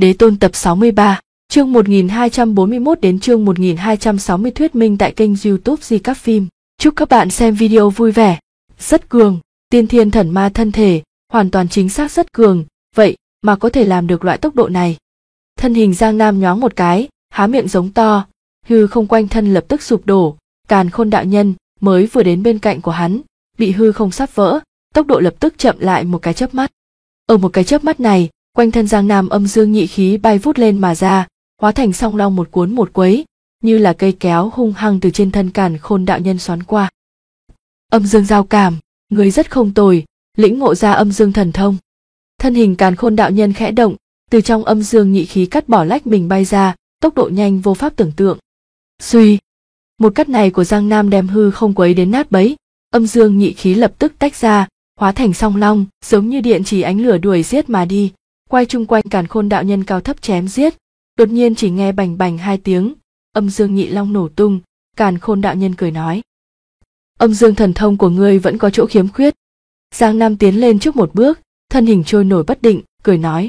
Đế Tôn tập 63, chương 1241 đến chương 1260 thuyết minh tại kênh YouTube Di Các Phim. Chúc các bạn xem video vui vẻ. Rất cường, tiên thiên thần ma thân thể, hoàn toàn chính xác rất cường, vậy mà có thể làm được loại tốc độ này. Thân hình Giang Nam nhoáng một cái, há miệng giống to, hư không quanh thân lập tức sụp đổ, Càn Khôn đạo nhân mới vừa đến bên cạnh của hắn, bị hư không sắp vỡ, tốc độ lập tức chậm lại một cái chớp mắt. Ở một cái chớp mắt này, quanh thân Giang Nam âm dương nhị khí bay vút lên mà ra, hóa thành song long một cuốn một quấy, như là cây kéo hung hăng từ trên thân Càn Khôn đạo nhân xoắn qua. Âm dương giao cảm, người rất không tồi, lĩnh ngộ ra âm dương thần thông. Thân hình Càn Khôn đạo nhân khẽ động, từ trong âm dương nhị khí cắt bỏ lách mình bay ra, tốc độ nhanh vô pháp tưởng tượng. Suy, một cắt này của Giang Nam đem hư không quấy đến nát bấy, âm dương nhị khí lập tức tách ra, hóa thành song long, giống như điện chỉ ánh lửa đuổi giết mà đi, quay chung quanh Càn Khôn đạo nhân cao thấp chém giết. Đột nhiên chỉ nghe bành bành hai tiếng, âm dương nhị long nổ tung, Càn Khôn đạo nhân cười nói: âm dương thần thông của ngươi vẫn có chỗ khiếm khuyết. Giang Nam tiến lên trước một bước, thân hình trôi nổi bất định, cười nói: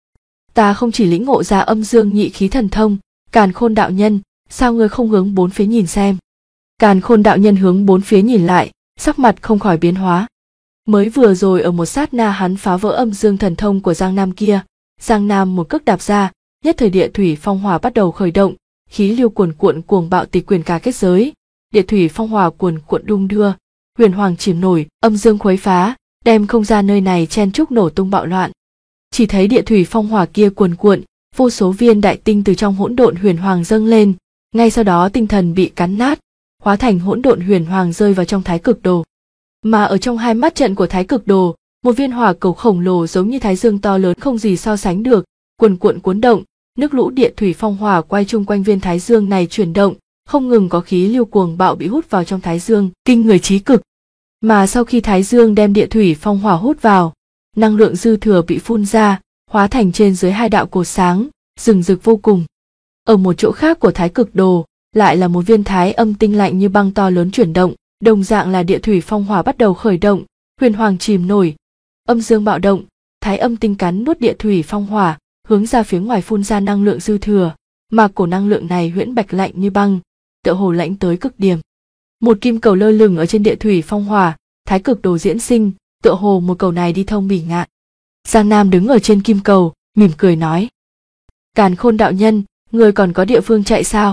ta không chỉ lĩnh ngộ ra âm dương nhị khí thần thông, Càn Khôn đạo nhân, sao ngươi không hướng bốn phía nhìn xem? Càn Khôn đạo nhân hướng bốn phía nhìn lại, sắc mặt không khỏi biến hóa. Mới vừa rồi ở một sát na hắn phá vỡ âm dương thần thông của Giang Nam kia, Giang Nam một cước đạp ra, nhất thời địa thủy phong hỏa bắt đầu khởi động, khí lưu cuồn cuộn cuồng bạo tịch quyển cả kết giới, địa thủy phong hỏa cuồn cuộn đung đưa, huyền hoàng chìm nổi, âm dương khuấy phá, đem không gian nơi này chen chúc nổ tung bạo loạn. Chỉ thấy địa thủy phong hỏa kia cuồn cuộn, vô số viên đại tinh từ trong hỗn độn huyền hoàng dâng lên, ngay sau đó tinh thần bị cắn nát, hóa thành hỗn độn huyền hoàng rơi vào trong thái cực đồ. Mà ở trong hai mắt trận của thái cực đồ, một viên hỏa cầu khổng lồ giống như thái dương to lớn không gì so sánh được, cuồn cuộn cuốn động, nước lũ địa thủy phong hỏa quay chung quanh viên thái dương này chuyển động, không ngừng có khí lưu cuồng bạo bị hút vào trong thái dương, kinh người chí cực. Mà sau khi thái dương đem địa thủy phong hỏa hút vào, năng lượng dư thừa bị phun ra, hóa thành trên dưới hai đạo cột sáng, rừng rực vô cùng. Ở một chỗ khác của thái cực đồ, lại là một viên thái âm tinh lạnh như băng to lớn chuyển động, đồng dạng là địa thủy phong hỏa bắt đầu khởi động, huyền hoàng chìm nổi, âm dương bạo động, thái âm tinh cắn nuốt địa thủy phong hỏa, hướng ra phía ngoài phun ra năng lượng dư thừa, mà cổ năng lượng này huyễn bạch lạnh như băng, tựa hồ lạnh tới cực điểm. Một kim cầu lơ lửng ở trên địa thủy phong hỏa, thái cực đồ diễn sinh, tựa hồ một cầu này đi thông Bỉ Ngạn. Giang Nam đứng ở trên kim cầu, mỉm cười nói: Càn Khôn đạo nhân, người còn có địa phương chạy sao?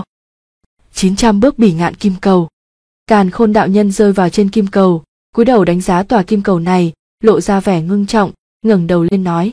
900 bước Bỉ Ngạn kim cầu. Càn Khôn đạo nhân rơi vào trên kim cầu, cúi đầu đánh giá tòa kim cầu này, lộ ra vẻ ngưng trọng, ngẩng đầu lên nói: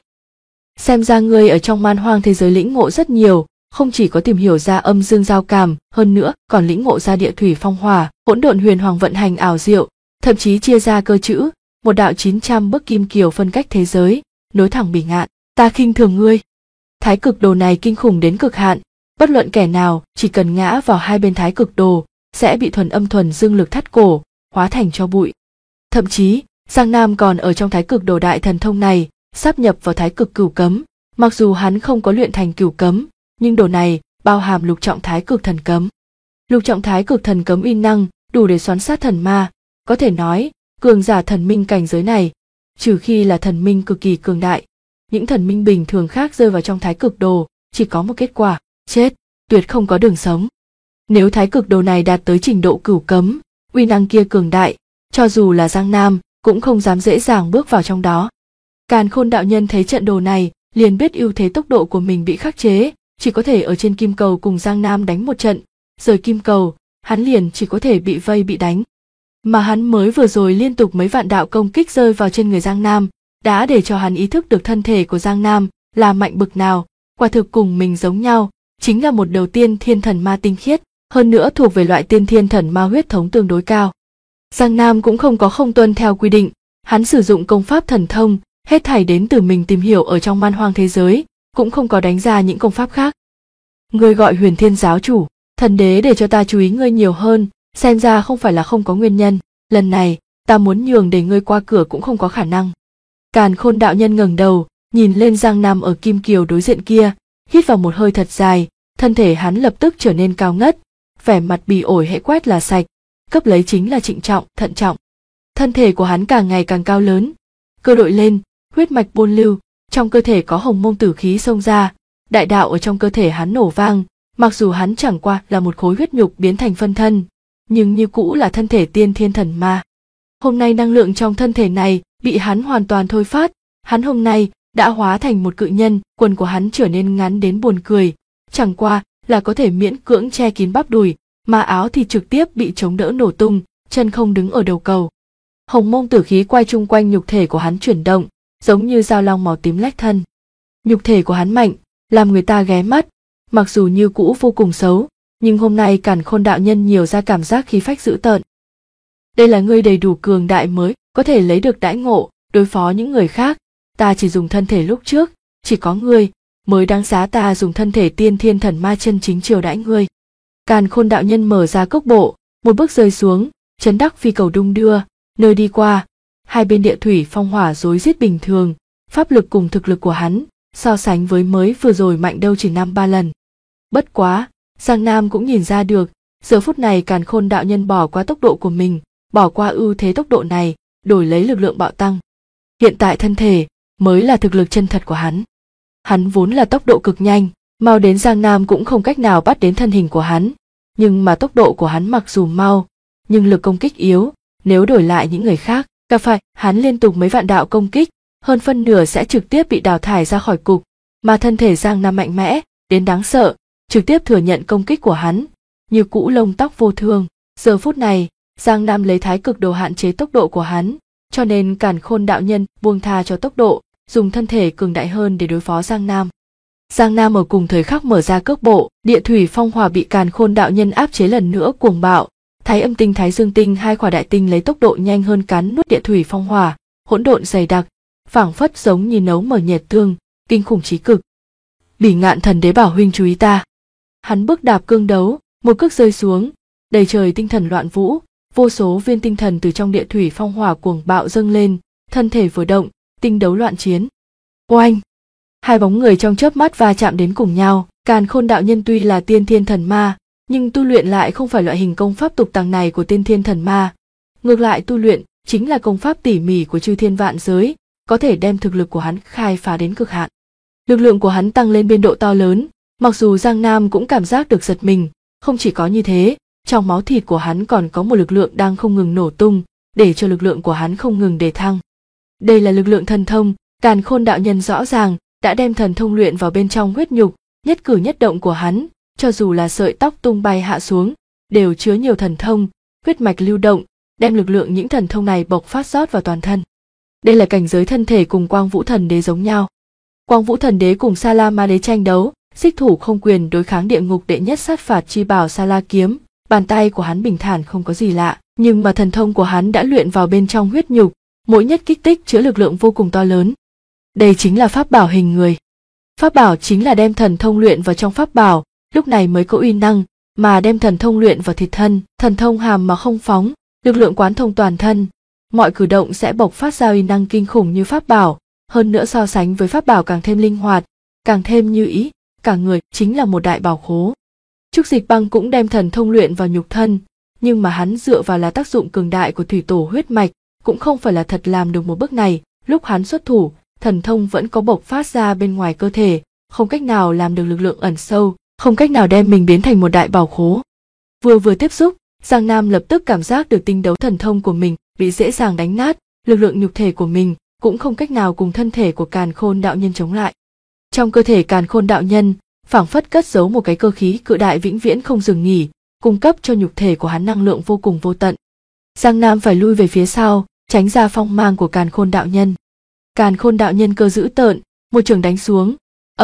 xem ra ngươi ở trong man hoang thế giới lĩnh ngộ rất nhiều, không chỉ có tìm hiểu ra âm dương giao cảm, hơn nữa còn lĩnh ngộ ra địa thủy phong hỏa, hỗn độn huyền hoàng vận hành ảo diệu, thậm chí chia ra cơ chữ, một đạo 900 bước kim kiều phân cách thế giới, nối thẳng Bỉ Ngạn. Ta khinh thường ngươi. Thái cực đồ này kinh khủng đến cực hạn, bất luận kẻ nào chỉ cần ngã vào hai bên thái cực đồ sẽ bị thuần âm thuần dương lực thắt cổ, hóa thành tro bụi. Thậm chí, Giang Nam còn ở trong thái cực đồ đại thần thông này, sáp nhập vào thái cực cửu cấm, mặc dù hắn không có luyện thành cửu cấm, nhưng đồ này bao hàm lục trọng thái cực thần cấm. Lục trọng thái cực thần cấm uy năng đủ để xoắn sát thần ma, có thể nói, cường giả thần minh cảnh giới này, trừ khi là thần minh cực kỳ cường đại, những thần minh bình thường khác rơi vào trong thái cực đồ, chỉ có một kết quả, chết, tuyệt không có đường sống. Nếu thái cực đồ này đạt tới trình độ cửu cấm, uy năng kia cường đại, cho dù là Giang Nam cũng không dám dễ dàng bước vào trong đó. Càn Khôn đạo nhân thấy trận đồ này, liền biết ưu thế tốc độ của mình bị khắc chế, chỉ có thể ở trên kim cầu cùng Giang Nam đánh một trận, rời kim cầu, hắn liền chỉ có thể bị vây bị đánh. Mà hắn mới vừa rồi liên tục mấy vạn đạo công kích rơi vào trên người Giang Nam, đã để cho hắn ý thức được thân thể của Giang Nam là mạnh bực nào, quả thực cùng mình giống nhau, chính là một đầu tiên thiên thần ma tinh khiết, hơn nữa thuộc về loại tiên thiên thần ma huyết thống tương đối cao. Giang Nam cũng không có không tuân theo quy định, hắn sử dụng công pháp thần thông, hết thảy đến từ mình tìm hiểu ở trong man hoang thế giới, cũng không có đánh ra những công pháp khác. Ngươi gọi Huyền Thiên giáo chủ, thần đế để cho ta chú ý ngươi nhiều hơn, xem ra không phải là không có nguyên nhân, lần này ta muốn nhường để ngươi qua cửa cũng không có khả năng. Càn Khôn đạo nhân ngẩng đầu, nhìn lên Giang Nam ở kim kiều đối diện kia, hít vào một hơi thật dài, thân thể hắn lập tức trở nên cao ngất, vẻ mặt bỉ ổi hễ quét là sạch, cấp lấy chính là trịnh trọng, thận trọng. Thân thể của hắn càng ngày càng cao lớn, cơ đội lên, huyết mạch bôn lưu, trong cơ thể có hồng mông tử khí xông ra, đại đạo ở trong cơ thể hắn nổ vang, mặc dù hắn chẳng qua là một khối huyết nhục biến thành phân thân, nhưng như cũ là thân thể tiên thiên thần ma. Hôm nay năng lượng trong thân thể này bị hắn hoàn toàn thôi phát, hắn hôm nay đã hóa thành một cự nhân, quần của hắn trở nên ngắn đến buồn cười, chẳng qua là có thể miễn cưỡng che kín bắp đùi, mà áo thì trực tiếp bị chống đỡ nổ tung, chân không đứng ở đầu cầu. Hồng mông tử khí quay chung quanh nhục thể của hắn chuyển động, giống như dao long màu tím lách thân. Nhục thể của hắn mạnh, làm người ta ghé mắt, mặc dù như cũ vô cùng xấu, nhưng hôm nay Càn Khôn đạo nhân nhiều ra cảm giác khí phách dữ tợn. Đây là ngươi đầy đủ cường đại mới có thể lấy được đãi ngộ, đối phó những người khác, ta chỉ dùng thân thể lúc trước, chỉ có ngươi mới đáng giá ta dùng thân thể tiên thiên thần ma chân chính triều đãi ngươi. Càn Khôn đạo nhân mở ra cốc bộ, một bước rơi xuống, chấn đắc phi cầu đung đưa, nơi đi qua, hai bên địa thủy phong hỏa rối rít bình thường, pháp lực cùng thực lực của hắn so sánh với mới vừa rồi mạnh đâu chỉ 5-3 lần. Bất quá, Giang Nam cũng nhìn ra được, giờ phút này Càn Khôn đạo nhân bỏ qua tốc độ của mình, bỏ qua ưu thế tốc độ này, đổi lấy lực lượng bạo tăng. Hiện tại thân thể mới là thực lực chân thật của hắn. Hắn vốn là tốc độ cực nhanh, mau đến Giang Nam cũng không cách nào bắt đến thân hình của hắn, nhưng mà tốc độ của hắn mặc dù mau, nhưng lực công kích yếu, nếu đổi lại những người khác, gặp phải hắn liên tục mấy vạn đạo công kích, hơn phân nửa sẽ trực tiếp bị đào thải ra khỏi cục, mà thân thể Giang Nam mạnh mẽ đến đáng sợ, trực tiếp thừa nhận công kích của hắn, như cũ lông tóc vô thương. Giờ phút này, Giang Nam lấy thái cực đồ hạn chế tốc độ của hắn, cho nên Càn Khôn đạo nhân buông tha cho tốc độ, dùng thân thể cường đại hơn để đối phó Giang Nam. Giang Nam ở cùng thời khắc mở ra cước bộ, địa thủy phong hỏa bị Càn Khôn đạo nhân áp chế lần nữa cuồng bạo, Thái Âm tinh Thái Dương tinh hai quả đại tinh lấy tốc độ nhanh hơn cắn nuốt địa thủy phong hỏa, hỗn độn dày đặc, phảng phất giống như nấu mở nhiệt tương, kinh khủng chí cực. Bỉ Ngạn thần đế bảo huynh chú ý ta. Hắn bước đạp cương đấu, một cước rơi xuống, đầy trời tinh thần loạn vũ, vô số viên tinh thần từ trong địa thủy phong hỏa cuồng bạo dâng lên, thân thể vừa động, tinh đấu loạn chiến. Oanh! Hai bóng người trong chớp mắt va chạm đến cùng nhau. Càn Khôn đạo nhân tuy là tiên thiên thần ma, nhưng tu luyện lại không phải loại hình công pháp tục tằng này của tiên thiên thần ma. Ngược lại tu luyện chính là công pháp tỉ mỉ của chư thiên vạn giới, có thể đem thực lực của hắn khai phá đến cực hạn. Lực lượng của hắn tăng lên biên độ to lớn, mặc dù Giang Nam cũng cảm giác được giật mình, không chỉ có như thế, trong máu thịt của hắn còn có một lực lượng đang không ngừng nổ tung, để cho lực lượng của hắn không ngừng đề thăng. Đây là lực lượng thần thông, Càn Khôn đạo nhân rõ ràng đã đem thần thông luyện vào bên trong huyết nhục, nhất cử nhất động của hắn, cho dù là sợi tóc tung bay hạ xuống, đều chứa nhiều thần thông, huyết mạch lưu động, đem lực lượng những thần thông này bộc phát rót vào toàn thân. Đây là cảnh giới thân thể cùng Quang Vũ Thần Đế giống nhau. Quang Vũ Thần Đế cùng Sa La Ma Đế tranh đấu, xích thủ không quyền đối kháng địa ngục đệ nhất sát phạt chi bảo Sa La kiếm, bàn tay của hắn bình thản không có gì lạ, nhưng mà thần thông của hắn đã luyện vào bên trong huyết nhục, mỗi nhất kích tích chứa lực lượng vô cùng to lớn. Đây chính là pháp bảo hình người. Pháp bảo chính là đem thần thông luyện vào trong pháp bảo, lúc này mới có uy năng, mà đem thần thông luyện vào thịt thân, thần thông hàm mà không phóng, lực lượng quán thông toàn thân, mọi cử động sẽ bộc phát ra uy năng kinh khủng như pháp bảo, hơn nữa so sánh với pháp bảo càng thêm linh hoạt, càng thêm như ý, cả người chính là một đại bảo khố. Trúc Dịch Băng cũng đem thần thông luyện vào nhục thân, nhưng mà hắn dựa vào là tác dụng cường đại của thủy tổ huyết mạch, cũng không phải là thật làm được một bước này, lúc hắn xuất thủ, thần thông vẫn có bộc phát ra bên ngoài cơ thể, không cách nào làm được lực lượng ẩn sâu, không cách nào đem mình biến thành một đại bảo khố. Vừa tiếp xúc, Giang Nam lập tức cảm giác được tinh đấu thần thông của mình bị dễ dàng đánh nát, lực lượng nhục thể của mình cũng không cách nào cùng thân thể của Càn Khôn đạo nhân chống lại. Trong cơ thể Càn Khôn đạo nhân, phảng phất cất giấu một cái cơ khí cự đại vĩnh viễn không dừng nghỉ, cung cấp cho nhục thể của hắn năng lượng vô cùng vô tận. Giang Nam phải lui về phía sau, tránh ra phong mang của Càn Khôn đạo nhân. Càn Khôn đạo nhân cơ dữ tợn, một chưởng đánh xuống,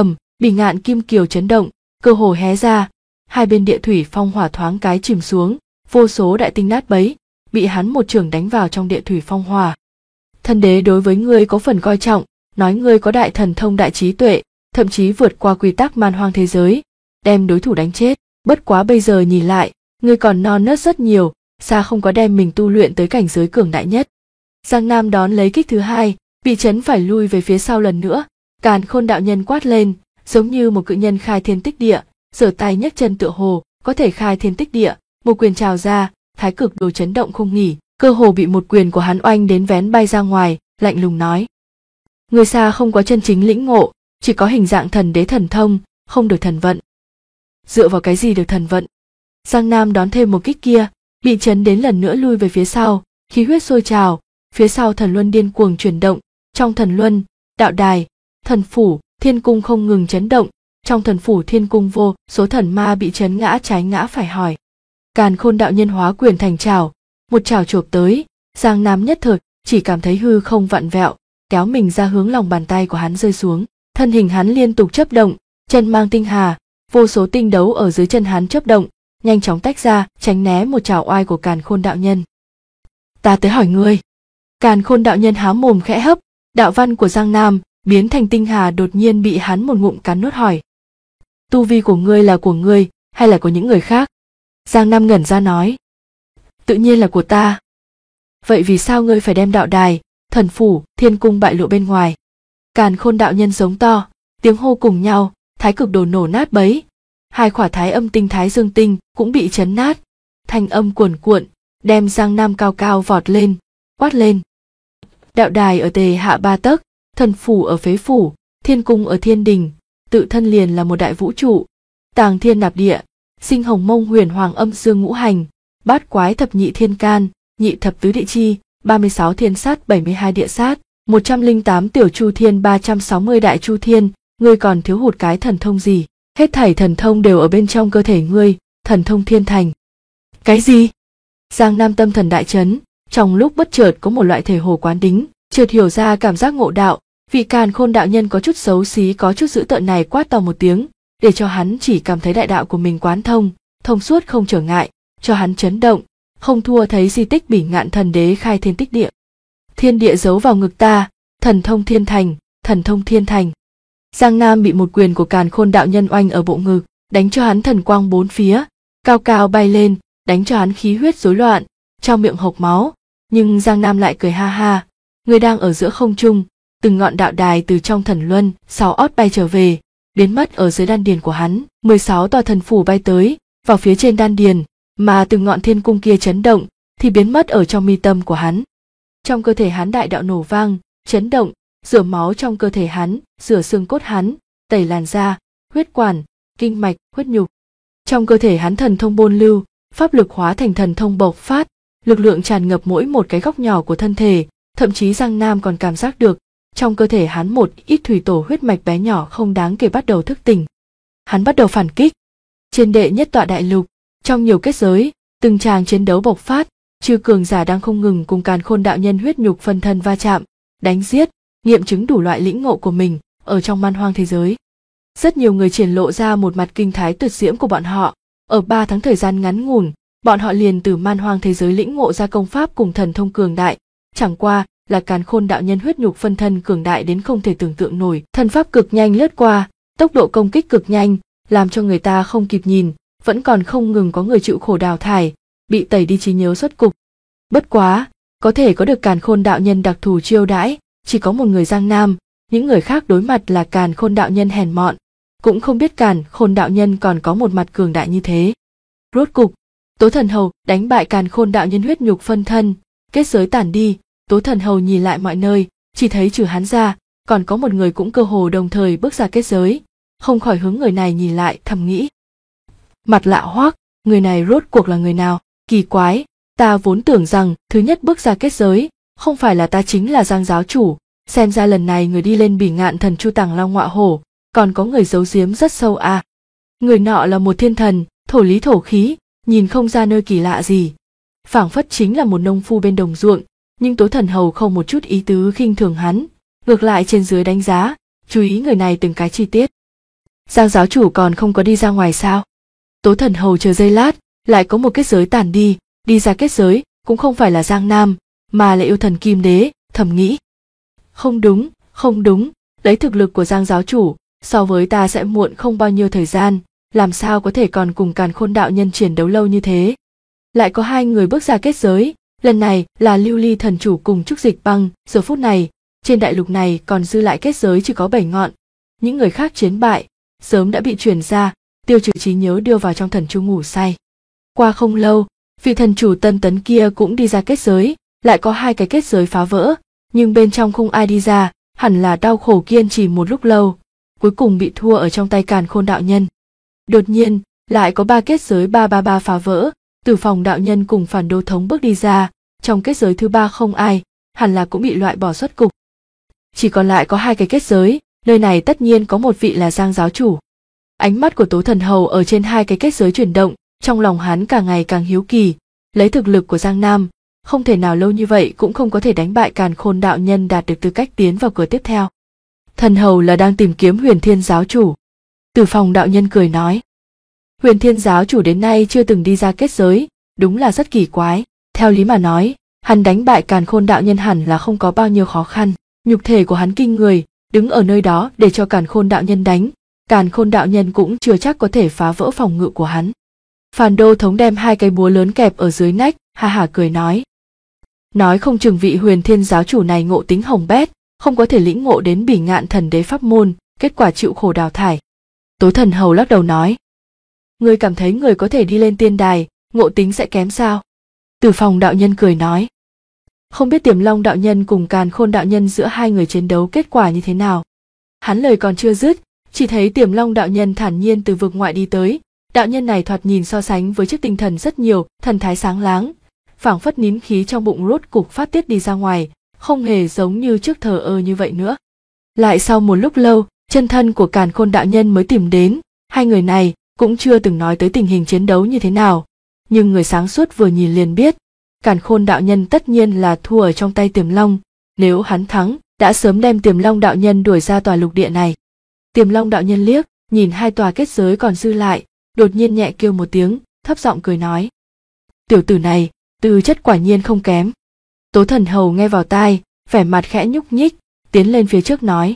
Bỉ Ngạn kim kiều chấn động, cơ hồ hé ra, hai bên địa thủy phong hỏa thoáng cái chìm xuống, vô số đại tinh nát bấy, bị hắn một chưởng đánh vào trong địa thủy phong hỏa. Thần đế đối với ngươi có phần coi trọng, nói ngươi có đại thần thông đại trí tuệ, thậm chí vượt qua quy tắc man hoang thế giới, đem đối thủ đánh chết. Bất quá bây giờ nhìn lại, ngươi còn non nớt rất nhiều, xa không có đem mình tu luyện tới cảnh giới cường đại nhất. Giang Nam đón lấy kích thứ hai, bị chấn phải lui về phía sau lần nữa. Càn Khôn đạo nhân quát lên, giống như một cự nhân khai thiên tích địa, giở tay nhấc chân tựa hồ có thể khai thiên tích địa, một quyền trào ra, thái cực đồ chấn động không nghỉ, cơ hồ bị một quyền của hắn oanh đến vén bay ra ngoài, lạnh lùng nói: người xa không có chân chính lĩnh ngộ, chỉ có hình dạng thần đế thần thông, không được thần vận. Dựa vào cái gì được thần vận? Giang Nam đón thêm một kích kia, bị chấn đến lần nữa lui về phía sau, khí huyết sôi trào, phía sau thần luân điên cuồng chuyển động, trong thần luân, đạo đài, thần phủ, thiên cung không ngừng chấn động, trong thần phủ thiên cung vô số thần ma bị chấn ngã trái ngã phải hỏi. Càn Khôn đạo nhân hóa quyền thành trảo, một trảo chộp tới, Giang Nam nhất thời chỉ cảm thấy hư không vặn vẹo, kéo mình ra hướng lòng bàn tay của hắn rơi xuống, thân hình hắn liên tục chớp động, chân mang tinh hà, vô số tinh đấu ở dưới chân hắn chớp động, nhanh chóng tách ra, tránh né một trảo oai của Càn Khôn đạo nhân. Ta tới hỏi ngươi. Càn Khôn đạo nhân há mồm khẽ hấp, đạo văn của Giang Nam biến thành tinh hà đột nhiên bị hắn một ngụm cắn nuốt hỏi. Tu vi của ngươi là của ngươi hay là của những người khác? Giang Nam ngẩn ra nói. Tự nhiên là của ta. Vậy vì sao ngươi phải đem đạo đài, thần phủ, thiên cung bại lộ bên ngoài? Càn Khôn đạo nhân giống to, tiếng hô cùng nhau, thái cực đồ nổ nát bấy. Hai khỏa thái âm tinh thái dương tinh cũng bị chấn nát, thanh âm cuồn cuộn, đem Giang Nam cao cao vọt lên, quát lên. Đạo đài ở tề hạ 3 tấc, thần phủ ở phế phủ, thiên cung ở thiên đình, tự thân liền là một đại vũ trụ, tàng thiên nạp địa, sinh hồng mông huyền hoàng âm dương ngũ hành, bát quái thập nhị thiên can, nhị thập tứ địa chi, 36 thiên sát, 72 địa sát, 108 tiểu chu thiên, 360 đại chu thiên, ngươi còn thiếu hụt cái thần thông gì? Hết thảy thần thông đều ở bên trong cơ thể ngươi, thần thông thiên thành. Cái gì? Giang Nam tâm thần đại chấn, trong lúc bất chợt có một loại thể hồ quán đính, chợt hiểu ra cảm giác ngộ đạo, vị Càn Khôn đạo nhân có chút xấu xí có chút dữ tợn này quát to một tiếng, để cho hắn chỉ cảm thấy đại đạo của mình quán thông, thông suốt không trở ngại, cho hắn chấn động, không thua thấy di tích Bỉ Ngạn thần đế khai thiên tích địa. Thiên địa giấu vào ngực ta, thần thông thiên thành, thần thông thiên thành. Giang Nam bị một quyền của Càn Khôn đạo nhân oanh ở bộ ngực, đánh cho hắn thần quang bốn phía, cao cao bay lên, đánh cho hắn khí huyết rối loạn, trong miệng hộc máu, nhưng Giang Nam lại cười ha ha, người đang ở giữa không trung, từng ngọn đạo đài từ trong thần luân, 6 ót bay trở về, biến mất ở dưới đan điền của hắn, 16 tòa thần phủ bay tới, vào phía trên đan điền, mà từng ngọn thiên cung kia chấn động, thì biến mất ở trong mi tâm của hắn. Trong cơ thể hắn đại đạo nổ vang, chấn động, rửa máu trong cơ thể hắn, rửa xương cốt hắn, tẩy làn da, huyết quản, kinh mạch, huyết nhục. Trong cơ thể hắn thần thông bôn lưu, pháp lực hóa thành thần thông bộc phát, lực lượng tràn ngập mỗi một cái góc nhỏ của thân thể, thậm chí Giang Nam còn cảm giác được, trong cơ thể hắn một ít thủy tổ huyết mạch bé nhỏ không đáng kể bắt đầu thức tỉnh. Hắn bắt đầu phản kích. Trên đệ nhất tọa đại lục, trong nhiều kết giới, từng tràng chiến đấu bộc phát, chư cường giả đang không ngừng cùng Càn Khôn đạo nhân huyết nhục phân thân va chạm, đánh giết, nghiệm chứng đủ loại lĩnh ngộ của mình ở trong man hoang thế giới. Rất nhiều người triển lộ ra một mặt kinh thái tuyệt diễm của bọn họ, ở 3 tháng thời gian ngắn ngủn, bọn họ liền từ man hoang thế giới lĩnh ngộ ra công pháp cùng thần thông cường đại, chẳng qua là Càn Khôn đạo nhân huyết nhục phân thân cường đại đến không thể tưởng tượng nổi, thần pháp cực nhanh lướt qua, tốc độ công kích cực nhanh, làm cho người ta không kịp nhìn, vẫn còn không ngừng có người chịu khổ đào thải, bị tẩy đi trí nhớ xuất cục. Bất quá, có thể có được Càn Khôn đạo nhân đặc thù chiêu đãi, chỉ có một người Giang Nam, những người khác đối mặt là Càn Khôn đạo nhân hèn mọn, cũng không biết Càn Khôn đạo nhân còn có một mặt cường đại như thế. Rốt cục, Tố Thần Hầu đánh bại Càn Khôn đạo nhân huyết nhục phân thân, kết giới tản đi, Tố Thần Hầu nhìn lại mọi nơi, chỉ thấy trừ hắn ra, còn có một người cũng cơ hồ đồng thời bước ra kết giới, không khỏi hướng người này nhìn lại thầm nghĩ. Mặt lạ hoắc, người này rốt cuộc là người nào? Kỳ quái, ta vốn tưởng rằng thứ nhất bước ra kết giới, không phải là ta chính là Giang giáo chủ, xem ra lần này người đi lên Bỉ Ngạn thần Chu Tàng Long Ngọa Hổ, còn có người giấu giếm rất sâu à. Người nọ là một thiên thần, thổ lý thổ khí, nhìn không ra nơi kỳ lạ gì. Phảng phất chính là một nông phu bên đồng ruộng, nhưng Tố Thần Hầu không một chút ý tứ khinh thường hắn, ngược lại trên dưới đánh giá, chú ý người này từng cái chi tiết. Giang giáo chủ còn không có đi ra ngoài sao? Tố Thần Hầu chờ giây lát, lại có một kết giới tản đi ra kết giới, cũng không phải là Giang Nam, mà là Yêu Thần Kim Đế, thầm nghĩ. Không đúng, lấy thực lực của Giang giáo chủ, so với ta sẽ muộn không bao nhiêu thời gian, làm sao có thể còn cùng Càn Khôn đạo nhân chiến đấu lâu như thế. Lại có 2 người bước ra kết giới, lần này là Lưu Ly thần chủ cùng Trúc Dịch Băng, giờ phút này, trên đại lục này còn dư lại kết giới chỉ có 7 ngọn, những người khác chiến bại, sớm đã bị chuyển ra, tiêu trừ trí nhớ đưa vào trong thần chu ngủ say. Qua không lâu, vị thần chủ Tân Tấn kia cũng đi ra kết giới, lại có 2 cái kết giới phá vỡ, nhưng bên trong không ai đi ra, hẳn là đau khổ kiên trì một lúc lâu. cuối cùng bị thua ở trong tay Càn Khôn đạo nhân. Đột nhiên, lại có 3 kết giới 333 phá vỡ, Tử Phòng đạo nhân cùng Phản Đô thống bước đi ra, trong kết giới thứ 3 không ai, hẳn là cũng bị loại bỏ xuất cục. Chỉ còn lại có 2 cái kết giới, nơi này tất nhiên có một vị là Giang giáo chủ. Ánh mắt của Tố Thần Hầu ở trên 2 cái kết giới chuyển động, trong lòng hắn càng ngày càng hiếu kỳ, lấy thực lực của Giang Nam, không thể nào lâu như vậy cũng không có thể đánh bại Càn Khôn đạo nhân đạt được tư cách tiến vào cửa tiếp theo. Thần Hầu là đang tìm kiếm Huyền Thiên giáo chủ. Tử Phòng đạo nhân cười nói. Huyền Thiên giáo chủ đến nay chưa từng đi ra kết giới, đúng là rất kỳ quái. Theo lý mà nói, hắn đánh bại Càn Khôn đạo nhân hẳn là không có bao nhiêu khó khăn. Nhục thể của hắn kinh người, đứng ở nơi đó để cho Càn Khôn đạo nhân đánh, Càn Khôn đạo nhân cũng chưa chắc có thể phá vỡ phòng ngự của hắn. Phàn Đô thống đem 2 cái búa lớn kẹp ở dưới nách, ha hả cười nói. Nói không chừng vị Huyền Thiên giáo chủ này ngộ tính hỏng bét, không có thể lĩnh ngộ đến Bỉ Ngạn Thần Đế pháp môn, kết quả chịu khổ đào thải. Tố Thần Hầu lắc đầu nói. Ngươi cảm thấy người có thể đi lên tiên đài, ngộ tính sẽ kém sao? Tử Phòng đạo nhân cười nói. Không biết Tiềm Long đạo nhân cùng Càn Khôn đạo nhân giữa 2 người chiến đấu kết quả như thế nào. Hắn lời còn chưa dứt, chỉ thấy Tiềm Long đạo nhân thản nhiên từ vực ngoại đi tới. Đạo nhân này thoạt nhìn so sánh với chiếc tinh thần rất nhiều, thần thái sáng láng, phảng phất nín khí trong bụng rốt cục phát tiết đi ra ngoài, không hề giống như trước thờ ơ như vậy nữa. Lại sau một lúc lâu, chân thân của Càn Khôn đạo nhân mới tìm đến, 2 người này cũng chưa từng nói tới tình hình chiến đấu như thế nào, nhưng người sáng suốt vừa nhìn liền biết, Càn Khôn đạo nhân tất nhiên là thua ở trong tay Tiềm Long, nếu hắn thắng, đã sớm đem Tiềm Long đạo nhân đuổi ra tòa lục địa này. Tiềm Long đạo nhân liếc, nhìn 2 tòa kết giới còn dư lại, đột nhiên nhẹ kêu một tiếng, thấp giọng cười nói. Tiểu tử này, tư chất quả nhiên không kém. Tố Thần Hầu nghe vào tai, vẻ mặt khẽ nhúc nhích, tiến lên phía trước nói.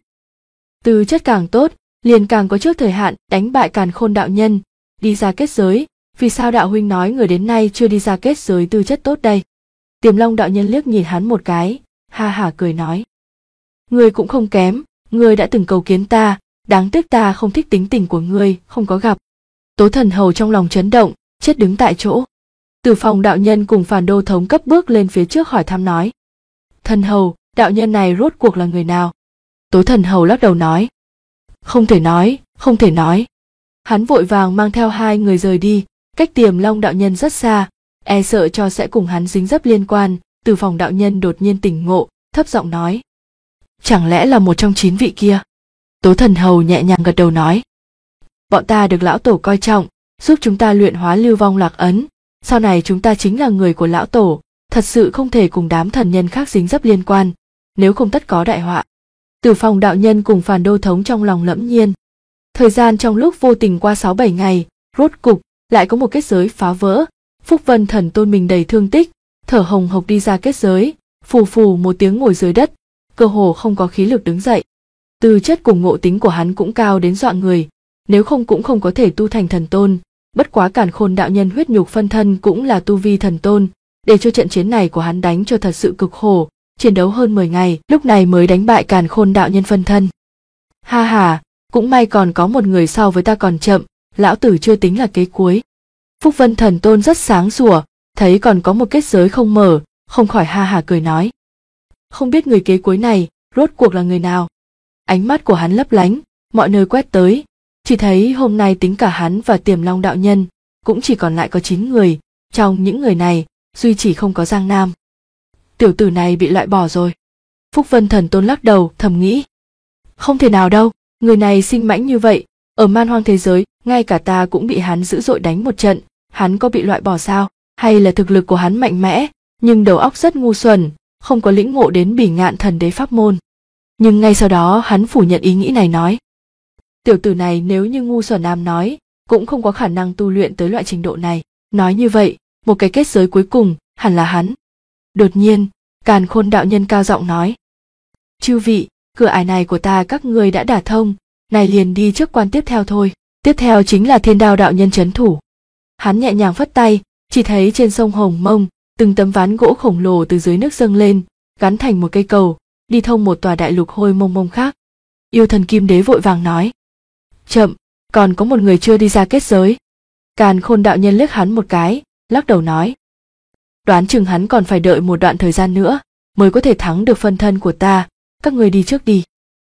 Tư chất càng tốt, liền càng có trước thời hạn đánh bại Càn Khôn đạo nhân, đi ra kết giới, vì sao đạo huynh nói người đến nay chưa đi ra kết giới tư chất tốt đây? Tiềm Long đạo nhân liếc nhìn hắn một cái, ha hả cười nói. Ngươi cũng không kém, ngươi đã từng cầu kiến ta, đáng tiếc ta không thích tính tình của ngươi, không có gặp. Tố Thần Hầu trong lòng chấn động, chết đứng tại chỗ. Tử Phòng đạo nhân cùng Phàn Đô thống cấp bước lên phía trước hỏi thăm nói. Thần Hầu, đạo nhân này rốt cuộc là người nào? Tố Thần Hầu lắc đầu nói. Không thể nói, không thể nói. Hắn vội vàng mang theo 2 người rời đi, cách Tiềm Long đạo nhân rất xa, e sợ cho sẽ cùng hắn dính dấp liên quan. Tử Phòng đạo nhân đột nhiên tỉnh ngộ, thấp giọng nói. Chẳng lẽ là một trong 9 vị kia? Tố Thần Hầu nhẹ nhàng gật đầu nói. Bọn ta được lão tổ coi trọng, giúp chúng ta luyện hóa Lưu Vong Lạc Ấn, sau này chúng ta chính là người của lão tổ, thật sự không thể cùng đám thần nhân khác dính dấp liên quan, nếu không tất có đại họa. Tử Phòng đạo nhân cùng Phàn Đô thống trong lòng lẫm nhiên. Thời gian trong lúc vô tình qua 6-7 ngày, rốt cục lại có một kết giới phá vỡ. Phúc Vân Thần Tôn mình đầy thương tích, thở hồng hộc đi ra kết giới, phù phù một tiếng ngồi dưới đất, cơ hồ không có khí lực đứng dậy. Tư chất cùng ngộ tính của hắn cũng cao đến dọa người, nếu không cũng không có thể tu thành thần tôn. Bất quá Càn Khôn đạo nhân huyết nhục phân thân cũng là tu vi thần tôn, để cho trận chiến này của hắn đánh cho thật sự cực khổ, chiến đấu hơn 10 ngày, lúc này mới đánh bại Càn Khôn đạo nhân phân thân. Ha ha, cũng may còn có một người so với ta còn chậm, lão tử chưa tính là kế cuối. Phúc Vân Thần Tôn rất sáng sủa, thấy còn có một kết giới không mở, không khỏi ha hả cười nói. Không biết người kế cuối này, rốt cuộc là người nào? Ánh mắt của hắn lấp lánh, mọi nơi quét tới, chỉ thấy hôm nay tính cả hắn và Tiềm Long đạo nhân, cũng chỉ còn lại có 9 người, trong những người này, duy chỉ không có Giang Nam. Tiểu tử này bị loại bỏ rồi. Phúc Vân Thần Tôn lắc đầu, thầm nghĩ. Không thể nào đâu, người này sinh mãnh như vậy, ở man hoang thế giới, ngay cả ta cũng bị hắn dữ dội đánh một trận, hắn có bị loại bỏ sao? Hay là thực lực của hắn mạnh mẽ, nhưng đầu óc rất ngu xuẩn, không có lĩnh ngộ đến Bỉ Ngạn Thần Đế pháp môn. Nhưng ngay sau đó hắn phủ nhận ý nghĩ này nói. Tiểu tử này nếu như ngu xuẩn nam nói, cũng không có khả năng tu luyện tới loại trình độ này. Nói như vậy, một cái kết giới cuối cùng, hẳn là hắn. Đột nhiên, Càn Khôn đạo nhân cao giọng nói. Chư vị, cửa ải này của ta các ngươi đã đả thông, này liền đi trước quan tiếp theo thôi. Tiếp theo chính là Thiên Đao đạo nhân trấn thủ. Hắn nhẹ nhàng phất tay, chỉ thấy trên sông Hồng Mông, từng tấm ván gỗ khổng lồ từ dưới nước dâng lên, gắn thành một cây cầu, đi thông một tòa đại lục hôi mông mông khác. Yêu Thần Kim Đế vội vàng nói. Chậm, còn có một người chưa đi ra kết giới. Càn Khôn đạo nhân liếc hắn một cái, lắc đầu nói. Đoán chừng hắn còn phải đợi một đoạn thời gian nữa, mới có thể thắng được phân thân của ta, các người đi trước đi.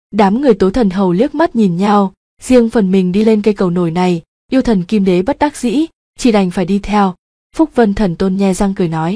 Đám người Tố Thần Hầu liếc mắt nhìn nhau, riêng phần mình đi lên cây cầu nổi này. Yêu Thần Kim Đế bất đắc dĩ, chỉ đành phải đi theo. Phúc Vân Thần Tôn nhe răng cười nói: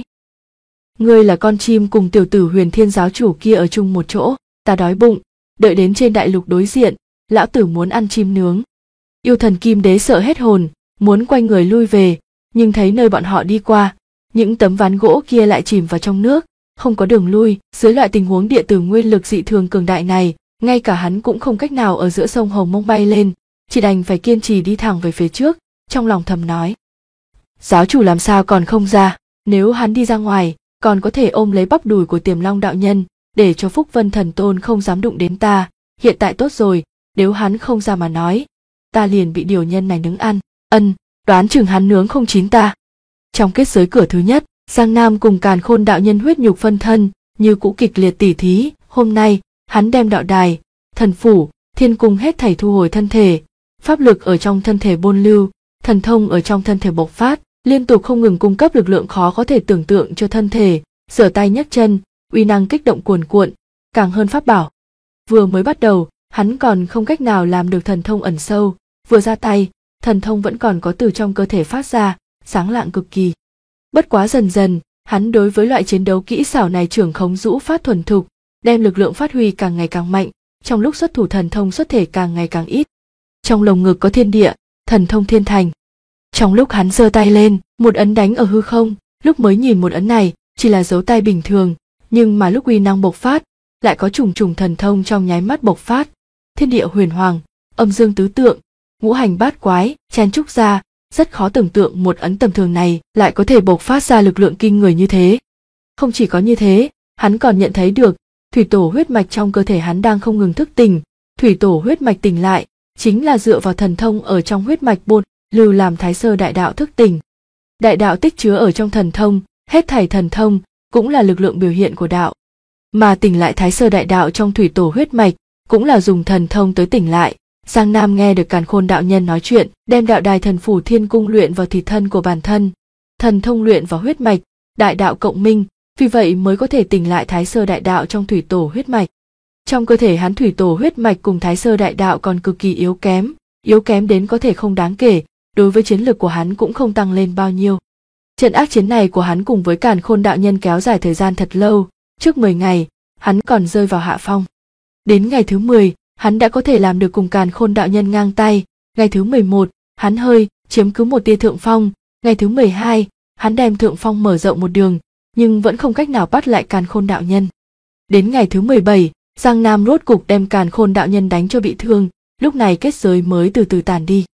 ngươi là con chim cùng tiểu tử Huyền Thiên giáo chủ kia ở chung một chỗ, ta đói bụng, đợi đến trên đại lục đối diện, lão tử muốn ăn chim nướng. Yêu Thần Kim Đế sợ hết hồn, muốn quay người lui về, nhưng thấy nơi bọn họ đi qua, những tấm ván gỗ kia lại chìm vào trong nước, không có đường lui. Dưới loại tình huống địa tử nguyên lực dị thường cường đại này, ngay cả hắn cũng không cách nào ở giữa sông Hồng Mông bay lên, chỉ đành phải kiên trì đi thẳng về phía trước, trong lòng thầm nói: giáo chủ làm sao còn không ra, nếu hắn đi ra ngoài, còn có thể ôm lấy bắp đùi của Tiềm Long đạo nhân, để cho Phúc Vân Thần Tôn không dám đụng đến ta. Hiện tại tốt rồi, nếu hắn không ra mà nói, ta liền bị điều nhân này nướng ăn. Đoán chừng hắn nướng không chín ta. Trong kết giới cửa thứ nhất, Giang Nam cùng Càn Khôn đạo nhân huyết nhục phân thân, như cũ kịch liệt tỉ thí. Hôm nay, hắn đem đạo đài, thần phủ, thiên cung hết thảy thu hồi thân thể, pháp lực ở trong thân thể bôn lưu, thần thông ở trong thân thể bộc phát, liên tục không ngừng cung cấp lực lượng khó có thể tưởng tượng cho thân thể. Giở tay nhấc chân, uy năng kích động cuồn cuộn, càng hơn pháp bảo. Vừa mới bắt đầu, hắn còn không cách nào làm được thần thông ẩn sâu, vừa ra tay, thần thông vẫn còn có từ trong cơ thể phát ra, sáng lạng cực kỳ. Bất quá dần dần, hắn đối với loại chiến đấu kỹ xảo này trưởng khống rũ phát thuần thục, đem lực lượng phát huy càng ngày càng mạnh, trong lúc xuất thủ thần thông xuất thể càng ngày càng ít. Trong lồng ngực có thiên địa, thần thông thiên thành. Trong lúc hắn giơ tay lên, một ấn đánh ở hư không, lúc mới nhìn một ấn này chỉ là dấu tay bình thường, nhưng mà lúc uy năng bộc phát, lại có trùng trùng thần thông trong nháy mắt bộc phát. Thiên địa huyền hoàng, âm dương tứ tượng, ngũ hành bát quái, chen trúc ra, rất khó tưởng tượng một ấn tầm thường này lại có thể bộc phát ra lực lượng kinh người như thế. Không chỉ có như thế, hắn còn nhận thấy được thủy tổ huyết mạch trong cơ thể hắn đang không ngừng thức tỉnh. Thủy tổ huyết mạch tỉnh lại, chính là dựa vào thần thông ở trong huyết mạch bôn lưu làm Thái Sơ đại đạo thức tỉnh. Đại đạo tích chứa ở trong thần thông, hết thảy thần thông cũng là lực lượng biểu hiện của đạo. Mà tỉnh lại Thái Sơ đại đạo trong thủy tổ huyết mạch, cũng là dùng thần thông tới tỉnh lại. Giang Nam nghe được Càn Khôn đạo nhân nói chuyện, đem đạo đài thần phủ thiên cung luyện vào thịt thân của bản thân, thần thông luyện vào huyết mạch, đại đạo cộng minh, vì vậy mới có thể tỉnh lại Thái Sơ đại đạo trong thủy tổ huyết mạch. Trong cơ thể hắn thủy tổ huyết mạch cùng Thái Sơ đại đạo còn cực kỳ yếu kém đến có thể không đáng kể, đối với chiến lực của hắn cũng không tăng lên bao nhiêu. Trận ác chiến này của hắn cùng với Càn Khôn đạo nhân kéo dài thời gian thật lâu, trước 10 ngày, hắn còn rơi vào hạ phong. Đến ngày thứ 10, hắn đã có thể làm được cùng Càn Khôn đạo nhân ngang tay. Ngày thứ 11, hắn hơi chiếm cứ một tia thượng phong. Ngày thứ 12, hắn đem thượng phong mở rộng một đường, nhưng vẫn không cách nào bắt lại Càn Khôn đạo nhân. Đến ngày thứ 17, Giang Nam rốt cục đem Càn Khôn đạo nhân đánh cho bị thương, lúc này kết giới mới từ từ tàn đi.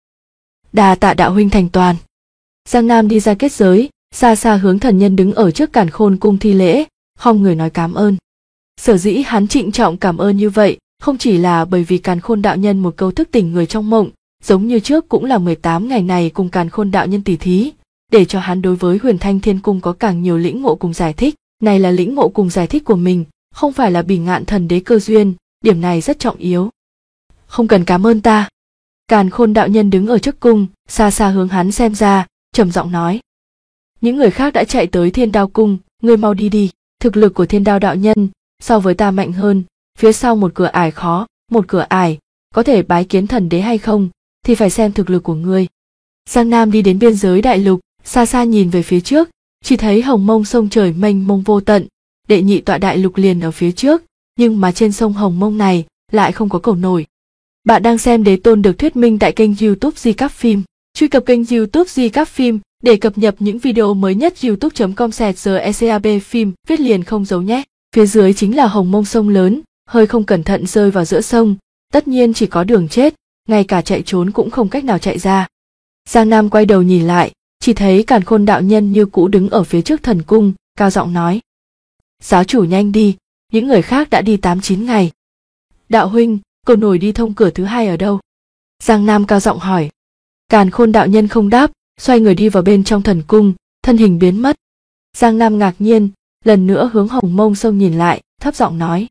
Đà tạ đạo huynh thành toàn. Giang Nam đi ra kết giới, xa xa hướng thần nhân đứng ở trước Càn Khôn cung thi lễ, khom người nói cảm ơn. Sở dĩ hắn trịnh trọng cảm ơn như vậy, không chỉ là bởi vì Càn Khôn đạo nhân một câu thức tỉnh người trong mộng, giống như trước cũng là 18 ngày này cùng Càn Khôn đạo nhân tỉ thí, để cho hắn đối với Huyền Thanh Thiên Cung có càng nhiều lĩnh ngộ cùng giải thích. Này là lĩnh ngộ cùng giải thích của mình, không phải là Bỉ Ngạn thần đế cơ duyên, điểm này rất trọng yếu. Không cần cảm ơn ta. Càn Khôn đạo nhân đứng ở trước cung, xa xa hướng hắn xem ra, trầm giọng nói: những người khác đã chạy tới Thiên Đao cung, ngươi mau đi đi. Thực lực của Thiên Đao đạo nhân so với ta mạnh hơn, phía sau một cửa ải khó, một cửa ải có thể bái kiến thần đế hay không thì phải xem thực lực của ngươi. Giang Nam đi đến biên giới đại lục, xa xa nhìn về phía trước, chỉ thấy Hồng Mông sông trời mênh mông vô tận, đệ nhị tọa đại lục liền ở phía trước, nhưng mà trên sông Hồng Mông này lại không có cầu nổi. Bạn đang xem Đế Tôn được thuyết minh tại kênh YouTube Di Cáp Phim. Truy cập kênh YouTube Di Cáp Phim để cập nhật những video mới nhất. youtube.com/secab phim viết liền không dấu nhé. Phía dưới chính là Hồng Mông sông lớn, hơi không cẩn thận rơi vào giữa sông, tất nhiên chỉ có đường chết, ngay cả chạy trốn cũng không cách nào chạy ra. Giang Nam quay đầu nhìn lại, chỉ thấy Càn Khôn đạo nhân như cũ đứng ở phía trước thần cung, cao giọng nói: giáo chủ nhanh đi, những người khác đã đi 8-9 ngày. Đạo huynh, cầu nổi đi thông cửa thứ 2 ở đâu? Giang Nam cao giọng hỏi. Càn Khôn đạo nhân không đáp, xoay người đi vào bên trong thần cung, thân hình biến mất. Giang Nam ngạc nhiên, lần nữa hướng Hồng Mông sông nhìn lại, thấp giọng nói: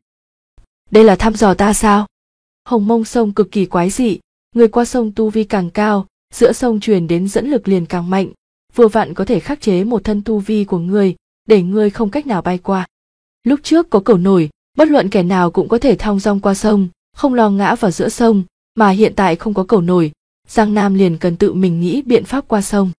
đây là thăm dò ta sao? Hồng Mông sông cực kỳ quái dị, người qua sông tu vi càng cao, giữa sông truyền đến dẫn lực liền càng mạnh, vừa vặn có thể khắc chế một thân tu vi của người, để ngươi không cách nào bay qua. Lúc trước có cầu nổi, bất luận kẻ nào cũng có thể thong dong qua sông, không lo ngã vào giữa sông, mà hiện tại không có cầu nổi, Giang Nam liền cần tự mình nghĩ biện pháp qua sông.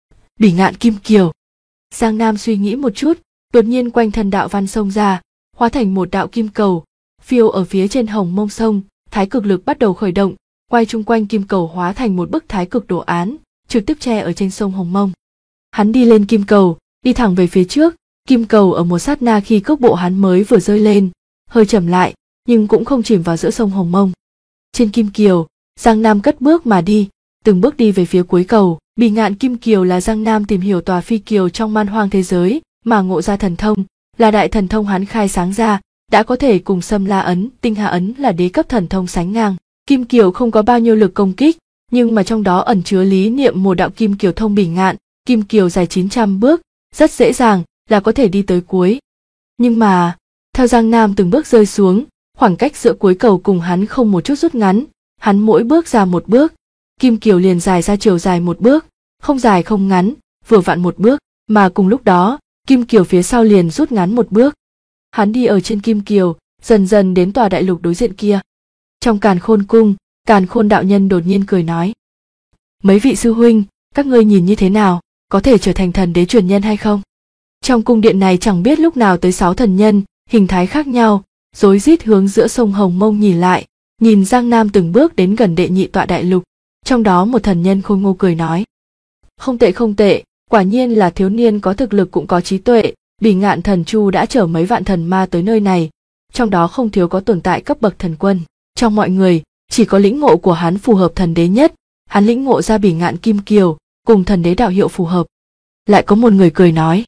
Bỉ Ngạn Kim Kiều. Giang Nam suy nghĩ một chút, đột nhiên quanh thân đạo văn sông ra, hóa thành một đạo kim cầu, phiêu ở phía trên hồng mông sông, thái cực lực bắt đầu khởi động, quay chung quanh kim cầu hóa thành một bức thái cực đồ án, trực tiếp che ở trên sông Hồng Mông. Hắn đi lên kim cầu, đi thẳng về phía trước, kim cầu ở một sát na khi cước bộ hắn mới vừa rơi lên, hơi chậm lại, nhưng cũng không chìm vào giữa sông Hồng Mông. Trên kim kiều, Giang Nam cất bước mà đi, từng bước đi về phía cuối cầu. Bỉ Ngạn Kim Kiều là Giang Nam tìm hiểu tòa phi kiều trong man hoang thế giới, mà ngộ ra thần thông, là đại thần thông hắn khai sáng ra, đã có thể cùng Sâm La Ấn, Tinh Hà Ấn là đế cấp thần thông sánh ngang. Kim Kiều không có bao nhiêu lực công kích, nhưng mà trong đó ẩn chứa lý niệm một đạo Kim Kiều thông bỉ ngạn, Kim Kiều dài 900 bước, rất dễ dàng là có thể đi tới cuối. Nhưng mà, theo Giang Nam từng bước rơi xuống, khoảng cách giữa cuối cầu cùng hắn không một chút rút ngắn, hắn mỗi bước ra một bước, Kim Kiều liền dài ra chiều dài một bước, không dài không ngắn, vừa vặn một bước, mà cùng lúc đó, Kim Kiều phía sau liền rút ngắn một bước. Hắn đi ở trên Kim Kiều, dần dần đến tòa đại lục đối diện kia. Trong Càn Khôn cung, Càn Khôn đạo nhân đột nhiên cười nói: "Mấy vị sư huynh, các ngươi nhìn như thế nào, có thể trở thành thần đế truyền nhân hay không?" Trong cung điện này chẳng biết lúc nào tới 6 thần nhân, hình thái khác nhau, rối rít hướng giữa sông Hồng Mông nhìn lại, nhìn Giang Nam từng bước đến gần đệ nhị tọa đại lục. Trong đó một thần nhân khôi ngô cười nói: không tệ, quả nhiên là thiếu niên có thực lực cũng có trí tuệ. Bỉ Ngạn Thần Chu đã chở mấy vạn thần ma tới nơi này, trong đó không thiếu có tồn tại cấp bậc thần quân. Trong mọi người, chỉ có lĩnh ngộ của hắn phù hợp thần đế nhất, hắn lĩnh ngộ ra Bỉ Ngạn Kim Kiều, cùng thần đế đạo hiệu phù hợp. Lại có một người cười nói: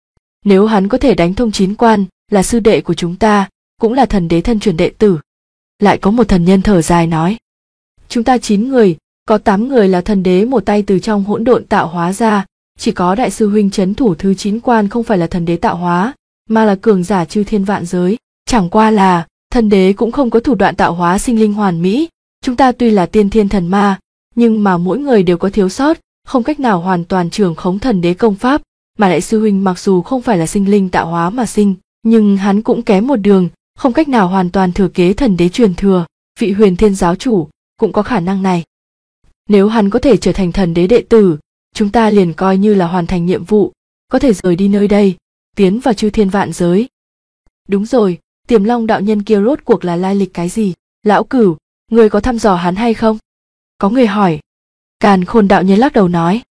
nếu hắn có thể đánh thông 9 quan, là sư đệ của chúng ta, cũng là thần đế thân truyền đệ tử. Lại có một thần nhân thở dài nói: chúng ta 9 người, có 8 người là thần đế một tay từ trong hỗn độn tạo hóa ra, chỉ có đại sư huynh trấn thủ thứ 9 quan không phải là thần đế tạo hóa, mà là cường giả chư thiên vạn giới. Chẳng qua là, thần đế cũng không có thủ đoạn tạo hóa sinh linh hoàn mỹ, chúng ta tuy là tiên thiên thần ma, nhưng mà mỗi người đều có thiếu sót, không cách nào hoàn toàn trưởng khống thần đế công pháp, mà đại sư huynh mặc dù không phải là sinh linh tạo hóa mà sinh, nhưng hắn cũng kém một đường, không cách nào hoàn toàn thừa kế thần đế truyền thừa, vị Huyền Thiên giáo chủ cũng có khả năng này. Nếu hắn có thể trở thành thần đế đệ tử, chúng ta liền coi như là hoàn thành nhiệm vụ, có thể rời đi nơi đây, tiến vào chư thiên vạn giới. Đúng rồi, Tiềm Long đạo nhân kia rốt cuộc là lai lịch cái gì? Lão Cửu, người có thăm dò hắn hay không? Có người hỏi. Càn Khôn đạo nhân lắc đầu nói: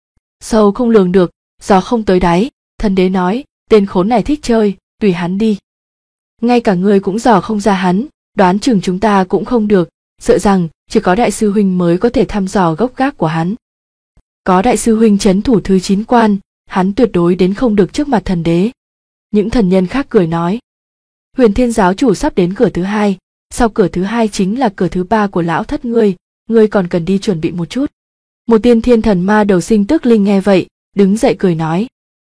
sâu không lường được, gió không tới đáy. Thần đế nói, tên khốn này thích chơi, tùy hắn đi. Ngay cả người cũng dò không ra hắn, đoán chừng chúng ta cũng không được, sợ rằng chỉ có đại sư huynh mới có thể thăm dò gốc gác của hắn. Có đại sư huynh trấn thủ thứ 9 quan, hắn tuyệt đối đến không được trước mặt thần đế. Những thần nhân khác cười nói: Huyền Thiên giáo chủ sắp đến cửa thứ 2, sau cửa thứ 2 chính là cửa thứ 3 của lão thất ngươi còn cần đi chuẩn bị một chút. Một tiên thiên thần ma đầu sinh tước linh nghe vậy, đứng dậy cười nói: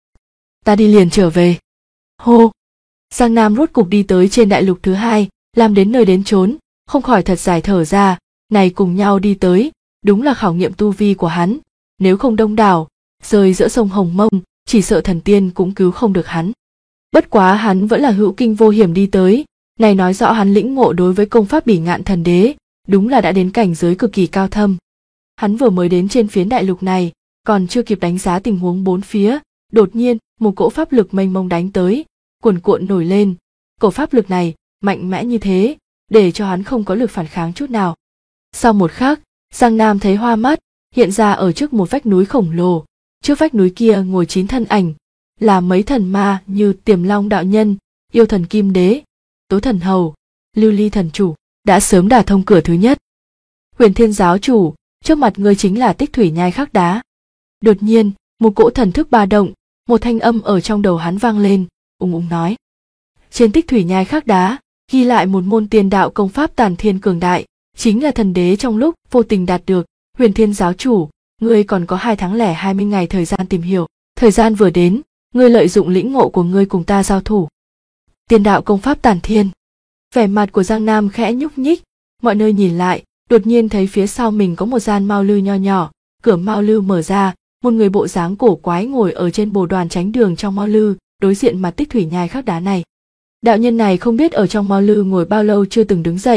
ta đi liền trở về. Hô! Giang Nam rốt cục đi tới trên đại lục thứ 2, làm đến nơi đến chốn, không khỏi thật dài thở ra, này cùng nhau đi tới, đúng là khảo nghiệm tu vi của hắn, nếu không đông đảo, rơi giữa sông Hồng Mông, chỉ sợ thần tiên cũng cứu không được hắn. Bất quá hắn vẫn là hữu kinh vô hiểm đi tới, này nói rõ hắn lĩnh ngộ đối với công pháp Bỉ Ngạn thần đế, đúng là đã đến cảnh giới cực kỳ cao thâm. Hắn vừa mới đến trên phiến đại lục này, còn chưa kịp đánh giá tình huống bốn phía, đột nhiên một cỗ pháp lực mênh mông đánh tới, cuồn cuộn nổi lên. Cỗ pháp lực này mạnh mẽ như thế, để cho hắn không có lực phản kháng chút nào. Sau một khắc, Giang Nam thấy hoa mắt, hiện ra ở trước một vách núi khổng lồ, trước vách núi kia ngồi 9 thân ảnh, là mấy thần ma như Tiềm Long đạo nhân, Yêu thần Kim Đế, Tố thần Hầu, Lưu Ly thần chủ, đã sớm đả thông cửa thứ nhất. Huyền Thiên giáo chủ, trước mặt ngươi chính là Tích Thủy Nhai Khắc Đá. Đột nhiên, một cỗ thần thức ba động, một thanh âm ở trong đầu hắn vang lên, ung ung nói: trên Tích Thủy Nhai Khắc Đá ghi lại một môn tiền đạo công pháp tản thiên cường đại, chính là thần đế trong lúc vô tình đạt được. Huyền Thiên giáo chủ, ngươi còn có 2 tháng lẻ 20 ngày thời gian tìm hiểu, thời gian vừa đến, ngươi lợi dụng lĩnh ngộ của ngươi cùng ta giao thủ. Tiền đạo công pháp tản thiên. Vẻ mặt của Giang Nam khẽ nhúc nhích, mọi nơi nhìn lại, đột nhiên thấy phía sau mình có một gian mao lư nho nhỏ, cửa mao lư mở ra, một người bộ dáng cổ quái ngồi ở trên bồ đoàn tránh đường trong mao lư, đối diện mặt Tích Thủy Nhai Khắc Đá này. Đạo nhân này không biết ở trong mao lư ngồi bao lâu chưa từng đứng dậy,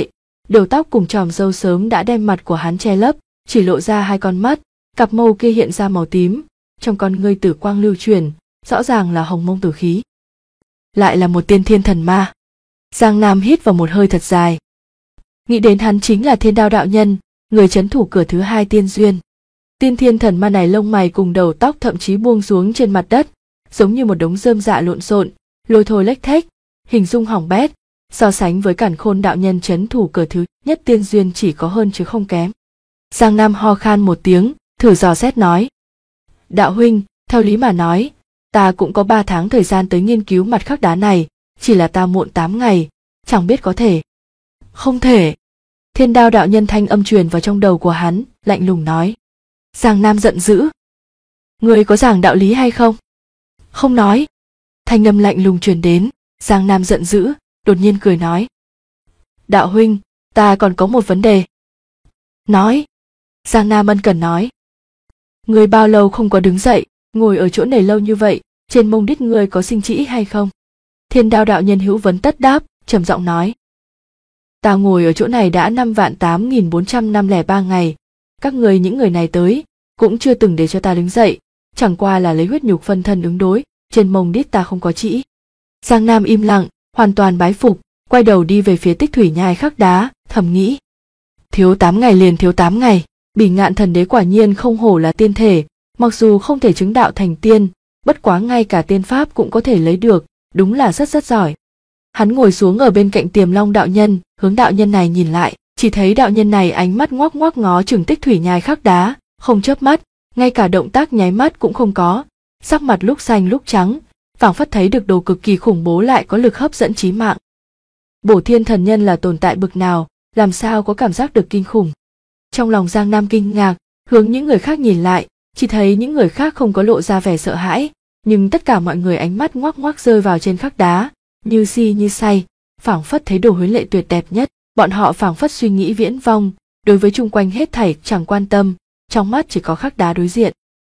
Đầu tóc cùng chòm râu sớm đã đem mặt của hắn che lấp, chỉ lộ ra hai con mắt, cặp mâu kia hiện ra màu tím, trong con ngươi tử quang lưu chuyển, rõ ràng là hồng mông tử khí. Lại là một tiên thiên thần ma. Giang Nam hít vào một hơi thật dài. Nghĩ đến hắn chính là Thiên Đao đạo nhân, người trấn thủ cửa thứ hai tiên duyên. Tiên thiên thần ma này lông mày cùng đầu tóc thậm chí buông xuống trên mặt đất, giống như một đống rơm rạ lộn xộn, lôi thôi lếch thếch, hình dung hỏng bét. So sánh với Càn Khôn đạo nhân trấn thủ cửa thứ nhất tiên duyên chỉ có hơn chứ không kém. Giang Nam ho khan một tiếng, thử dò xét nói: Đạo huynh, theo lý mà nói, ta cũng có 3 tháng thời gian tới nghiên cứu mặt khắc đá này, chỉ là ta muộn 8 ngày, chẳng biết có thể. Không thể. Thiên Đao đạo nhân thanh âm truyền vào trong đầu của hắn, lạnh lùng nói. Giang Nam giận dữ. Ngươi có giảng đạo lý hay không? Không nói. Thanh âm lạnh lùng truyền đến, Giang Nam giận dữ, đột nhiên cười nói. Đạo huynh, ta còn có một vấn đề. Nói. Giang Nam ân cần nói. Ngươi bao lâu không có đứng dậy, ngồi ở chỗ này lâu như vậy, trên mông đít ngươi có sinh trĩ hay không? Thiên Đao đạo nhân hữu vấn tất đáp, trầm giọng nói. Ta ngồi ở chỗ này đã 5.8403 ngày, các ngươi những người này tới, cũng chưa từng để cho ta đứng dậy, chẳng qua là lấy huyết nhục phân thân ứng đối, trên mông đít ta không có trĩ. Giang Nam im lặng, hoàn toàn bái phục, quay đầu đi về phía Tích Thủy Nhai khắc đá, thầm nghĩ. Thiếu 8 ngày liền thiếu 8 ngày, Bỉ Ngạn thần đế quả nhiên không hổ là tiên thể, mặc dù không thể chứng đạo thành tiên, bất quá ngay cả tiên pháp cũng có thể lấy được, đúng là rất giỏi. Hắn ngồi xuống ở bên cạnh Tiềm Long đạo nhân, hướng đạo nhân này nhìn lại, chỉ thấy đạo nhân này ánh mắt ngoác ngoác ngó chừng Tích Thủy Nhai khắc đá, không chớp mắt, ngay cả động tác nháy mắt cũng không có, sắc mặt lúc xanh lúc trắng, phảng phất thấy được đồ cực kỳ khủng bố lại có lực hấp dẫn chí mạng. Bổ Thiên thần nhân là tồn tại bực nào, làm sao có cảm giác được kinh khủng. Trong lòng Giang Nam kinh ngạc, hướng những người khác nhìn lại, chỉ thấy những người khác không có lộ ra vẻ sợ hãi, nhưng tất cả mọi người ánh mắt ngoác ngoác rơi vào trên khắc đá, như si như say, phảng phất thấy đồ huế lệ tuyệt đẹp nhất, bọn họ phảng phất suy nghĩ viễn vông, đối với chung quanh hết thảy chẳng quan tâm, trong mắt chỉ có khắc đá đối diện.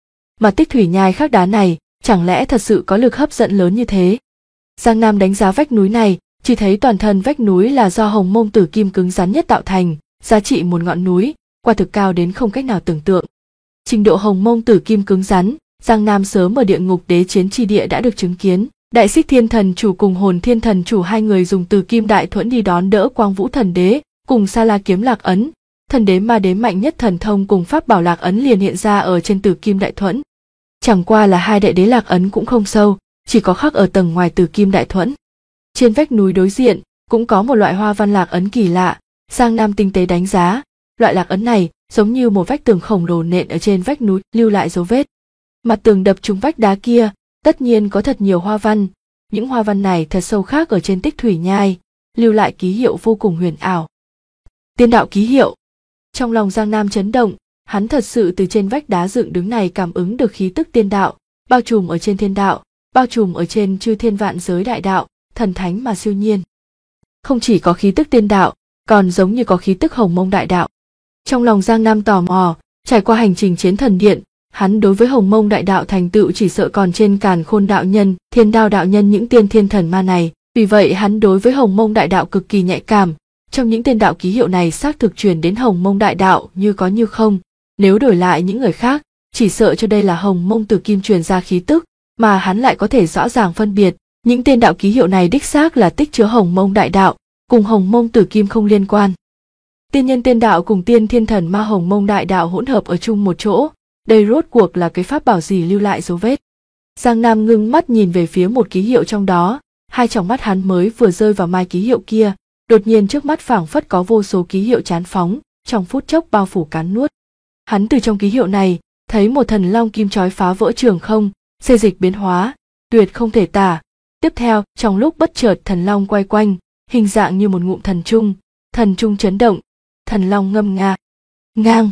Mà Tích Thủy Nhai khắc đá này, chẳng lẽ thật sự có lực hấp dẫn lớn như thế? Giang Nam đánh giá vách núi này, chỉ thấy toàn thân vách núi là do hồng mông tử kim cứng rắn nhất tạo thành, giá trị một ngọn núi, quả thực cao đến không cách nào tưởng tượng. Trình độ hồng mông tử kim cứng rắn, Giang Nam sớm ở địa ngục đế chiến chi địa đã được chứng kiến. Đại Xích Thiên Thần Chủ cùng Hồn Thiên Thần Chủ hai người dùng Tử Kim Đại Thuẫn đi đón đỡ Quang Vũ Thần Đế, cùng Sa La Kiếm Lạc Ấn, thần đế ma đế mạnh nhất thần thông cùng pháp bảo Lạc Ấn liền hiện ra ở trên Tử Kim Đại Thuẫn. Chẳng qua là hai đại đế Lạc Ấn cũng không sâu, chỉ có khắc ở tầng ngoài Tử Kim Đại Thuẫn. Trên vách núi đối diện cũng có một loại hoa văn Lạc Ấn kỳ lạ, Giang Nam tinh tế đánh giá, loại Lạc Ấn này giống như một vách tường khổng lồ nện ở trên vách núi lưu lại dấu vết. Mặt tường đập trúng vách đá kia, tất nhiên có thật nhiều hoa văn, những hoa văn này thật sâu khác ở trên Tích Thủy Nhai, lưu lại ký hiệu vô cùng huyền ảo. Tiên đạo ký hiệu. Trong lòng Giang Nam chấn động, hắn thật sự từ trên vách đá dựng đứng này cảm ứng được khí tức tiên đạo, bao trùm ở trên thiên đạo, bao trùm ở trên chư thiên vạn giới đại đạo, thần thánh mà siêu nhiên. Không chỉ có khí tức tiên đạo, còn giống như có khí tức hồng mông đại đạo. Trong lòng Giang Nam tò mò, trải qua hành trình chiến thần điện, hắn đối với hồng mông đại đạo thành tựu chỉ sợ còn trên Càn Khôn đạo nhân, Thiên Đao đạo nhân những tiên thiên thần ma này, vì vậy hắn đối với hồng mông đại đạo cực kỳ nhạy cảm. Trong những tiên đạo ký hiệu này xác thực truyền đến hồng mông đại đạo như có như không, nếu đổi lại những người khác, chỉ sợ cho đây là hồng mông tử kim truyền ra khí tức, mà hắn lại có thể rõ ràng phân biệt, những tiên đạo ký hiệu này đích xác là tích chứa hồng mông đại đạo, cùng hồng mông tử kim không liên quan. Tiên nhân tiên đạo cùng tiên thiên thần ma hồng mông đại đạo hỗn hợp ở chung một chỗ, đây rốt cuộc là cái pháp bảo gì lưu lại dấu vết. Giang Nam ngưng mắt nhìn về phía một ký hiệu trong đó, hai tròng mắt hắn mới vừa rơi vào mai ký hiệu kia, đột nhiên trước mắt phảng phất có vô số ký hiệu chán phóng, trong phút chốc bao phủ cắn nuốt. Hắn từ trong ký hiệu này thấy một thần long kim chói phá vỡ trường không, xê dịch biến hóa, tuyệt không thể tả. Tiếp theo, trong lúc bất chợt thần long quay quanh, hình dạng như một ngụm thần trung chấn động, thần long ngâm nga, ngang,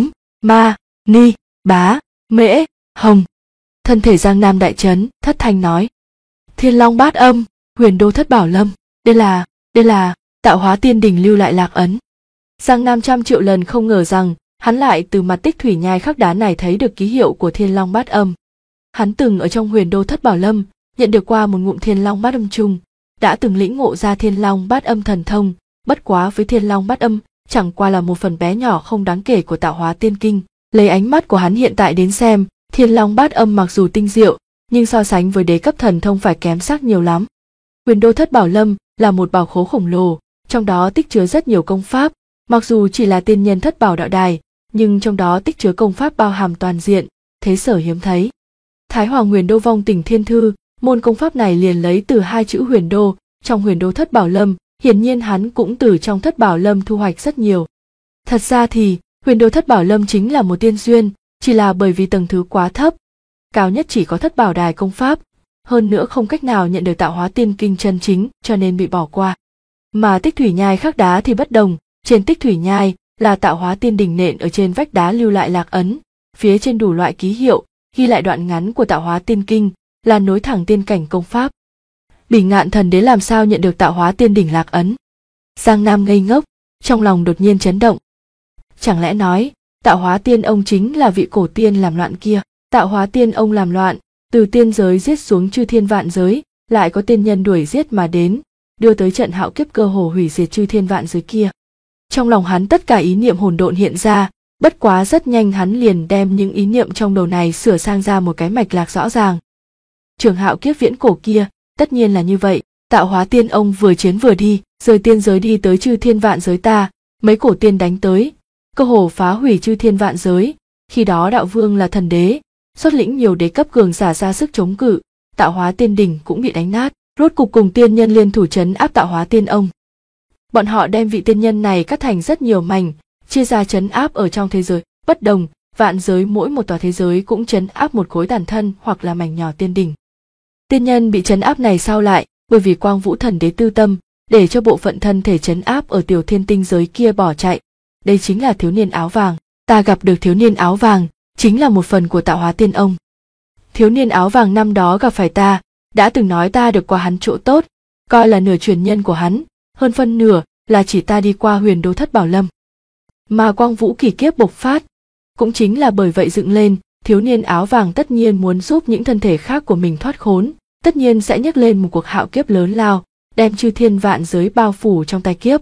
ma, ni, bá, mễ, hồng. Thân thể Giang Nam đại chấn, thất thanh nói: Thiên Long Bát Âm, Huyền Đô Thất Bảo Lâm, đây là Tạo Hóa Tiên Đình lưu lại Lạc Ấn. Giang Nam trăm triệu lần không ngờ rằng hắn lại từ mặt Tích Thủy Nhai khắc đá này thấy được ký hiệu của Thiên Long Bát Âm. Hắn từng ở trong Huyền Đô Thất Bảo Lâm nhận được qua một ngụm Thiên Long Bát Âm chung, đã từng lĩnh ngộ ra Thiên Long Bát Âm thần thông, bất quá với Thiên Long Bát Âm, chẳng qua là một phần bé nhỏ không đáng kể của Tạo Hóa Tiên Kinh. Lấy ánh mắt của hắn hiện tại đến xem, Thiên Long Bát Âm mặc dù tinh diệu, nhưng so sánh với đế cấp thần thông phải kém sắc nhiều lắm. Huyền Đô Thất Bảo Lâm là một bảo khố khổng lồ, trong đó tích chứa rất nhiều công pháp, mặc dù chỉ là tiên nhân thất bảo đạo đài, nhưng trong đó tích chứa công pháp bao hàm toàn diện, thế sở hiếm thấy. Thái Hoàng Huyền Đô Vong Tình Thiên Thư, môn công pháp này liền lấy từ hai chữ Huyền Đô, trong Huyền Đô Thất Bảo Lâm, hiển nhiên hắn cũng từ trong Thất Bảo Lâm thu hoạch rất nhiều. Thật ra thì, Huyền Đô Thất Bảo Lâm chính là một tiên duyên, chỉ là bởi vì tầng thứ quá thấp, cao nhất chỉ có Thất Bảo Đài công pháp, hơn nữa không cách nào nhận được Tạo Hóa Tiên Kinh chân chính, cho nên bị bỏ qua. Mà Tích Thủy Nhai Khắc Đá thì bất đồng, trên Tích Thủy Nhai là Tạo Hóa Tiên đỉnh nện ở trên vách đá lưu lại lạc ấn, phía trên đủ loại ký hiệu, ghi lại đoạn ngắn của Tạo Hóa Tiên Kinh, là nối thẳng tiên cảnh công pháp. Bỉ Ngạn Thần Đế làm sao nhận được Tạo Hóa Tiên đỉnh lạc ấn? Giang Nam ngây ngốc, trong lòng đột nhiên chấn động. Chẳng lẽ nói, Tạo Hóa Tiên ông chính là vị cổ tiên làm loạn kia? Tạo Hóa Tiên ông làm loạn, từ tiên giới giết xuống chư thiên vạn giới, lại có tiên nhân đuổi giết mà đến, đưa tới trận hạo kiếp cơ hồ hủy diệt chư thiên vạn giới kia. Trong lòng hắn tất cả ý niệm hỗn độn hiện ra, bất quá rất nhanh hắn liền đem những ý niệm trong đầu này sửa sang ra một cái mạch lạc rõ ràng. Trường hạo kiếp viễn cổ kia, tất nhiên là như vậy, Tạo Hóa Tiên ông vừa chiến vừa đi, rời tiên giới đi tới chư thiên vạn giới ta, mấy cổ tiên đánh tới, cơ hồ phá hủy chư thiên vạn giới, khi đó đạo vương là thần đế, xuất lĩnh nhiều đế cấp cường giả ra sức chống cự, Tạo Hóa Tiên đỉnh cũng bị đánh nát, rốt cục cùng tiên nhân liên thủ trấn áp Tạo Hóa Tiên ông. Bọn họ đem vị tiên nhân này cắt thành rất nhiều mảnh, chia ra trấn áp ở trong thế giới bất đồng, vạn giới mỗi một tòa thế giới cũng trấn áp một khối tàn thân hoặc là mảnh nhỏ tiên đỉnh. Tiên nhân bị trấn áp này sao lại, bởi vì Quang Vũ Thần Đế tư tâm, để cho bộ phận thân thể trấn áp ở tiểu thiên tinh giới kia bỏ chạy. Đây chính là thiếu niên áo vàng, ta gặp được thiếu niên áo vàng, chính là một phần của Tạo Hóa Tiên ông. Thiếu niên áo vàng năm đó gặp phải ta, đã từng nói ta được qua hắn chỗ tốt, coi là nửa truyền nhân của hắn, hơn phân nửa là chỉ ta đi qua Huyền Đô Thất Bảo Lâm. Mà Quang Vũ kỳ kiếp bộc phát, cũng chính là bởi vậy dựng lên, thiếu niên áo vàng tất nhiên muốn giúp những thân thể khác của mình thoát khốn, tất nhiên sẽ nhấc lên một cuộc hạo kiếp lớn lao, đem chư thiên vạn giới bao phủ trong tai kiếp.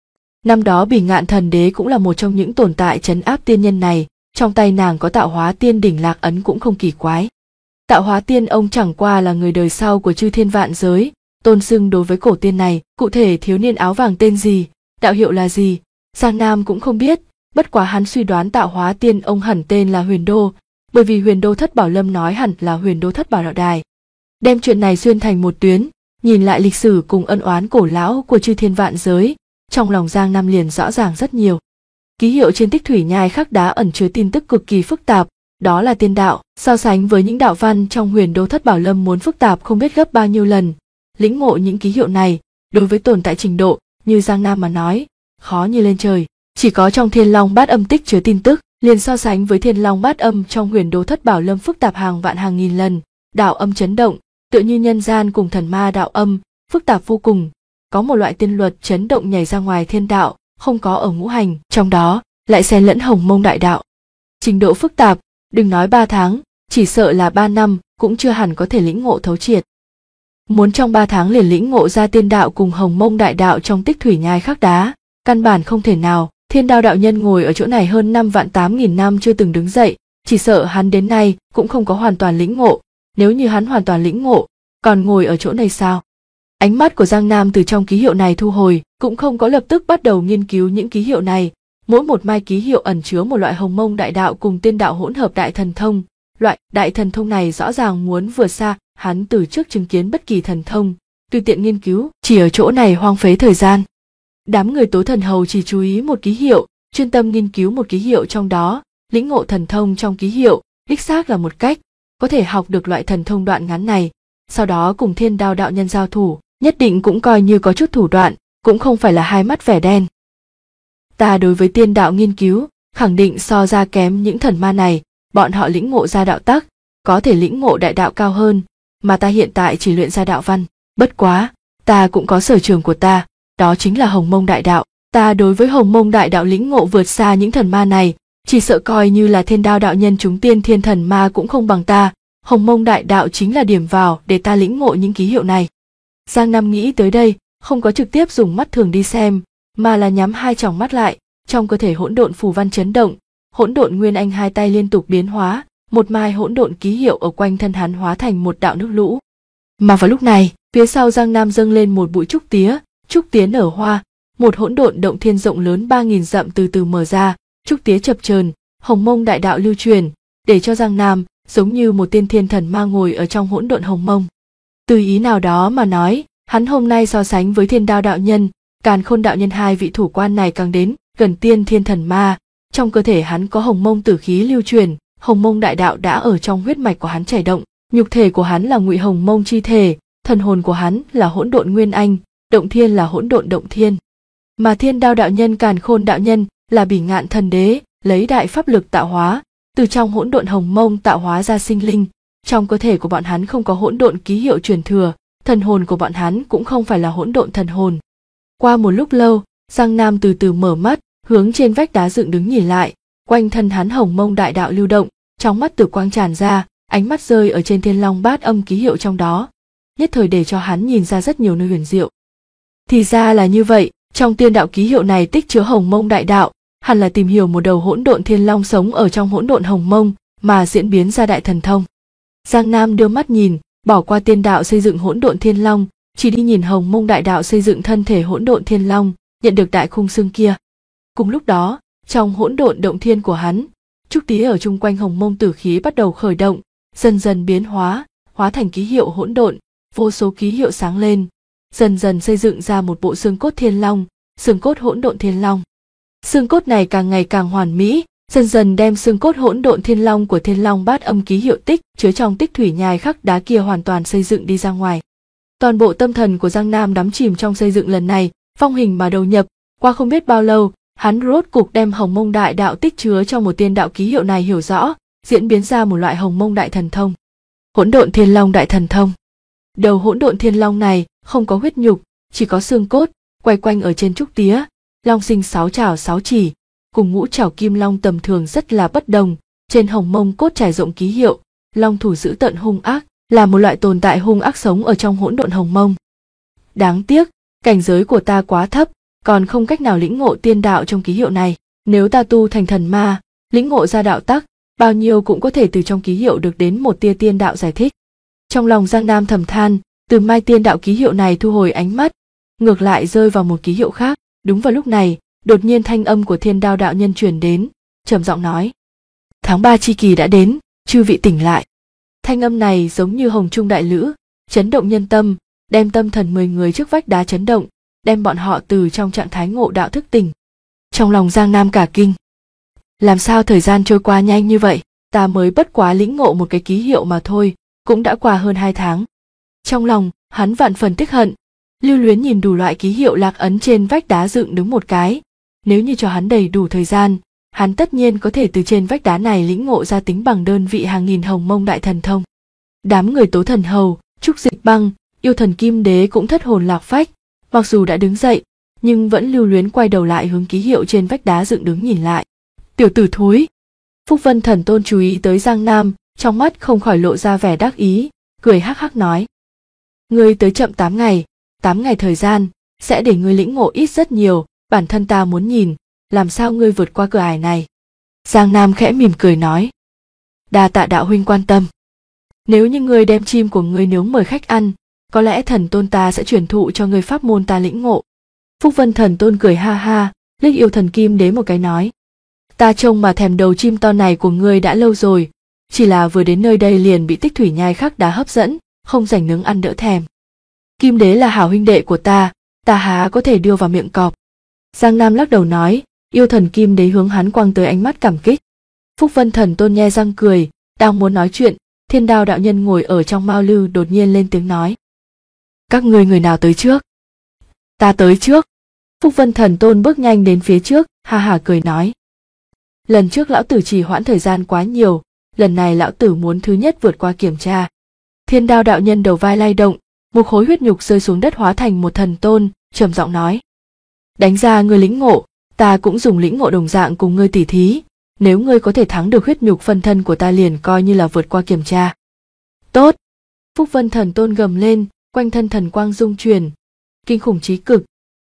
Năm đó Bỉ Ngạn Thần Đế cũng là một trong những tồn tại trấn áp tiên nhân này, trong tay nàng có Tạo Hóa Tiên đỉnh lạc ấn cũng không kỳ quái. Tạo Hóa Tiên ông chẳng qua là người đời sau của chư thiên vạn giới, tôn xưng đối với cổ tiên này, cụ thể thiếu niên áo vàng tên gì, đạo hiệu là gì, Giang Nam cũng không biết, bất quá hắn suy đoán Tạo Hóa Tiên ông hẳn tên là Huyền Đô, bởi vì Huyền Đô Thất Bảo Lâm nói hẳn là Huyền Đô Thất Bảo Đạo Đài. Đem chuyện này xuyên thành một tuyến, nhìn lại lịch sử cùng ân oán cổ lão của chư thiên vạn giới, trong lòng Giang Nam liền rõ ràng rất nhiều. Ký hiệu trên Tích Thủy Nhai Khắc Đá ẩn chứa tin tức cực kỳ phức tạp, đó là tiên đạo, so sánh với những đạo văn trong Huyền Đô Thất Bảo Lâm muốn phức tạp không biết gấp bao nhiêu lần. Lĩnh ngộ những ký hiệu này, đối với tồn tại trình độ như Giang Nam mà nói, khó như lên trời. Chỉ có trong Thiên Long Bát Âm tích chứa tin tức, liền so sánh với Thiên Long Bát Âm trong Huyền Đô Thất Bảo Lâm phức tạp hàng vạn hàng nghìn lần, đạo âm chấn động, tựa như nhân gian cùng thần ma đạo âm, phức tạp vô cùng. Có một loại tiên luật chấn động nhảy ra ngoài thiên đạo, không có ở ngũ hành, trong đó lại xen lẫn Hồng Mông đại đạo. Trình độ phức tạp, đừng nói 3 tháng, chỉ sợ là 3 năm cũng chưa hẳn có thể lĩnh ngộ thấu triệt. Muốn trong 3 tháng liền lĩnh ngộ ra tiên đạo cùng Hồng Mông đại đạo trong Tích Thủy Nhai Khắc Đá, căn bản không thể nào. Thiên Đao đạo nhân ngồi ở chỗ này hơn 5.800.000 năm chưa từng đứng dậy, chỉ sợ hắn đến nay cũng không có hoàn toàn lĩnh ngộ, nếu như hắn hoàn toàn lĩnh ngộ, còn ngồi ở chỗ này sao? Ánh mắt của Giang Nam từ trong ký hiệu này thu hồi, cũng không có lập tức bắt đầu nghiên cứu những ký hiệu này, mỗi một mai ký hiệu ẩn chứa một loại Hồng Mông đại đạo cùng tiên đạo hỗn hợp đại thần thông, loại đại thần thông này rõ ràng muốn vượt xa hắn từ trước chứng kiến bất kỳ thần thông, tùy tiện nghiên cứu, chỉ ở chỗ này hoang phế thời gian. Đám người Tố Thần Hầu chỉ chú ý một ký hiệu, chuyên tâm nghiên cứu một ký hiệu trong đó, lĩnh ngộ thần thông trong ký hiệu, đích xác là một cách, có thể học được loại thần thông đoạn ngắn này, sau đó cùng Thiên Đao đạo nhân giao thủ, nhất định cũng coi như có chút thủ đoạn, cũng không phải là hai mắt vẻ đen. Ta đối với tiên đạo nghiên cứu, khẳng định so ra kém những thần ma này, bọn họ lĩnh ngộ ra đạo tắc, có thể lĩnh ngộ đại đạo cao hơn, mà ta hiện tại chỉ luyện ra đạo văn, bất quá, ta cũng có sở trường của ta. Đó chính là Hồng Mông đại đạo, ta đối với Hồng Mông đại đạo lĩnh ngộ vượt xa những thần ma này, chỉ sợ coi như là Thiên Đao đạo nhân chúng tiên thiên thần ma cũng không bằng ta, Hồng Mông đại đạo chính là điểm vào để ta lĩnh ngộ những ký hiệu này. Giang Nam nghĩ tới đây, không có trực tiếp dùng mắt thường đi xem, mà là nhắm hai tròng mắt lại. Trong cơ thể hỗn độn phù văn chấn động, hỗn độn nguyên anh hai tay liên tục biến hóa, một mai hỗn độn ký hiệu ở quanh thân hắn hóa thành một đạo nước lũ. Mà vào lúc này, phía sau Giang Nam dâng lên một bụi trúc tía nở hoa, một hỗn độn động thiên rộng lớn 3000 dặm từ từ mở ra, trúc tía chập chờn, hồng mông đại đạo lưu truyền, để cho Giang Nam giống như một tiên thiên thần ma ngồi ở trong hỗn độn hồng mông. Từ ý nào đó mà nói, hắn hôm nay so sánh với Thiên Đao đạo nhân, Càn Khôn đạo nhân hai vị thủ quan này càng đến gần tiên thiên thần ma. Trong cơ thể hắn có hồng mông tử khí lưu truyền, hồng mông đại đạo đã ở trong huyết mạch của hắn chảy động, nhục thể của hắn là ngụy hồng mông chi thể, thần hồn của hắn là hỗn độn nguyên anh, động thiên là hỗn độn động thiên. Mà Thiên Đao đạo nhân, Càn Khôn đạo nhân là Bỉ Ngạn thần đế, lấy đại pháp lực tạo hóa, từ trong hỗn độn hồng mông tạo hóa ra sinh linh. Trong cơ thể của bọn hắn không có hỗn độn ký hiệu truyền thừa, thần hồn của bọn hắn cũng không phải là hỗn độn thần hồn. Qua một lúc lâu, Giang Nam từ từ mở mắt, hướng trên vách đá dựng đứng nhìn lại, quanh thân hắn hồng mông đại đạo lưu động, trong mắt tử quang tràn ra, ánh mắt rơi ở trên Thiên Long Bát Âm ký hiệu trong đó, nhất thời để cho hắn nhìn ra rất nhiều nơi huyền diệu. Thì ra là như vậy, trong tiên đạo ký hiệu này tích chứa hồng mông đại đạo, hẳn là tìm hiểu một đầu hỗn độn thiên long sống ở trong hỗn độn hồng mông mà diễn biến ra đại thần thông. Giang Nam đưa mắt nhìn, bỏ qua tiên đạo xây dựng hỗn độn thiên long, chỉ đi nhìn hồng mông đại đạo xây dựng thân thể hỗn độn thiên long, nhận được đại khung xương kia. Cùng lúc đó, trong hỗn độn động thiên của hắn, trúc tía ở chung quanh hồng mông tử khí bắt đầu khởi động, dần dần biến hóa, hóa thành ký hiệu hỗn độn, vô số ký hiệu sáng lên, dần dần xây dựng ra một bộ xương cốt thiên long, xương cốt hỗn độn thiên long. Xương cốt này càng ngày càng hoàn mỹ, dần dần đem xương cốt hỗn độn thiên long của Thiên Long Bát Âm ký hiệu tích chứa trong tích thủy nhai khắc đá kia hoàn toàn xây dựng đi ra ngoài. Toàn bộ tâm thần của Giang Nam đắm chìm trong xây dựng lần này, phong hình mà đầu nhập, qua không biết bao lâu, hắn rốt cục đem hồng mông đại đạo tích chứa trong một tiên đạo ký hiệu này hiểu rõ, diễn biến ra một loại hồng mông đại thần thông. Hỗn độn thiên long đại thần thông. Đầu hỗn độn thiên long này không có huyết nhục, chỉ có xương cốt, quay quanh ở trên trúc tía, long sinh 6 chảo 6 chỉ, cùng ngũ chảo kim long tầm thường rất là bất đồng, trên hồng mông cốt trải rộng ký hiệu, long thủ dữ tợn hung ác, là một loại tồn tại hung ác sống ở trong hỗn độn hồng mông. Đáng tiếc, cảnh giới của ta quá thấp, còn không cách nào lĩnh ngộ tiên đạo trong ký hiệu này, nếu ta tu thành thần ma, lĩnh ngộ ra đạo tắc, bao nhiêu cũng có thể từ trong ký hiệu được đến một tia tiên đạo giải thích. Trong lòng Giang Nam thầm than, từ mai tiên đạo ký hiệu này thu hồi ánh mắt, ngược lại rơi vào một ký hiệu khác. Đúng vào lúc này, đột nhiên thanh âm của Thiên Đao đạo nhân truyền đến, trầm giọng nói: tháng 3 chi kỳ đã đến, chư vị tỉnh lại. Thanh âm này giống như hồng trung đại lữ, chấn động nhân tâm, đem tâm thần 10 người trước vách đá chấn động, đem bọn họ từ trong trạng thái ngộ đạo thức tỉnh. Trong lòng Giang Nam cả kinh. Làm sao thời gian trôi qua nhanh như vậy, ta mới bất quá lĩnh ngộ một cái ký hiệu mà thôi, cũng đã qua hơn 2 tháng. Trong lòng, hắn vạn phần tiếc hận, lưu luyến nhìn đủ loại ký hiệu lạc ấn trên vách đá dựng đứng một cái. Nếu như cho hắn đầy đủ thời gian, hắn tất nhiên có thể từ trên vách đá này lĩnh ngộ ra tính bằng đơn vị hàng nghìn hồng mông đại thần thông. Đám người Tố Thần Hầu, Trúc Dịch Băng, Yêu Thần Kim Đế cũng thất hồn lạc phách, mặc dù đã đứng dậy, nhưng vẫn lưu luyến quay đầu lại hướng ký hiệu trên vách đá dựng đứng nhìn lại. Tiểu tử thối! Phúc Vân Thần Tôn chú ý tới Giang Nam, trong mắt không khỏi lộ ra vẻ đắc ý, cười hắc hắc nói: ngươi tới chậm 8 ngày, 8 ngày thời gian, sẽ để ngươi lĩnh ngộ ít rất nhiều, bản thân ta muốn nhìn, làm sao ngươi vượt qua cửa ải này. Giang Nam khẽ mỉm cười nói: đa tạ đạo huynh quan tâm. Nếu như ngươi đem chim của ngươi nướng mời khách ăn, có lẽ thần tôn ta sẽ truyền thụ cho ngươi pháp môn ta lĩnh ngộ. Phúc Vân Thần Tôn cười ha ha, liếc Yêu Thần Kim Đế một cái nói: ta trông mà thèm đầu chim to này của ngươi đã lâu rồi, chỉ là vừa đến nơi đây liền bị tích thủy nhai khắc đá hấp dẫn, không rảnh nướng ăn đỡ thèm. Kim Đế là hảo huynh đệ của ta há có thể đưa vào miệng cọp. Giang Nam lắc đầu nói. Yêu Thần Kim Đế hướng hắn quăng tới ánh mắt cảm kích. Phúc Vân Thần Tôn nhe răng cười, đang muốn nói chuyện, Thiên Đao đạo nhân ngồi ở trong mao lư đột nhiên lên tiếng nói: các ngươi người nào tới trước? Ta tới trước. Phúc Vân Thần Tôn bước nhanh đến phía trước, ha ha cười nói: lần trước lão tử trì hoãn thời gian quá nhiều, lần này lão tử muốn thứ nhất vượt qua kiểm tra. Thiên Đao đạo nhân đầu vai lay động, một khối huyết nhục rơi xuống đất hóa thành một thần tôn, trầm giọng nói: đánh ra ngươi lĩnh ngộ, ta cũng dùng lĩnh ngộ đồng dạng cùng ngươi tỉ thí, nếu ngươi có thể thắng được huyết nhục phân thân của ta liền coi như là vượt qua kiểm tra. Tốt! Phúc Vân Thần Tôn gầm lên, quanh thân thần quang dung truyền, kinh khủng chí cực,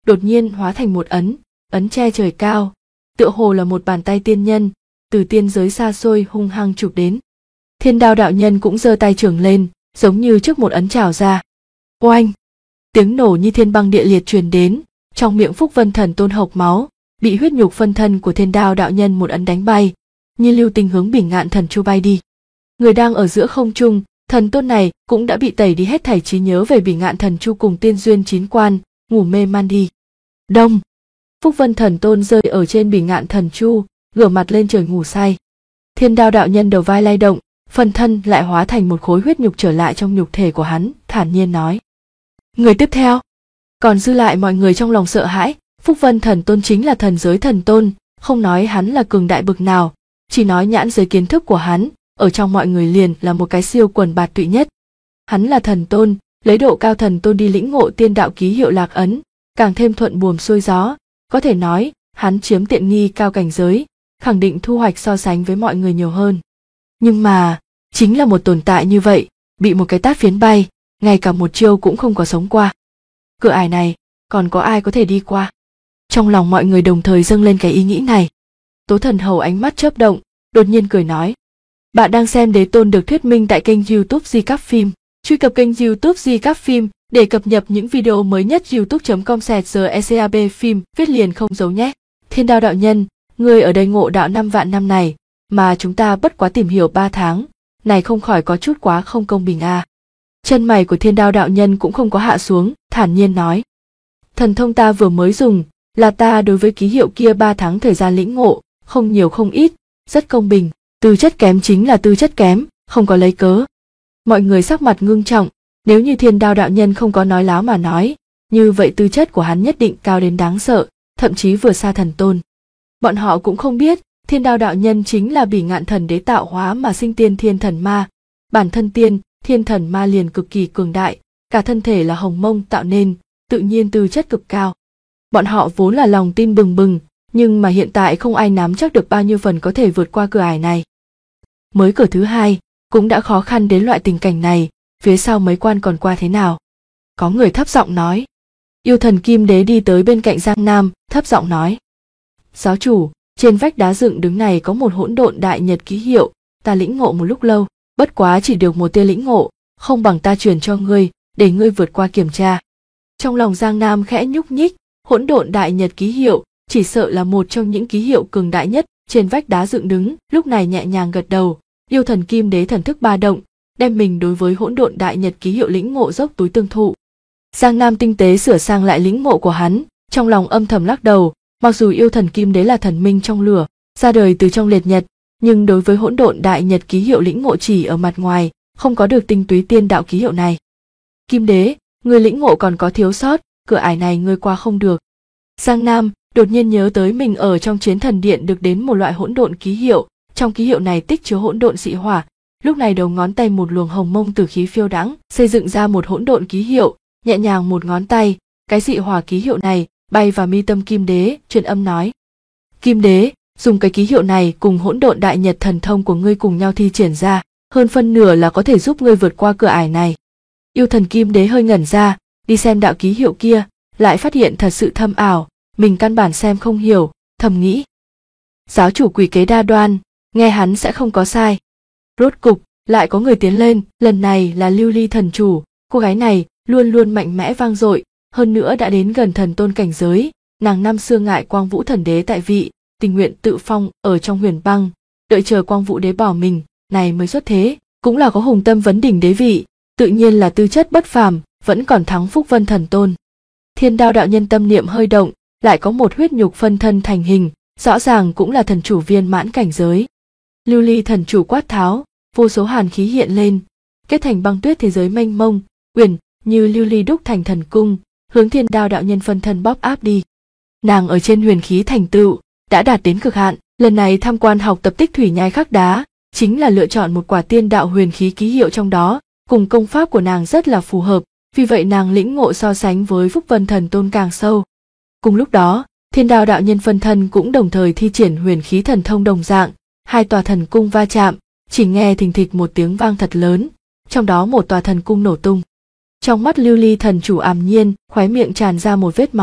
đột nhiên hóa thành một ấn che trời cao, tựa hồ là một bàn tay tiên nhân, từ tiên giới xa xôi hung hăng chụp đến. Thiên Đao đạo nhân cũng giơ tay trường lên, giống như trước một ấn trào ra. Oanh! Tiếng nổ như thiên băng địa liệt truyền đến, trong miệng Phúc Vân Thần Tôn hộc máu, bị huyết nhục phân thân của Thiên Đao đạo nhân một ấn đánh bay, như lưu tinh hướng Bỉ Ngạn Thần Chu bay đi. Người đang ở giữa không trung, thần tôn này cũng đã bị tẩy đi hết thảy trí nhớ về Bỉ Ngạn Thần Chu cùng tiên duyên chín quan, ngủ mê man đi. Đông! Phúc Vân Thần Tôn rơi ở trên Bỉ Ngạn Thần Chu, ngửa mặt lên trời ngủ say. Thiên Đao đạo nhân đầu vai lay động, phần thân lại hóa thành một khối huyết nhục trở lại trong nhục thể của hắn, thản nhiên nói. Người tiếp theo. Còn dư lại mọi người trong lòng sợ hãi. Phúc Vân Thần Tôn chính là thần giới thần tôn, không nói hắn là cường đại bực nào, chỉ nói nhãn giới kiến thức của hắn, ở trong mọi người liền là một cái siêu quần bạt tụy nhất. Hắn là thần tôn, lấy độ cao thần tôn đi lĩnh ngộ tiên đạo ký hiệu lạc ấn, càng thêm thuận buồm xuôi gió, có thể nói, hắn chiếm tiện nghi cao cảnh giới, khẳng định thu hoạch so sánh với mọi người nhiều hơn. Nhưng mà, chính là một tồn tại như vậy, bị một cái tát phiến bay, ngay cả một chiêu cũng không có sống qua. Cửa ải này, còn có ai có thể đi qua? Trong lòng mọi người đồng thời dâng lên cái ý nghĩ này. Tố Thần Hầu ánh mắt chớp động, đột nhiên cười nói. Bạn đang xem Đế Tôn được thuyết minh tại kênh YouTube Di Cáp Phim. Truy cập kênh YouTube Di Cáp Phim để cập nhật những video mới nhất. youtube.com/GECAB phim viết liền không giấu nhé. Thiên Đao đạo nhân, ngươi ở đây ngộ đạo 5 vạn năm này, mà chúng ta bất quá tìm hiểu 3 tháng, này không khỏi có chút quá không công bình à. Chân mày của Thiên Đao đạo nhân cũng không có hạ xuống, thản nhiên nói. Thần thông ta vừa mới dùng, là ta đối với ký hiệu kia 3 tháng thời gian lĩnh ngộ, không nhiều không ít, rất công bình, tư chất kém chính là tư chất kém, không có lấy cớ. Mọi người sắc mặt ngưng trọng, nếu như Thiên Đao đạo nhân không có nói láo mà nói, như vậy tư chất của hắn nhất định cao đến đáng sợ, thậm chí vừa xa thần tôn. Bọn họ cũng không biết, Thiên Đao đạo nhân chính là Bỉ Ngạn Thần Đế tạo hóa mà sinh tiên thiên thần ma, bản thân tiên, thiên thần ma liền cực kỳ cường đại, cả thân thể là hồng mông tạo nên, tự nhiên tư chất cực cao. Bọn họ vốn là lòng tin bừng bừng, nhưng mà hiện tại không ai nắm chắc được bao nhiêu phần có thể vượt qua cửa ải này. Mới cửa thứ hai, cũng đã khó khăn đến loại tình cảnh này, phía sau mấy quan còn qua thế nào? Có người thấp giọng nói. Yêu thần Kim Đế đi tới bên cạnh Giang Nam, thấp giọng nói. Giáo chủ, trên vách đá dựng đứng này có một hỗn độn đại nhật ký hiệu, ta lĩnh ngộ một lúc lâu, bất quá chỉ được một tia lĩnh ngộ, không bằng ta truyền cho ngươi, để ngươi vượt qua kiểm tra. Trong lòng Giang Nam khẽ nhúc nhích, hỗn độn đại nhật ký hiệu, chỉ sợ là một trong những ký hiệu cường đại nhất trên vách đá dựng đứng, lúc này nhẹ nhàng gật đầu. Yêu thần Kim Đế thần thức ba động, đem mình đối với hỗn độn đại nhật ký hiệu lĩnh ngộ dốc túi tương thụ. Giang Nam tinh tế sửa sang lại lĩnh ngộ của hắn, trong lòng âm thầm lắc đầu, mặc dù yêu thần Kim Đế là thần minh trong lửa, ra đời từ trong liệt nhật, nhưng đối với hỗn độn đại nhật ký hiệu lĩnh ngộ chỉ ở mặt ngoài, không có được tinh túy tiên đạo ký hiệu này. Kim Đế, người lĩnh ngộ còn có thiếu sót, cửa ải này ngươi qua không được. Giang Nam đột nhiên nhớ tới mình ở trong Chiến Thần Điện được đến một loại hỗn độn ký hiệu, trong ký hiệu này tích chứa hỗn độn dị hỏa, lúc này đầu ngón tay một luồng hồng mông tử khí phiêu đãng, xây dựng ra một hỗn độn ký hiệu, nhẹ nhàng một ngón tay, cái dị hỏa ký hiệu này bay vào mi tâm Kim Đế, truyền âm nói: Kim Đế, dùng cái ký hiệu này cùng hỗn độn đại nhật thần thông của ngươi cùng nhau thi triển ra, hơn phân nửa là có thể giúp ngươi vượt qua cửa ải này. Yêu thần Kim Đế hơi ngẩn ra, đi xem đạo ký hiệu kia, lại phát hiện thật sự thâm ảo, mình căn bản xem không hiểu, thầm nghĩ: giáo chủ quỷ kế đa đoan, nghe hắn sẽ không có sai. Rốt cục lại có người tiến lên, lần này là Lưu Ly thần chủ, cô gái này luôn luôn mạnh mẽ vang dội, hơn nữa đã đến gần thần tôn cảnh giới, nàng năm xưa ngại Quang Vũ thần đế tại vị, tình nguyện tự phong ở trong huyền băng, đợi chờ Quang Vũ đế bỏ mình, này mới xuất thế, cũng là có hùng tâm vấn đỉnh đế vị, tự nhiên là tư chất bất phàm, vẫn còn thắng Phúc Vân thần tôn. Thiên Đao đạo nhân tâm niệm hơi động, lại có một huyết nhục phân thân thành hình, rõ ràng cũng là thần chủ viên mãn cảnh giới. Lưu Ly thần chủ quát tháo, vô số hàn khí hiện lên, kết thành băng tuyết thế giới mênh mông, uyển như lưu ly đúc thành thần cung, hướng Thiên Đao đạo nhân phân thân bóp áp đi. Nàng ở trên huyền khí thành tựu đã đạt đến cực hạn, lần này tham quan học tập tích thủy nhai khắc đá, chính là lựa chọn một quả tiên đạo huyền khí ký hiệu trong đó, cùng công pháp của nàng rất là phù hợp, vì vậy nàng lĩnh ngộ so sánh với Phúc Vân thần tôn càng sâu. Cùng lúc đó, Thiên Đao đạo nhân phân thân cũng đồng thời thi triển huyền khí thần thông đồng dạng, hai tòa thần cung va chạm, chỉ nghe thình thịch một tiếng vang thật lớn, trong đó một tòa thần cung nổ tung. Trong mắt Lưu Ly thần chủ ảm nhiên, khóe miệng tràn ra một vết máu,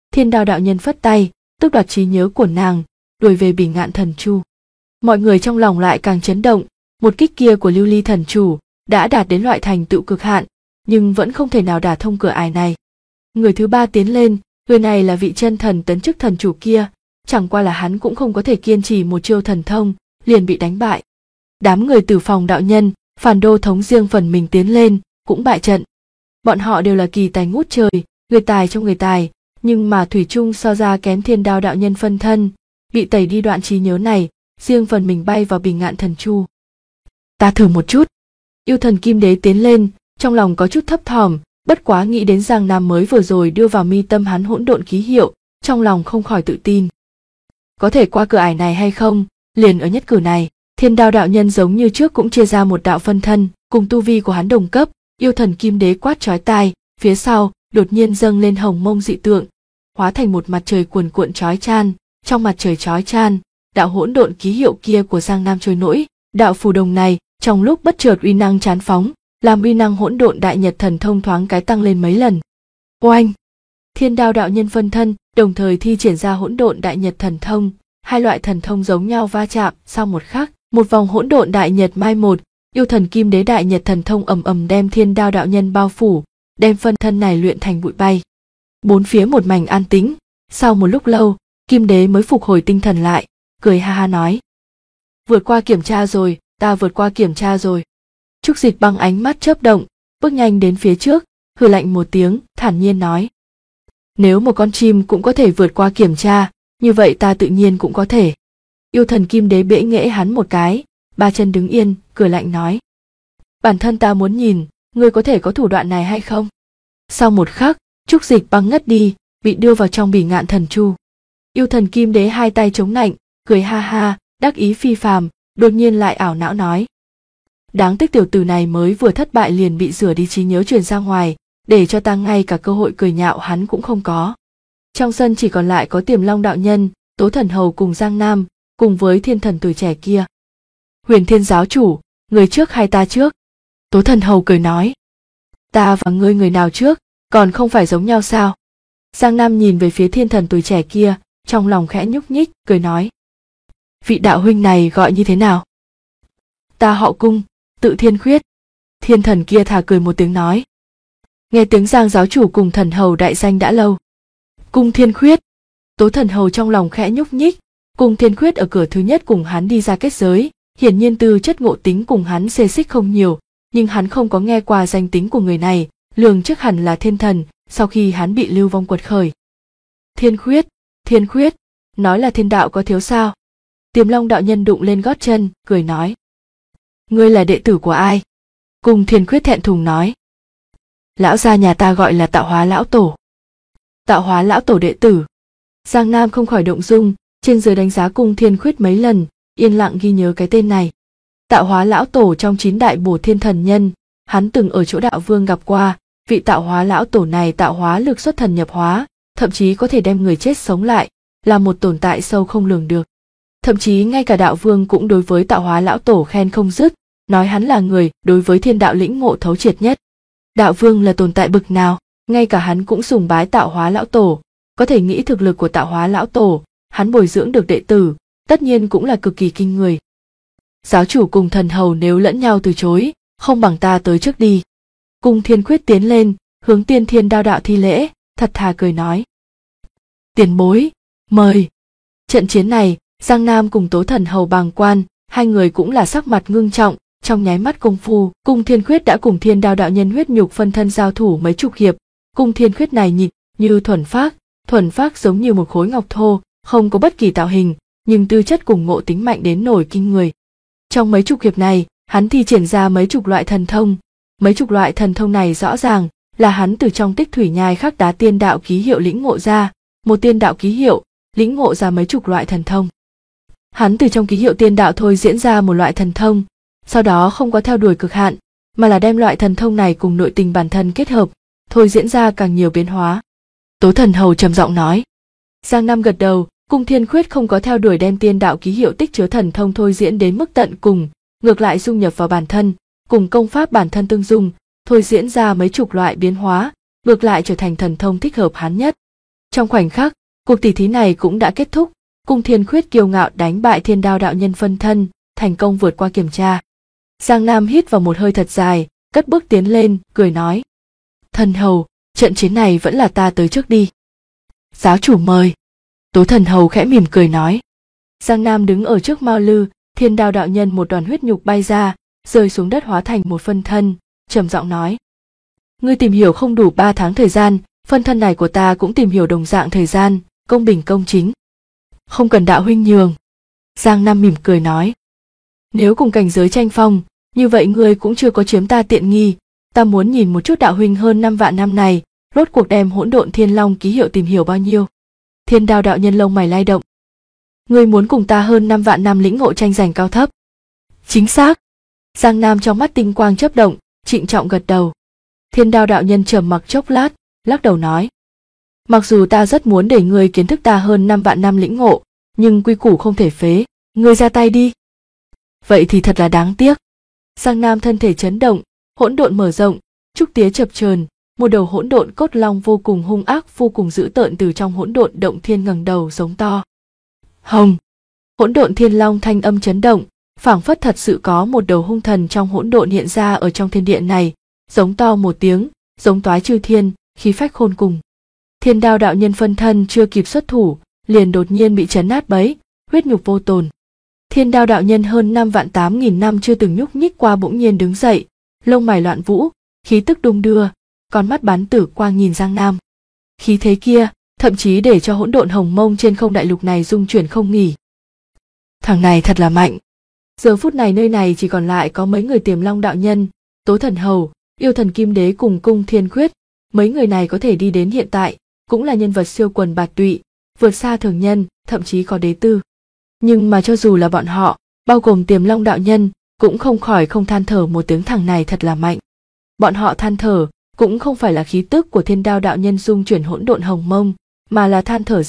Thiên Đao đạo nhân phất tay, tước đoạt trí nhớ của nàng, đuổi về Bỉ Ngạn Thần Chu. Mọi người trong lòng lại càng chấn động, một kích kia của Lưu Ly thần chủ đã đạt đến loại thành tựu cực hạn, nhưng vẫn không thể nào đả thông cửa ải này. Người thứ ba tiến lên, người này là vị chân thần tấn chức thần chủ kia, chẳng qua là hắn cũng không có thể kiên trì một chiêu thần thông, liền bị đánh bại. Đám người Tử Phòng đạo nhân, Phản Đô thống riêng phần mình tiến lên, cũng bại trận. Bọn họ đều là kỳ tài ngút trời, người tài trong người tài, nhưng mà thủy chung so ra kém Thiên Đao đạo nhân phân thân, bị tẩy đi đoạn trí nhớ này, riêng phần mình bay vào Bỉ Ngạn Thần Chu. Ta thử một chút. Yêu thần Kim Đế tiến lên, trong lòng có chút thấp thỏm, bất quá nghĩ đến Giang Nam mới vừa rồi đưa vào mi tâm hắn hỗn độn ký hiệu, trong lòng không khỏi tự tin. Có thể qua cửa ải này hay không, liền ở nhất cử này. Thiên Đao đạo nhân giống như trước cũng chia ra một đạo phân thân, cùng tu vi của hắn đồng cấp. Yêu thần Kim Đế quát chói tai, phía sau đột nhiên dâng lên hồng mông dị tượng, hóa thành một mặt trời cuồn cuộn chói chan. Trong mặt trời chói chan, đạo hỗn độn ký hiệu kia của Giang Nam trôi nổi. Đạo phù đồng này trong lúc bất chợt uy năng chán phóng, làm uy năng hỗn độn đại nhật thần thông thoáng cái tăng lên mấy lần. Oanh! Thiên Đao đạo nhân phân thân đồng thời thi triển ra hỗn độn đại nhật thần thông, hai loại thần thông giống nhau va chạm, sau một khắc, một vòng hỗn độn đại nhật mai một, yêu thần Kim Đế đại nhật thần thông ầm ầm đem Thiên Đao đạo nhân bao phủ, đem phân thân này luyện thành bụi bay. Bốn phía một mảnh an tĩnh, sau một lúc lâu, Kim Đế mới phục hồi tinh thần lại, cười ha ha nói: "Vượt qua kiểm tra rồi, ta vượt qua kiểm tra rồi." Trúc Dịch Băng ánh mắt chớp động, bước nhanh đến phía trước, hừ lạnh một tiếng, thản nhiên nói: "Nếu một con chim cũng có thể vượt qua kiểm tra, như vậy ta tự nhiên cũng có thể." Yêu thần Kim Đế bẽ nghễ hắn một cái, ba chân đứng yên, cười lạnh nói: "Bản thân ta muốn nhìn, ngươi có thể có thủ đoạn này hay không?" Sau một khắc, Trúc Dịch Băng ngất đi, bị đưa vào trong Bỉ Ngạn Thần Chu. Yêu thần Kim Đế hai tay chống nạnh, cười ha ha, đắc ý phi phàm, đột nhiên lại ảo não nói: "Đáng tiếc tiểu tử này mới vừa thất bại liền bị rửa đi trí nhớ truyền ra ngoài, để cho ta ngay cả cơ hội cười nhạo hắn cũng không có." Trong sân chỉ còn lại có Tiềm Long đạo nhân, Tố Thần Hầu cùng Giang Nam, cùng với thiên thần tuổi trẻ kia. "Huyền Thiên giáo chủ, người trước hay ta trước?" Tố Thần Hầu cười nói: "Ta và ngươi người nào trước, còn không phải giống nhau sao?" Giang Nam nhìn về phía thiên thần tuổi trẻ kia, trong lòng khẽ nhúc nhích, cười nói: "Vị đạo huynh này gọi như thế nào?" "Ta họ Cung, tự Thiên Khuyết." Thiên thần kia thả cười một tiếng nói: "Nghe tiếng Giang giáo chủ cùng thần hầu đại danh đã lâu." "Cung Thiên Khuyết." Tố Thần Hầu trong lòng khẽ nhúc nhích, Cung Thiên Khuyết ở cửa thứ nhất cùng hắn đi ra kết giới, hiển nhiên tư chất ngộ tính cùng hắn xê xích không nhiều, nhưng hắn không có nghe qua danh tính của người này, lường trước hẳn là thiên thần, sau khi hắn bị lưu vong quật khởi. Thiên Khuyết, nói là thiên đạo có thiếu sao?" Tiềm Long đạo nhân đụng lên gót chân, cười nói: "Ngươi là đệ tử của ai?" Cung Thiên Khuyết thẹn thùng nói: "Lão gia nhà ta gọi là Tạo Hóa lão tổ." "Tạo Hóa lão tổ đệ tử?" Giang Nam không khỏi động dung, trên dưới đánh giá Cung Thiên Khuyết mấy lần, yên lặng ghi nhớ cái tên này. Tạo Hóa lão tổ trong 9 đại bổ thiên thần nhân, hắn từng ở chỗ đạo vương gặp qua, vị Tạo Hóa lão tổ này tạo hóa lực xuất thần nhập hóa, thậm chí có thể đem người chết sống lại, là một tồn tại sâu không lường được. Thậm chí ngay cả đạo vương cũng đối với Tạo Hóa lão tổ khen không dứt, nói hắn là người đối với thiên đạo lĩnh ngộ thấu triệt nhất. Đạo vương là tồn tại bực nào, ngay cả hắn cũng sùng bái Tạo Hóa lão tổ, có thể nghĩ thực lực của Tạo Hóa lão tổ, hắn bồi dưỡng được đệ tử, tất nhiên cũng là cực kỳ kinh người. "Giáo chủ cùng thần hầu nếu lẫn nhau từ chối, không bằng ta tới trước đi." Cung Thiên Khuyết tiến lên, hướng Tiên Thiên Đao đạo thi lễ, thật thà cười nói: "Tiền bối, mời." Trận chiến này, Giang Nam cùng Tố Thần Hầu bàng quan, hai người cũng là sắc mặt ngưng trọng, trong nháy mắt công phu, Cung Thiên Khuyết đã cùng Thiên Đao đạo nhân huyết nhục phân thân giao thủ mấy chục hiệp. Cung Thiên Khuyết này nhìn như thuần phác giống như một khối ngọc thô, không có bất kỳ tạo hình, nhưng tư chất cùng ngộ tính mạnh đến nổi kinh người. Trong mấy chục hiệp này, hắn thi triển ra mấy chục loại thần thông. Mấy chục loại thần thông này rõ ràng là hắn từ trong Tích Thủy Nhai Khắc Đá tiên đạo ký hiệu lĩnh ngộ ra, một tiên đạo ký hiệu, lĩnh ngộ ra mấy chục loại thần thông. Hắn từ trong ký hiệu tiên đạo thôi diễn ra một loại thần thông, sau đó không có theo đuổi cực hạn, mà là đem loại thần thông này cùng nội tình bản thân kết hợp, thôi diễn ra càng nhiều biến hóa. Tố Thần Hầu trầm giọng nói. Giang Nam gật đầu, Cung Thiên Khuyết không có theo đuổi đem tiên đạo ký hiệu tích chứa thần thông thôi diễn đến mức tận cùng, ngược lại dung nhập vào bản thân, cùng công pháp bản thân tương dung, thôi diễn ra mấy chục loại biến hóa, ngược lại trở thành thần thông thích hợp hắn nhất. Trong khoảnh khắc, cuộc tỷ thí này cũng đã kết thúc, Cung Thiên Khuyết kiêu ngạo đánh bại Thiên Đao đạo nhân phân thân, thành công vượt qua kiểm tra. Giang Nam hít vào một hơi thật dài, cất bước tiến lên, cười nói: Thần hầu, trận chiến này vẫn là ta tới trước đi. Giáo chủ mời. Tố Thần hầu khẽ mỉm cười nói. Giang Nam đứng ở trước Mao Lư, Thiên Đao đạo nhân một đoàn huyết nhục bay ra, rơi xuống đất hóa thành một phân thân, trầm giọng nói: Ngươi tìm hiểu không đủ 3 tháng thời gian, phân thân này của ta cũng tìm hiểu đồng dạng thời gian, công bình công chính. Không cần đạo huynh nhường. Giang Nam mỉm cười nói: Nếu cùng cảnh giới tranh phong, như vậy ngươi cũng chưa có chiếm ta tiện nghi, ta muốn nhìn một chút đạo huynh hơn 5 vạn năm này, rốt cuộc đem Hỗn Độn Thiên Long ký hiệu tìm hiểu bao nhiêu. Thiên Đao đạo nhân lông mày lay động. Ngươi muốn cùng ta hơn 5 vạn năm lĩnh ngộ tranh giành cao thấp? Chính xác. Giang Nam trong mắt tinh quang chớp động, trịnh trọng gật đầu. Thiên Đao đạo nhân trầm mặc chốc lát, lắc đầu nói: Mặc dù ta rất muốn để ngươi kiến thức ta hơn 5 vạn năm lĩnh ngộ, nhưng quy củ không thể phế, ngươi ra tay đi. Vậy thì thật là đáng tiếc. Giang Nam thân thể chấn động, hỗn độn mở rộng, trúc tía chập chờn, một đầu hỗn độn cốt long vô cùng hung ác, vô cùng dữ tợn từ trong hỗn độn động thiên ngẩng đầu giống to. Hồng! Hỗn độn thiên long thanh âm chấn động, phảng phất thật sự có một đầu hung thần trong hỗn độn hiện ra ở trong thiên địa này, giống to một tiếng, giống toái chư thiên, khí phách khôn cùng. Thiên Đao đạo nhân phân thân chưa kịp xuất thủ, liền đột nhiên bị chấn nát bấy, huyết nhục vô tồn. Thiên Đao đạo nhân hơn 5.800.000 năm chưa từng nhúc nhích qua bỗng nhiên đứng dậy, lông mày loạn vũ, khí tức đung đưa, con mắt bắn tử quang nhìn Giang Nam. Khí thế kia, thậm chí để cho hỗn độn hồng mông trên không đại lục này rung chuyển không nghỉ. Thằng này thật là mạnh. Giờ phút này nơi này chỉ còn lại có mấy người Tiềm Long đạo nhân, Tố Thần hầu, Yêu Thần Kim Đế cùng Cung Thiên Khuyết. Mấy người này có thể đi đến hiện tại, cũng là nhân vật siêu quần bạt tụy, vượt xa thường nhân, thậm chí có đế tư. Nhưng mà cho dù là bọn họ, bao gồm Tiềm Long đạo nhân, cũng không khỏi không than thở một tiếng, thằng này thật là mạnh. Bọn họ than thở cũng không phải là khí tức của Thiên Đao đạo nhân dung chuyển hỗn độn hồng mông, mà là than thở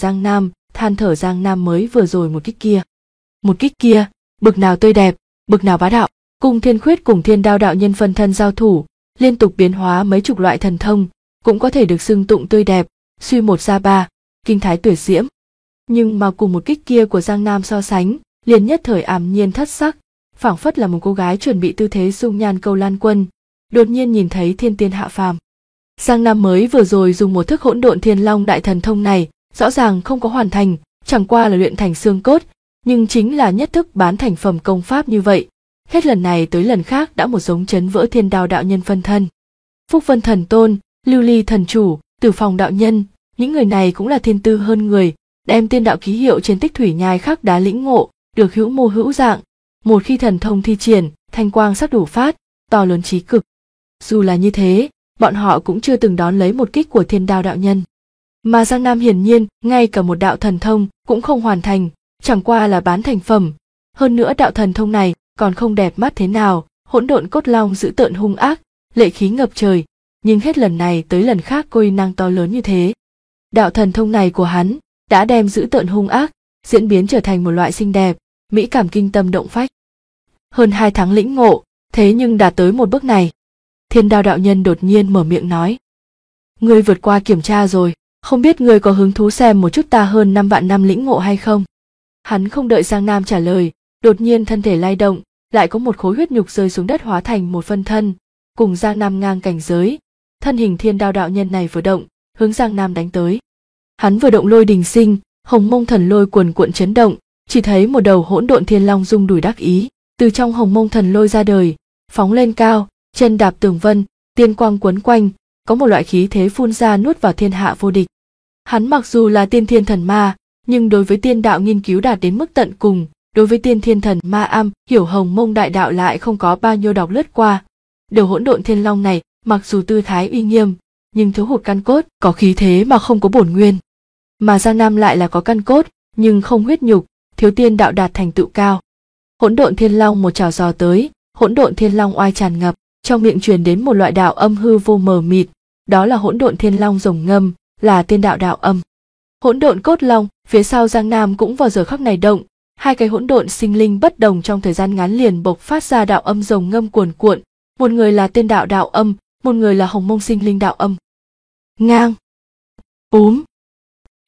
Giang Nam mới vừa rồi một kích kia. Một kích kia, bực nào tươi đẹp, bực nào bá đạo. Cung Thiên Khuyết cùng Thiên Đao đạo nhân phân thân giao thủ, liên tục biến hóa mấy chục loại thần thông, cũng có thể được xưng tụng tươi đẹp, suy một ra ba, kinh thái tuyệt diễm. Nhưng mà cùng một kích kia của Giang Nam so sánh, liền nhất thời ảm nhiên thất sắc, phảng phất là một cô gái chuẩn bị tư thế dung nhan câu lan quân, đột nhiên nhìn thấy thiên tiên hạ phàm. Giang Nam mới vừa rồi dùng một thức hỗn độn thiên long đại thần thông này, rõ ràng không có hoàn thành, chẳng qua là luyện thành xương cốt, nhưng chính là nhất thức bán thành phẩm công pháp như vậy, hết lần này tới lần khác đã một giống chấn vỡ Thiên Đao đạo nhân phân thân. Phúc Vân thần tôn, Lưu Ly thần chủ, Tử Phòng đạo nhân, những người này cũng là thiên tư hơn người, đem tiên đạo ký hiệu trên tích thủy nhai khắc đá lĩnh ngộ, được hữu mô hữu dạng, một khi thần thông thi triển, thanh quang sắc đủ phát, to lớn trí cực. Dù là như thế, bọn họ cũng chưa từng đón lấy một kích của Thiên Đao đạo nhân. Mà Giang Nam hiển nhiên, ngay cả một đạo thần thông cũng không hoàn thành, chẳng qua là bán thành phẩm. Hơn nữa đạo thần thông này còn không đẹp mắt thế nào, hỗn độn cốt long dữ tợn hung ác, lệ khí ngập trời, nhưng hết lần này tới lần khác có uy năng to lớn như thế. Đạo thần thông này của hắn đã đem dữ tợn hung ác diễn biến trở thành một loại xinh đẹp, mỹ cảm kinh tâm động phách. Hơn 2 tháng lĩnh ngộ, thế nhưng đạt tới một bước này. Thiên Đao đạo nhân đột nhiên mở miệng nói: Ngươi vượt qua kiểm tra rồi, không biết ngươi có hứng thú xem một chút ta hơn 5 vạn năm lĩnh ngộ hay không? Hắn không đợi Giang Nam trả lời, đột nhiên thân thể lay động, lại có một khối huyết nhục rơi xuống đất hóa thành một phân thân, cùng Giang Nam ngang cảnh giới. Thân hình Thiên Đao đạo nhân này vừa động, hướng Giang Nam đánh tới. Hắn vừa động lôi đình sinh, hồng mông thần lôi cuồn cuộn chấn động, chỉ thấy một đầu hỗn độn thiên long rung đùi đắc ý, từ trong hồng mông thần lôi ra đời, phóng lên cao, chân đạp tường vân, tiên quang quấn quanh, có một loại khí thế phun ra nuốt vào thiên hạ vô địch. Hắn mặc dù là tiên thiên thần ma, nhưng đối với tiên đạo nghiên cứu đạt đến mức tận cùng, đối với tiên thiên thần ma am hiểu hồng mông đại đạo lại không có bao nhiêu đọc lướt qua. Đầu hỗn độn thiên long này mặc dù tư thái uy nghiêm, nhưng thiếu hụt căn cốt, có khí thế mà không có bổn nguyên. Mà Giang Nam lại là có căn cốt, nhưng không huyết nhục, thiếu tiên đạo đạt thành tựu cao. Hỗn độn thiên long một trào giò tới, hỗn độn thiên long oai tràn ngập, trong miệng truyền đến một loại đạo âm hư vô mờ mịt, đó là hỗn độn thiên long rồng ngâm, là tiên đạo đạo âm. Hỗn độn cốt long, phía sau Giang Nam cũng vào giờ khắc này động, hai cái hỗn độn sinh linh bất đồng trong thời gian ngắn liền bộc phát ra đạo âm rồng ngâm cuồn cuộn, một người là tiên đạo đạo âm, một người là hồng mông sinh linh đạo âm. Ngang,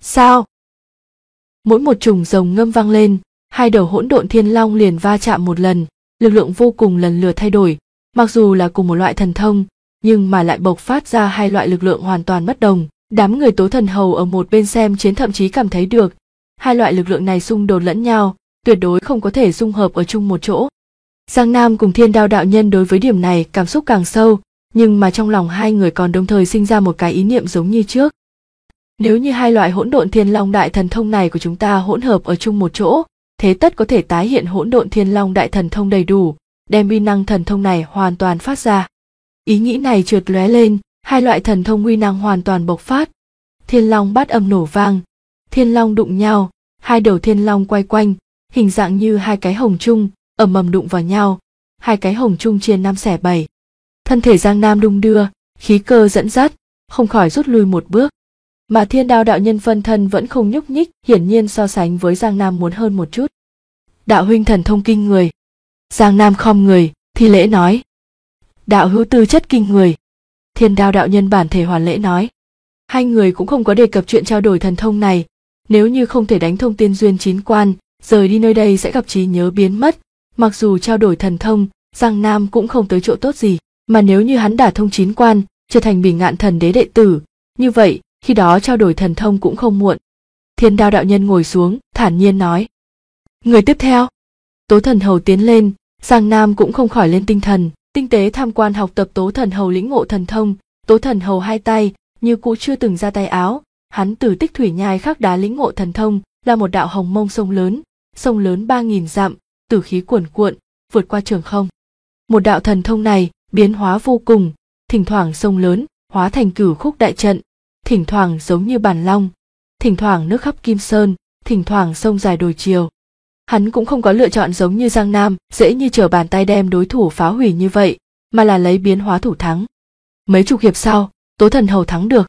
Sao? Mỗi một trùng rồng ngâm vang lên, hai đầu hỗn độn thiên long liền va chạm một lần, lực lượng vô cùng lần lượt thay đổi, mặc dù là cùng một loại thần thông, nhưng mà lại bộc phát ra hai loại lực lượng hoàn toàn bất đồng. Đám người Tố Thần Hầu ở một bên xem chiến thậm chí cảm thấy được, hai loại lực lượng này xung đột lẫn nhau, tuyệt đối không có thể dung hợp ở chung một chỗ. Giang Nam cùng Thiên Đao đạo nhân đối với điểm này cảm xúc càng sâu, nhưng mà trong lòng hai người còn đồng thời sinh ra một cái ý niệm giống như trước. Nếu như hai loại hỗn độn thiên long đại thần thông này của chúng ta hỗn hợp ở chung một chỗ, thế tất có thể tái hiện hỗn độn thiên long đại thần thông đầy đủ, đem uy năng thần thông này hoàn toàn phát ra. Ý nghĩ này chợt lóe lên, hai loại thần thông uy năng hoàn toàn bộc phát. Thiên long bát âm nổ vang, thiên long đụng nhau, hai đầu thiên long quay quanh, hình dạng như hai cái hồng trung, ầm ầm đụng vào nhau, hai cái hồng trung chia năm xẻ bảy. Thân thể Giang Nam đung đưa, khí cơ dẫn dắt, không khỏi rút lui một bước. Mà Thiên Đao đạo nhân phân thân vẫn không nhúc nhích, hiển nhiên so sánh với Giang Nam muốn hơn một chút. Đạo huynh thần thông kinh người. Giang Nam khom người, thi lễ nói. Đạo hữu tư chất kinh người. Thiên Đao đạo nhân bản thể hoàn lễ nói. Hai người cũng không có đề cập chuyện trao đổi thần thông này, nếu như không thể đánh thông tiên duyên 9 quan, rời đi nơi đây sẽ gặp trí nhớ biến mất. Mặc dù trao đổi thần thông, Giang Nam cũng không tới chỗ tốt gì, mà nếu như hắn đả thông 9 quan, trở thành Bỉ Ngạn Thần Đế đệ tử, như vậy, khi đó trao đổi thần thông cũng không muộn. Thiên Đao đạo nhân ngồi xuống, thản nhiên nói. Người tiếp theo. Tố Thần Hầu tiến lên, Giang Nam cũng không khỏi lên tinh thần, tinh tế tham quan học tập Tố Thần Hầu lĩnh ngộ thần thông. Tố Thần Hầu hai tay, như cũ chưa từng ra tay áo, hắn từ Tích Thủy Nhai khắc đá lĩnh ngộ thần thông, là một đạo hồng mông sông lớn 3000 dặm, tử khí cuồn cuộn, vượt qua trường không. Một đạo thần thông này, biến hóa vô cùng, thỉnh thoảng sông lớn, hóa thành cửu khúc đại trận, thỉnh thoảng giống như bản long, thỉnh thoảng nước khắp kim sơn, thỉnh thoảng sông dài đồi chiều. Hắn cũng không có lựa chọn giống như Giang Nam, dễ như trở bàn tay đem đối thủ phá hủy như vậy, mà là lấy biến hóa thủ thắng. Mấy chục hiệp sau, Tố Thần Hầu thắng được.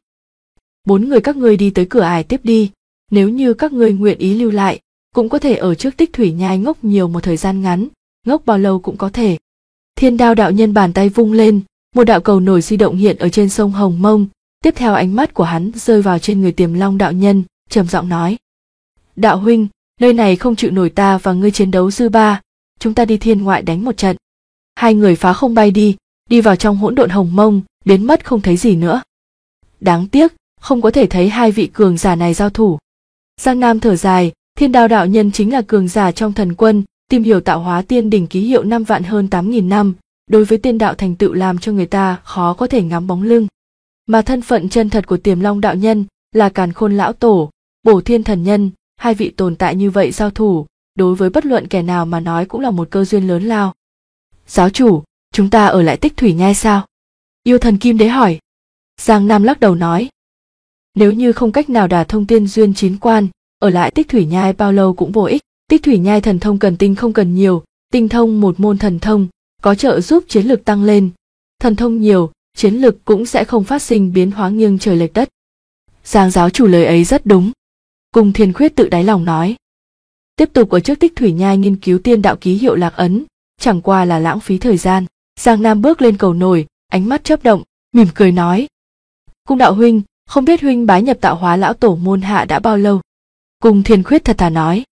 4 người các ngươi đi tới cửa ải tiếp đi, nếu như các ngươi nguyện ý lưu lại, cũng có thể ở trước Tích Thủy Nhai ngốc nhiều một thời gian ngắn, ngốc bao lâu cũng có thể. Thiên Đao đạo nhân bàn tay vung lên, một đạo cầu nổi di động hiện ở trên sông Hồng Mông, tiếp theo ánh mắt của hắn rơi vào trên người Tiềm Long đạo nhân, trầm giọng nói. Đạo huynh, nơi này không chịu nổi ta và ngươi chiến đấu dư ba, chúng ta đi thiên ngoại đánh một trận. Hai người phá không bay đi vào trong hỗn độn Hồng Mông, biến mất không thấy gì nữa. Đáng tiếc, không có thể thấy hai vị cường giả này giao thủ. Giang Nam thở dài, Thiên Đao đạo nhân chính là cường giả trong thần quân, tìm hiểu tạo hóa tiên đỉnh ký hiệu 5 vạn hơn 8.000 năm, đối với tiên đạo thành tựu làm cho người ta khó có thể ngắm bóng lưng. Mà thân phận chân thật của Tiềm Long đạo nhân là Càn Khôn lão tổ, Bổ Thiên thần nhân, hai vị tồn tại như vậy giao thủ, đối với bất luận kẻ nào mà nói cũng là một cơ duyên lớn lao. Giáo chủ, chúng ta ở lại Tích Thủy Nhai sao? Yêu Thần Kim Đế hỏi. Giang Nam lắc đầu nói. Nếu như không cách nào đả thông tiên duyên 9 quan, ở lại Tích Thủy Nhai bao lâu cũng vô ích. Tích Thủy Nhai thần thông cần tinh không cần nhiều, tinh thông một môn thần thông, có trợ giúp chiến lực tăng lên. Thần thông nhiều, chiến lực cũng sẽ không phát sinh biến hóa nghiêng trời lệch đất. Giang giáo chủ lời ấy rất đúng. Cung Thiên Khuyết tự đáy lòng nói. Tiếp tục ở trước Tích Thủy Nhai nghiên cứu tiên đạo ký hiệu lạc ấn, chẳng qua là lãng phí thời gian. Giang Nam bước lên cầu nổi, ánh mắt chớp động, mỉm cười nói. Cung đạo huynh, không biết huynh bái nhập Tạo Hóa lão tổ môn hạ đã bao lâu? Cung Thiên Khuyết thật thà nói.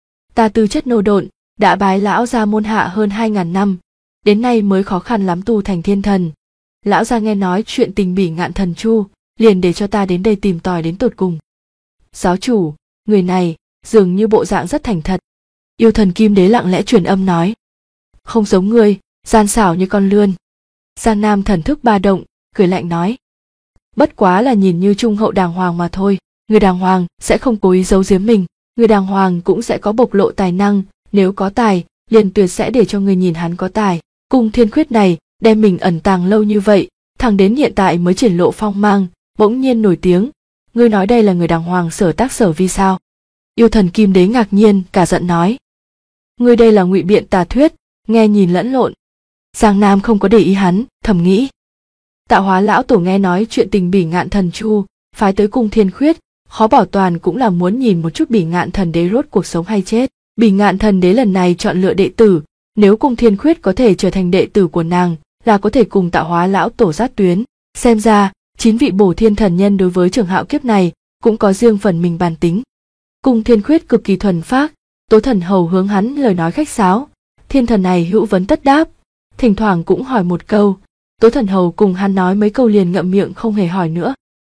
Ta tư chất nô độn, đã bái lão gia môn hạ hơn 2000 năm, đến nay mới khó khăn lắm tu thành thiên thần. Lão gia nghe nói chuyện tình Bỉ Ngạn Thần Chu, liền để cho ta đến đây tìm tòi đến tột cùng. Giáo chủ, người này dường như bộ dạng rất thành thật. Yêu Thần Kim Đế lặng lẽ truyền âm nói. Không giống ngươi, gian xảo như con lươn. Giang Nam thần thức ba động, cười lạnh nói. Bất quá là nhìn như trung hậu đàng hoàng mà thôi, người đàng hoàng sẽ không cố ý giấu giếm mình, người đàng hoàng cũng sẽ có bộc lộ tài năng, nếu có tài, liền tuyệt sẽ để cho người nhìn hắn có tài. Cung Thiên Khuyết này, đem mình ẩn tàng lâu như vậy, thẳng đến hiện tại mới triển lộ phong mang, bỗng nhiên nổi tiếng. Ngươi nói đây là người đàng hoàng sở tác sở vi sao? Yêu Thần Kim Đế ngạc nhiên, cả giận nói. Ngươi đây là ngụy biện tà thuyết, nghe nhìn lẫn lộn. Giang Nam không có để ý hắn, thầm nghĩ. Tạo Hóa lão tổ nghe nói chuyện tình Bỉ Ngạn Thần Chu, phái tới Cung Thiên Khuyết, khó bảo toàn cũng là muốn nhìn một chút Bỉ Ngạn Thần Đế rốt cuộc sống hay chết. Bỉ Ngạn Thần Đế lần này chọn lựa đệ tử, nếu Cung Thiên Khuyết có thể trở thành đệ tử của nàng, là có thể cùng Tạo Hóa lão tổ giáp tuyến. Xem ra, 9 vị Bổ Thiên thần nhân đối với Trường Hạo kiếp này cũng có riêng phần mình bản tính. Cung Thiên Khuyết cực kỳ thuần phác, Tố Thần Hầu hướng hắn lời nói khách sáo, thiên thần này hữu vấn tất đáp, thỉnh thoảng cũng hỏi một câu, Tố Thần Hầu cùng hắn nói mấy câu liền ngậm miệng không hề hỏi nữa.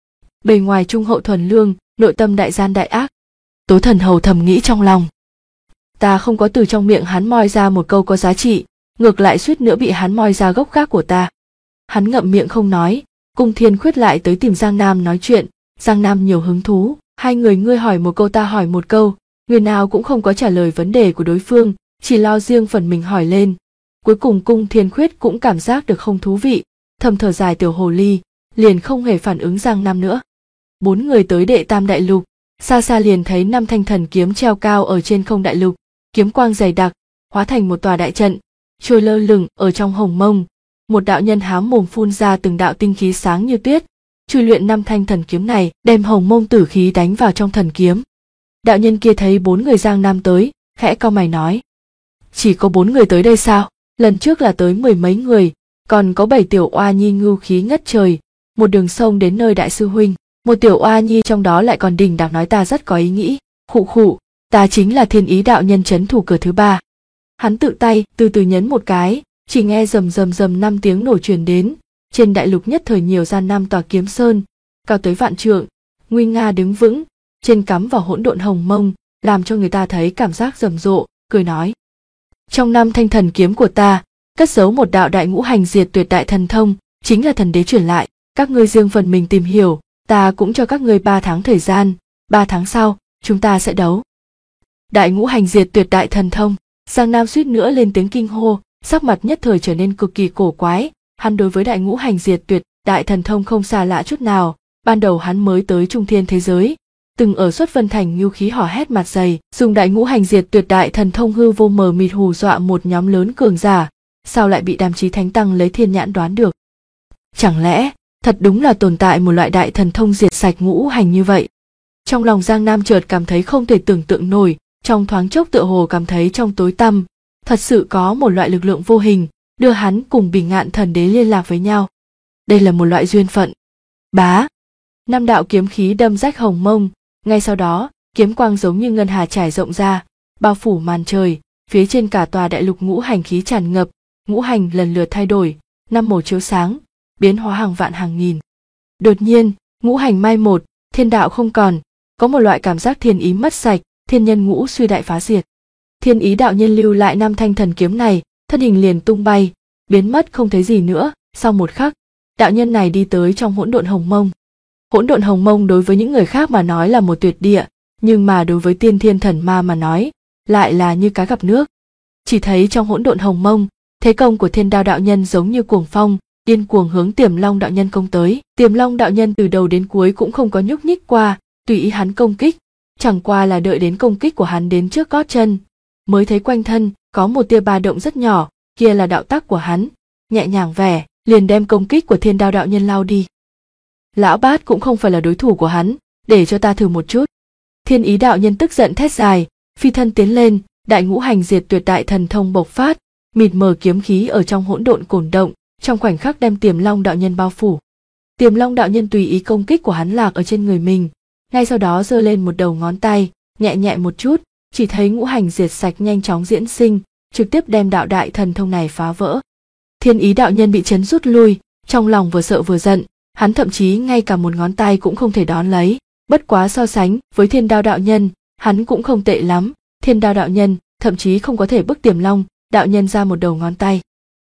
Bề ngoài trung hậu thuần lương, nội tâm đại gian đại ác. Tố Thần Hầu thầm nghĩ trong lòng, ta không có từ trong miệng hắn moi ra một câu có giá trị, ngược lại suýt nữa bị hắn moi ra gốc gác của ta. Hắn ngậm miệng không nói, Cung Thiên Khuyết lại tới tìm Giang Nam nói chuyện. Giang Nam nhiều hứng thú, hai người ngươi hỏi một câu ta hỏi một câu, người nào cũng không có trả lời vấn đề của đối phương, chỉ lo riêng phần mình hỏi lên. Cuối cùng Cung Thiên Khuyết cũng cảm giác được không thú vị, thầm thở dài tiểu hồ ly, liền không hề phản ứng Giang Nam nữa. Bốn người tới Đệ Tam Đại Lục, xa xa liền thấy 5 thanh thần kiếm treo cao ở trên không đại lục, kiếm quang dày đặc, hóa thành một tòa đại trận, trôi lơ lửng ở trong hồng mông. Một đạo nhân há mồm phun ra từng đạo tinh khí sáng như tuyết, chui luyện 5 thanh thần kiếm này, đem hồng mông tử khí đánh vào trong thần kiếm. Đạo nhân kia thấy 4 người Giang Nam tới, khẽ cau mày nói: chỉ có 4 người tới đây sao? Lần trước là tới 10 mấy người, còn có 7 tiểu oa nhi ngưu khí ngất trời, một đường sông đến nơi đại sư huynh. Một tiểu oa nhi trong đó lại còn đình đạc nói ta rất có ý nghĩ, khụ khụ, ta chính là Thiên Ý đạo nhân trấn thủ cửa thứ 3. Hắn tự tay từ từ nhấn một cái, chỉ nghe rầm rầm rầm 5 tiếng nổ truyền đến. Trên đại lục nhất thời nhiều ra 5 tòa kiếm sơn, cao tới vạn trượng, nguy nga đứng vững, trên cắm vào hỗn độn hồng mông, làm cho người ta thấy cảm giác rầm rộ, cười nói: trong 5 thanh thần kiếm của ta, cất giấu một đạo đại ngũ hành diệt tuyệt đại thần thông, chính là thần đế truyền lại, các ngươi riêng phần mình tìm hiểu, ta cũng cho các ngươi 3 tháng thời gian, 3 tháng sau, chúng ta sẽ đấu. Đại ngũ hành diệt tuyệt đại thần thông, Giang Nam suýt nữa lên tiếng kinh hô, sắc mặt nhất thời trở nên cực kỳ cổ quái. Hắn đối với đại ngũ hành diệt tuyệt đại thần thông không xa lạ chút nào, ban đầu hắn mới tới trung thiên thế giới, từng ở Xuất Vân Thành ngưu khí hò hét mặt dày, dùng đại ngũ hành diệt tuyệt đại thần thông hư vô mờ mịt hù dọa một nhóm lớn cường giả, sao lại bị Đàm Chí Thánh Tăng lấy thiên nhãn đoán được? Chẳng lẽ thật đúng là tồn tại một loại đại thần thông diệt sạch ngũ hành như vậy? Trong lòng Giang Nam chợt cảm thấy không thể tưởng tượng nổi, trong thoáng chốc tựa hồ cảm thấy trong tối tăm, thật sự có một loại lực lượng vô hình đưa hắn cùng Bỉ Ngạn thần đế liên lạc với nhau. Đây là một loại duyên phận. Bá, 5 đạo kiếm khí đâm rách hồng mông, ngay sau đó, kiếm quang giống như ngân hà trải rộng ra, bao phủ màn trời, phía trên cả tòa đại lục ngũ hành khí tràn ngập, ngũ hành lần lượt thay đổi, 5 màu chiếu sáng, biến hóa hàng vạn hàng nghìn. Đột nhiên, ngũ hành mai một, thiên đạo không còn, có một loại cảm giác thiên ý mất sạch, thiên nhân ngũ suy đại phá diệt. Thiên Ý đạo nhân lưu lại 5 thanh thần kiếm này, thân hình liền tung bay, biến mất không thấy gì nữa. Sau một khắc, đạo nhân này đi tới trong hỗn độn hồng mông. Hỗn độn hồng mông đối với những người khác mà nói là một tuyệt địa, nhưng mà đối với tiên thiên thần ma mà nói, lại là như cá gặp nước. Chỉ thấy trong hỗn độn hồng mông, thế công của Thiên Đao đạo nhân giống như cuồng phong, điên cuồng hướng Tiềm Long đạo nhân công tới. Tiềm Long đạo nhân từ đầu đến cuối cũng không có nhúc nhích qua, tùy ý hắn công kích, chẳng qua là đợi đến công kích của hắn đến trước gót chân, mới thấy quanh thân có một tia ba động rất nhỏ, kia là đạo tắc của hắn, nhẹ nhàng vẻ, liền đem công kích của Thiên Đao đạo nhân lao đi. Lão Bát cũng không phải là đối thủ của hắn, để cho ta thử một chút. Thiên Ý đạo nhân tức giận thét dài, phi thân tiến lên, đại ngũ hành diệt tuyệt đại thần thông bộc phát, mịt mờ kiếm khí ở trong hỗn độn cổn động, trong khoảnh khắc đem Tiềm Long đạo nhân bao phủ. Tiềm Long đạo nhân tùy ý công kích của hắn lạc ở trên người mình, ngay sau đó giơ lên một đầu ngón tay, nhẹ nhẹ một chút, chỉ thấy ngũ hành diệt sạch nhanh chóng diễn sinh, trực tiếp đem đạo đại thần thông này phá vỡ. Thiên Ý đạo nhân bị chấn rút lui, trong lòng vừa sợ vừa giận, hắn thậm chí ngay cả một ngón tay cũng không thể đón lấy. Bất quá so sánh với Thiên Đao đạo nhân, hắn cũng không tệ lắm. Thiên Đao đạo nhân thậm chí không có thể bức Tiềm Long đạo nhân ra một đầu ngón tay.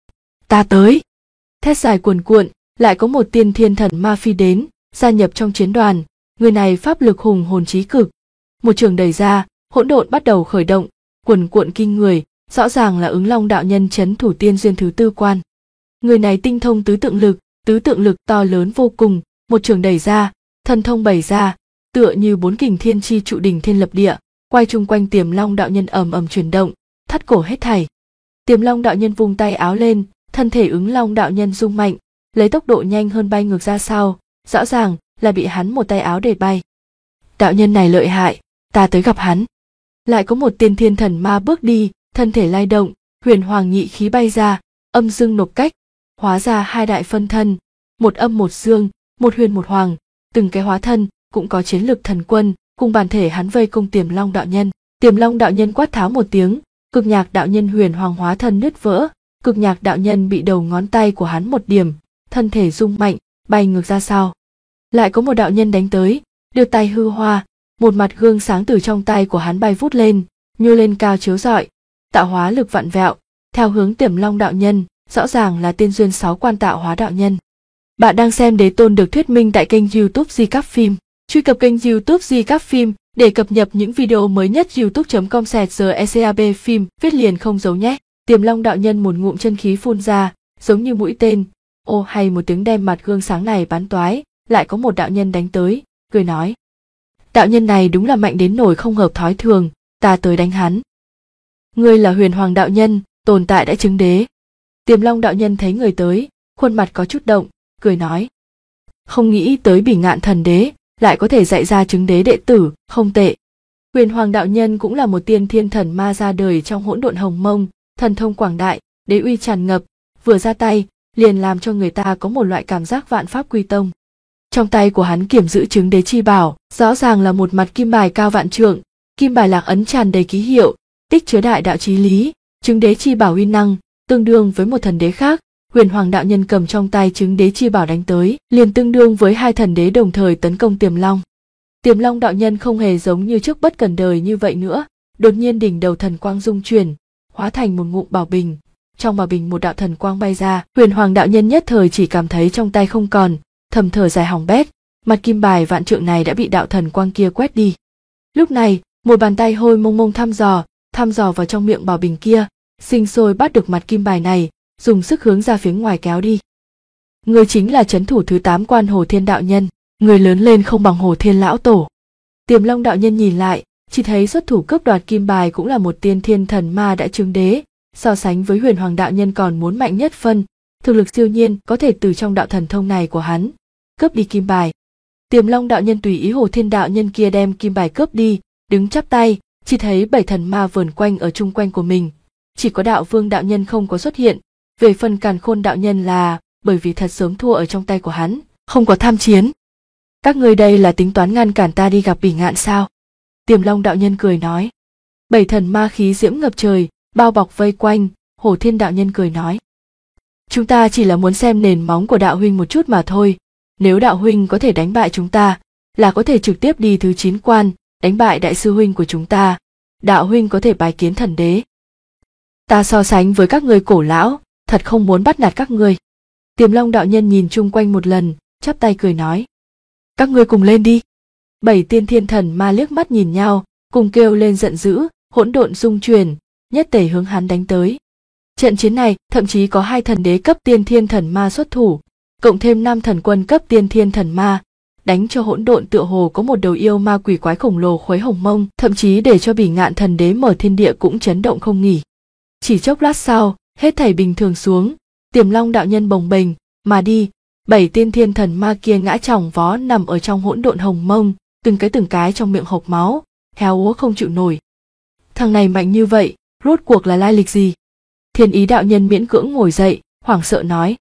Ta tới! Thét dài cuồn cuộn, lại có một tiên thiên thần ma phi đến, gia nhập trong chiến đoàn. Người này pháp lực hùng hồn chí cực, một trường đẩy ra, hỗn độn bắt đầu khởi động, cuồn cuộn kinh người, rõ ràng là Ứng Long đạo nhân trấn thủ tiên duyên thứ tư quan. Người này tinh thông tứ tượng lực to lớn vô cùng, một trường đẩy ra, thần thông bày ra, tựa như 4 kình thiên chi trụ đỉnh thiên lập địa, quay chung quanh Tiềm Long đạo nhân ầm ầm chuyển động, thắt cổ hết thảy. Tiềm Long đạo nhân vung tay áo lên, thân thể Ứng Long đạo nhân rung mạnh, lấy tốc độ nhanh hơn bay ngược ra sau, rõ ràng là bị hắn một tay áo đẩy bay. Đạo nhân này lợi hại, ta tới gặp hắn. Lại có một tiên thiên thần ma bước đi, thân thể lay động, huyền hoàng nhị khí bay ra, âm dương nộp cách, hóa ra 2 đại phân thân, một âm một dương, một huyền một hoàng, từng cái hóa thân cũng có chiến lực thần quân, cùng bản thể hắn vây công Tiềm Long đạo nhân. Tiềm Long đạo nhân quát tháo một tiếng, Cực Nhạc đạo nhân huyền hoàng hóa thân nứt vỡ, Cực Nhạc đạo nhân bị đầu ngón tay của hắn một điểm, thân thể rung mạnh, bay ngược ra sau. Lại có một đạo nhân đánh tới, đưa tay hư hoa, một mặt gương sáng từ trong tay của hắn bay vút lên, nhô lên cao chiếu rọi, tạo hóa lực vặn vẹo, theo hướng Tiềm Long đạo nhân, rõ ràng là tiên duyên 6 quan tạo hóa đạo nhân. Bạn đang xem Đế Tôn được thuyết minh tại kênh YouTube Recap Phim. Truy cập kênh YouTube Recap Phim để cập nhật những video mới nhất. youtube.com/recap phim viết liền không dấu nhé. Tiềm Long đạo nhân một ngụm chân khí phun ra, giống như mũi tên, ô hay một tiếng đem mặt gương sáng này bắn toái. Lại có một đạo nhân đánh tới, cười nói: đạo nhân này đúng là mạnh đến nỗi không hợp thói thường, ta tới đánh hắn. Ngươi là huyền hoàng đạo nhân, tồn tại đã chứng đế. Tiềm Long đạo nhân thấy người tới, khuôn mặt có chút động, cười nói: không nghĩ tới Bỉ Ngạn thần đế lại có thể dạy ra chứng đế đệ tử, không tệ. Huyền hoàng đạo nhân cũng là một tiên thiên thần ma ra đời trong hỗn độn hồng mông, thần thông quảng đại, đế uy tràn ngập, vừa ra tay liền làm cho người ta có một loại cảm giác vạn pháp quy tông. Trong tay của hắn kiểm giữ chứng đế chi bảo, rõ ràng là một mặt kim bài cao vạn trượng, kim bài lạc ấn tràn đầy ký hiệu, tích chứa đại đạo chí lý, chứng đế chi bảo uy năng tương đương với một thần đế khác. Huyền hoàng đạo nhân cầm trong tay chứng đế chi bảo đánh tới, liền tương đương với 2 thần đế đồng thời tấn công Tiềm Long. Tiềm Long đạo nhân không hề giống như trước bất cần đời như vậy nữa, đột nhiên đỉnh đầu thần quang dung chuyển, hóa thành một ngụm bảo bình, trong bảo bình một đạo thần quang bay ra. Huyền hoàng đạo nhân nhất thời chỉ cảm thấy trong tay không còn, thầm thở dài hỏng bét, mặt kim bài vạn trượng này đã bị đạo thần quang kia quét đi. Lúc này, một bàn tay hôi mông mông thăm dò vào trong miệng bảo bình kia, sinh sôi bắt được mặt kim bài này, dùng sức hướng ra phía ngoài kéo đi. Người chính là trấn thủ thứ 8 quan Hồ Thiên đạo nhân, người lớn lên không bằng Hồ Thiên lão tổ. Tiềm Long đạo nhân nhìn lại, chỉ thấy xuất thủ cướp đoạt kim bài cũng là một tiên thiên thần ma đã chứng đế, so sánh với huyền hoàng đạo nhân còn muốn mạnh nhất phân, thực lực siêu nhiên có thể từ trong đạo thần thông này của hắn cướp đi kim bài. Tiềm Long đạo nhân tùy ý Hồ Thiên đạo nhân kia đem kim bài cướp đi, đứng chắp tay, chỉ thấy 7 thần ma vờn quanh ở chung quanh của mình, chỉ có Đạo Vương đạo nhân không có xuất hiện. Về phần Càn Khôn đạo nhân là bởi vì thật sớm thua ở trong tay của hắn, không có tham chiến. Các ngươi đây là tính toán ngăn cản ta đi gặp Bỉ Ngạn sao? Tiềm Long đạo nhân cười nói. 7 thần ma khí diễm ngập trời, bao bọc vây quanh. Hồ Thiên đạo nhân cười nói: chúng ta chỉ là muốn xem nền móng của đạo huynh một chút mà thôi. Nếu đạo huynh có thể đánh bại chúng ta, là có thể trực tiếp đi thứ 9 quan, đánh bại đại sư huynh của chúng ta. Đạo huynh có thể bái kiến thần đế. Ta so sánh với các ngươi cổ lão, thật không muốn bắt nạt các ngươi. Tiềm Long đạo nhân nhìn chung quanh một lần, chắp tay cười nói: các ngươi cùng lên đi. 7 tiên thiên thần ma liếc mắt nhìn nhau, cùng kêu lên giận dữ, hỗn độn dung chuyển, nhất tề hướng hắn đánh tới. Trận chiến này thậm chí có 2 thần đế cấp tiên thiên thần ma xuất thủ, cộng thêm 5 thần quân cấp tiên thiên thần ma, đánh cho hỗn độn tựa hồ có một đầu yêu ma quỷ quái khổng lồ khuấy hồng mông, thậm chí để cho Bỉ Ngạn thần đế mở thiên địa cũng chấn động không nghỉ. Chỉ chốc lát sau, hết thảy bình thường xuống, Tiềm Long đạo nhân bồng bềnh mà đi, 7 tiên thiên thần ma kia ngã chỏng vó nằm ở trong hỗn độn hồng mông, từng cái trong miệng hộc máu, héo úa không chịu nổi. Thằng này mạnh như vậy, rốt cuộc là lai lịch gì? Thiên Ý đạo nhân miễn cưỡng ngồi dậy, hoảng sợ nói.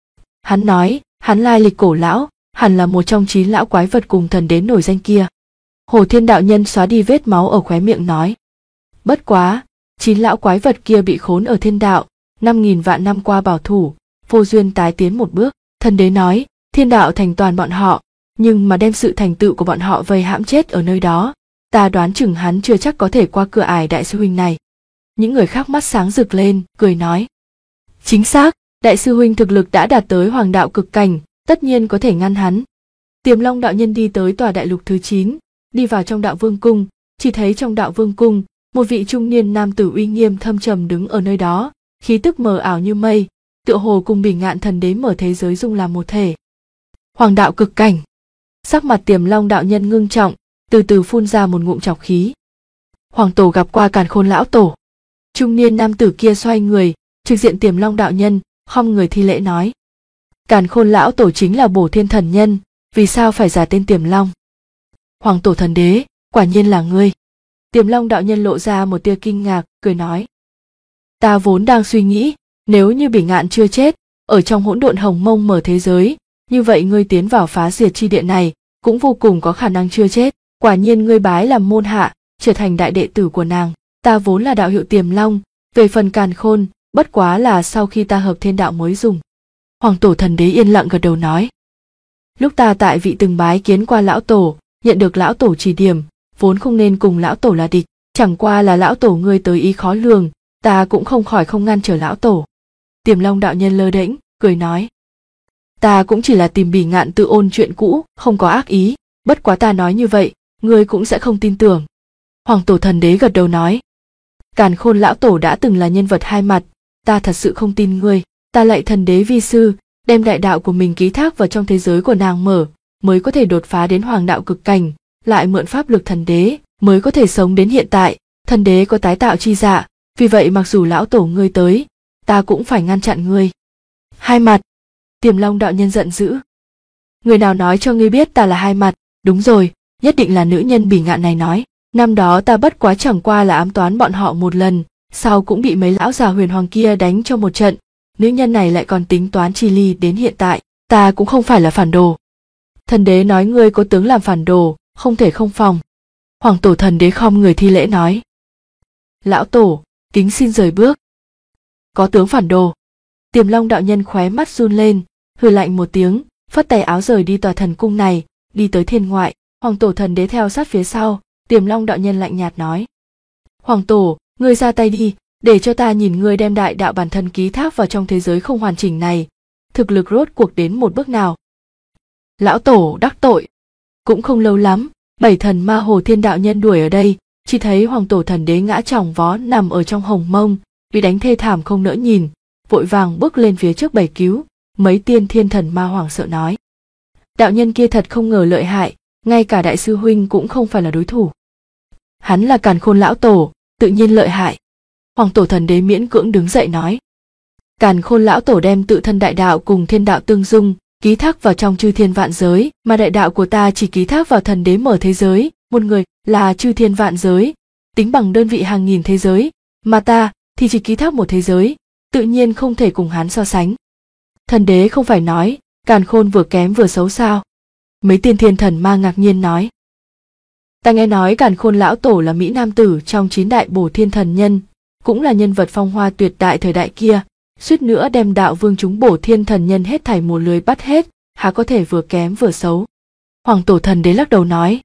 Hắn lai lịch cổ lão, hẳn là một trong 9 lão quái vật cùng thần đế nổi danh kia. Hồ Thiên đạo nhân xóa đi vết máu ở khóe miệng nói. Bất quá, 9 lão quái vật kia bị khốn ở thiên đạo, 5.000 vạn năm qua bảo thủ, vô duyên tái tiến một bước. Thần đế nói, thiên đạo thành toàn bọn họ, nhưng mà đem sự thành tựu của bọn họ vây hãm chết ở nơi đó. Ta đoán chừng hắn chưa chắc có thể qua cửa ải đại sư huynh này. Những người khác mắt sáng rực lên, cười nói. Chính xác, đại sư huynh thực lực đã đạt tới hoàng đạo cực cảnh, tất nhiên có thể ngăn hắn. Tiềm Long đạo nhân đi tới tòa đại lục thứ 9, đi vào trong đạo vương cung, chỉ thấy trong đạo vương cung, một vị trung niên nam tử uy nghiêm thâm trầm đứng ở nơi đó, khí tức mờ ảo như mây, tựa hồ cùng Bỉ Ngạn thần đế mở thế giới dung làm một thể. Hoàng đạo cực cảnh. Sắc mặt Tiềm Long đạo nhân ngưng trọng, từ từ phun ra một ngụm trọc khí. Hoàng tổ gặp qua Càn Khôn lão tổ. Trung niên nam tử kia xoay người, trực diện Tiềm Long đạo nhân, khom người thi lễ nói. Càn Khôn lão tổ chính là Bổ Thiên thần nhân, vì sao phải giả tên Tiềm Long? Hoàng tổ thần đế, quả nhiên là ngươi. Tiềm Long đạo nhân lộ ra một tia kinh ngạc, cười nói. Ta vốn đang suy nghĩ, nếu như Bỉ Ngạn chưa chết, ở trong hỗn độn hồng mông mở thế giới, như vậy ngươi tiến vào phá diệt chi địa này, cũng vô cùng có khả năng chưa chết. Quả nhiên ngươi bái làm môn hạ, trở thành đại đệ tử của nàng. Ta vốn là đạo hiệu Tiềm Long, về phần Càn Khôn, bất quá là sau khi ta hợp thiên đạo mới dùng. Hoàng tổ thần đế yên lặng gật đầu nói. Lúc ta tại vị từng bái kiến qua lão tổ, nhận được lão tổ chỉ điểm, vốn không nên cùng lão tổ là địch, chẳng qua là lão tổ ngươi tới ý khó lường, ta cũng không khỏi không ngăn trở lão tổ. Tiềm Long đạo nhân lơ đễnh, cười nói. Ta cũng chỉ là tìm Bỉ Ngạn tự ôn chuyện cũ, không có ác ý, bất quá ta nói như vậy, ngươi cũng sẽ không tin tưởng. Hoàng tổ thần đế gật đầu nói. Càn Khôn lão tổ đã từng là nhân vật hai mặt, ta thật sự không tin ngươi. Ta lạy thần đế vi sư, đem đại đạo của mình ký thác vào trong thế giới của nàng mở, mới có thể đột phá đến hoàng đạo cực cảnh, lại mượn pháp lực thần đế, mới có thể sống đến hiện tại. Thần đế có tái tạo chi dạ, vì vậy mặc dù lão tổ ngươi tới, ta cũng phải ngăn chặn ngươi. Hai mặt. Tiềm Long đạo nhân giận dữ. Người nào nói cho ngươi biết ta là hai mặt? Đúng rồi, nhất định là nữ nhân Bỉ Ngạn này nói. Năm đó ta bất quá chẳng qua là ám toán bọn họ một lần, sau cũng bị mấy lão già huyền hoàng kia đánh cho một trận. Nữ nhân này lại còn tính toán chi ly đến hiện tại, ta cũng không phải là phản đồ. Thần đế nói ngươi có tướng làm phản đồ, không thể không phòng. Hoàng tổ thần đế khom người thi lễ nói. Lão tổ, kính xin rời bước. Có tướng phản đồ. Tiềm Long đạo nhân khóe mắt run lên, hừ lạnh một tiếng, phất tay áo rời đi tòa thần cung này, đi tới thiên ngoại. Hoàng tổ thần đế theo sát phía sau. Tiềm Long đạo nhân lạnh nhạt nói. Hoàng tổ, ngươi ra tay đi, để cho ta nhìn ngươi đem đại đạo bản thân ký thác vào trong thế giới không hoàn chỉnh này, thực lực rốt cuộc đến một bước nào. Lão tổ đắc tội. Cũng không lâu lắm, 7 thần ma hồ thiên đạo nhân đuổi ở đây, chỉ thấy hoàng tổ thần đế ngã chỏng vó nằm ở trong hồng mông, bị đánh thê thảm không nỡ nhìn, vội vàng bước lên phía trước bày cứu. Mấy tiên thiên thần ma hoảng sợ nói. Đạo nhân kia thật không ngờ lợi hại, ngay cả đại sư huynh cũng không phải là đối thủ. Hắn là Càn Khôn lão tổ, tự nhiên lợi hại. Hoàng tổ thần đế miễn cưỡng đứng dậy nói. Càn Khôn lão tổ đem tự thân đại đạo cùng thiên đạo tương dung, ký thác vào trong chư thiên vạn giới, mà đại đạo của ta chỉ ký thác vào thần đế mở thế giới, một người là chư thiên vạn giới, tính bằng đơn vị hàng nghìn thế giới, mà ta thì chỉ ký thác một thế giới, tự nhiên không thể cùng hắn so sánh. Thần đế không phải nói, Càn Khôn vừa kém vừa xấu sao? Mấy tiên thiên thần ma ngạc nhiên nói. Ta nghe nói Càn Khôn lão tổ là mỹ nam tử trong 9 đại bổ thiên thần nhân, cũng là nhân vật phong hoa tuyệt đại thời đại kia, suýt nữa đem đạo vương chúng bổ thiên thần nhân hết thảy một lưới bắt hết, há có thể vừa kém vừa xấu. Hoàng tổ thần đế lắc đầu nói.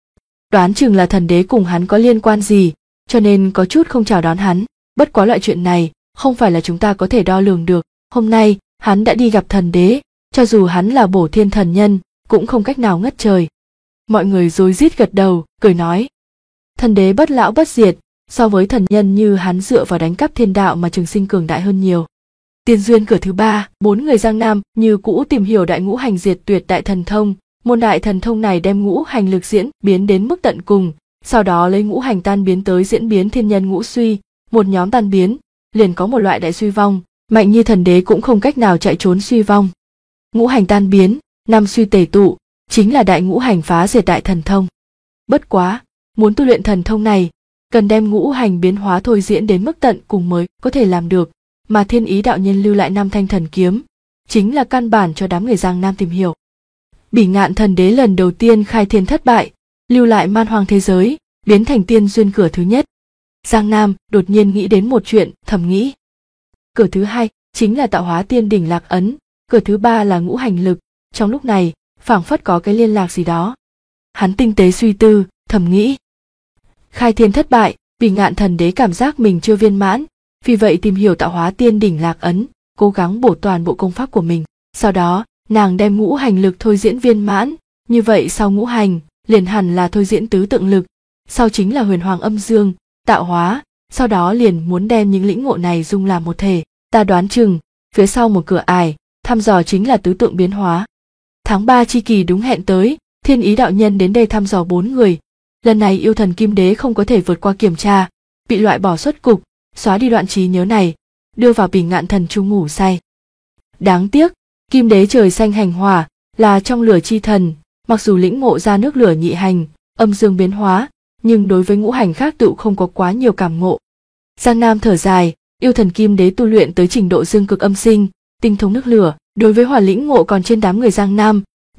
Đoán chừng là thần đế cùng hắn có liên quan gì, cho nên có chút không chào đón hắn, bất quá loại chuyện này, không phải là chúng ta có thể đo lường được. Hôm nay, hắn đã đi gặp thần đế, cho dù hắn là bổ thiên thần nhân, cũng không cách nào ngất trời. Mọi người rối rít gật đầu, cười nói. Thần đế bất lão bất diệt, so với thần nhân như hắn dựa vào đánh cắp thiên đạo mà trường sinh cường đại hơn nhiều. Tiên duyên cửa thứ 3, 4 người Giang Nam như cũ tìm hiểu đại ngũ hành diệt tuyệt đại thần thông. Môn đại thần thông này đem ngũ hành lực diễn biến đến mức tận cùng, sau đó lấy ngũ hành tan biến tới diễn biến thiên nhân ngũ suy, một nhóm tan biến, liền có một loại đại suy vong, mạnh như thần đế cũng không cách nào chạy trốn suy vong. Ngũ hành tan biến, năm suy tề tụ, chính là đại ngũ hành phá diệt đại thần thông. Bất quá, muốn tu luyện thần thông này, cần đem ngũ hành biến hóa thôi diễn đến mức tận cùng mới có thể làm được, mà Thiên Ý đạo nhân lưu lại 5 thanh thần kiếm, chính là căn bản cho đám người Giang Nam tìm hiểu. Bỉ Ngạn thần đế lần đầu tiên khai thiên thất bại, lưu lại man hoang thế giới, biến thành tiên duyên cửa thứ nhất. Giang Nam đột nhiên nghĩ đến một chuyện, thầm nghĩ. Cửa thứ 2 chính là tạo hóa tiên đỉnh lạc ấn, cửa thứ 3 là ngũ hành lực, trong lúc này, phảng phất có cái liên lạc gì đó. Hắn tinh tế suy tư, thầm nghĩ. Khai thiên thất bại, Bỉ Ngạn thần đế cảm giác mình chưa viên mãn, vì vậy tìm hiểu tạo hóa tiên đỉnh lạc ấn, cố gắng bổ toàn bộ công pháp của mình. Sau đó, nàng đem ngũ hành lực thôi diễn viên mãn, như vậy sau ngũ hành, liền hẳn là thôi diễn tứ tượng lực, sau chính là huyền hoàng âm dương, tạo hóa, sau đó liền muốn đem những lĩnh ngộ này dung làm một thể. Ta đoán chừng, phía sau một cửa ải, thăm dò chính là tứ tượng biến hóa. Tháng 3 chi kỳ đúng hẹn tới, Thiên Ý đạo nhân đến đây thăm dò 4 người. Lần này yêu thần kim đế không có thể vượt qua kiểm tra, bị loại bỏ xuất cục, xóa đi đoạn trí nhớ này, đưa vào Bỉ Ngạn thần trung ngủ say. Đáng tiếc, kim đế trời xanh hành hỏa, là trong lửa chi thần, mặc dù lĩnh ngộ ra nước lửa nhị hành, âm dương biến hóa, nhưng đối với ngũ hành khác tựu không có quá nhiều cảm ngộ. Giang Nam thở dài, yêu thần kim đế tu luyện tới trình độ dương cực âm sinh, tinh thông nước lửa, đối với hỏa lĩnh ngộ còn trên đám người Giang Nam,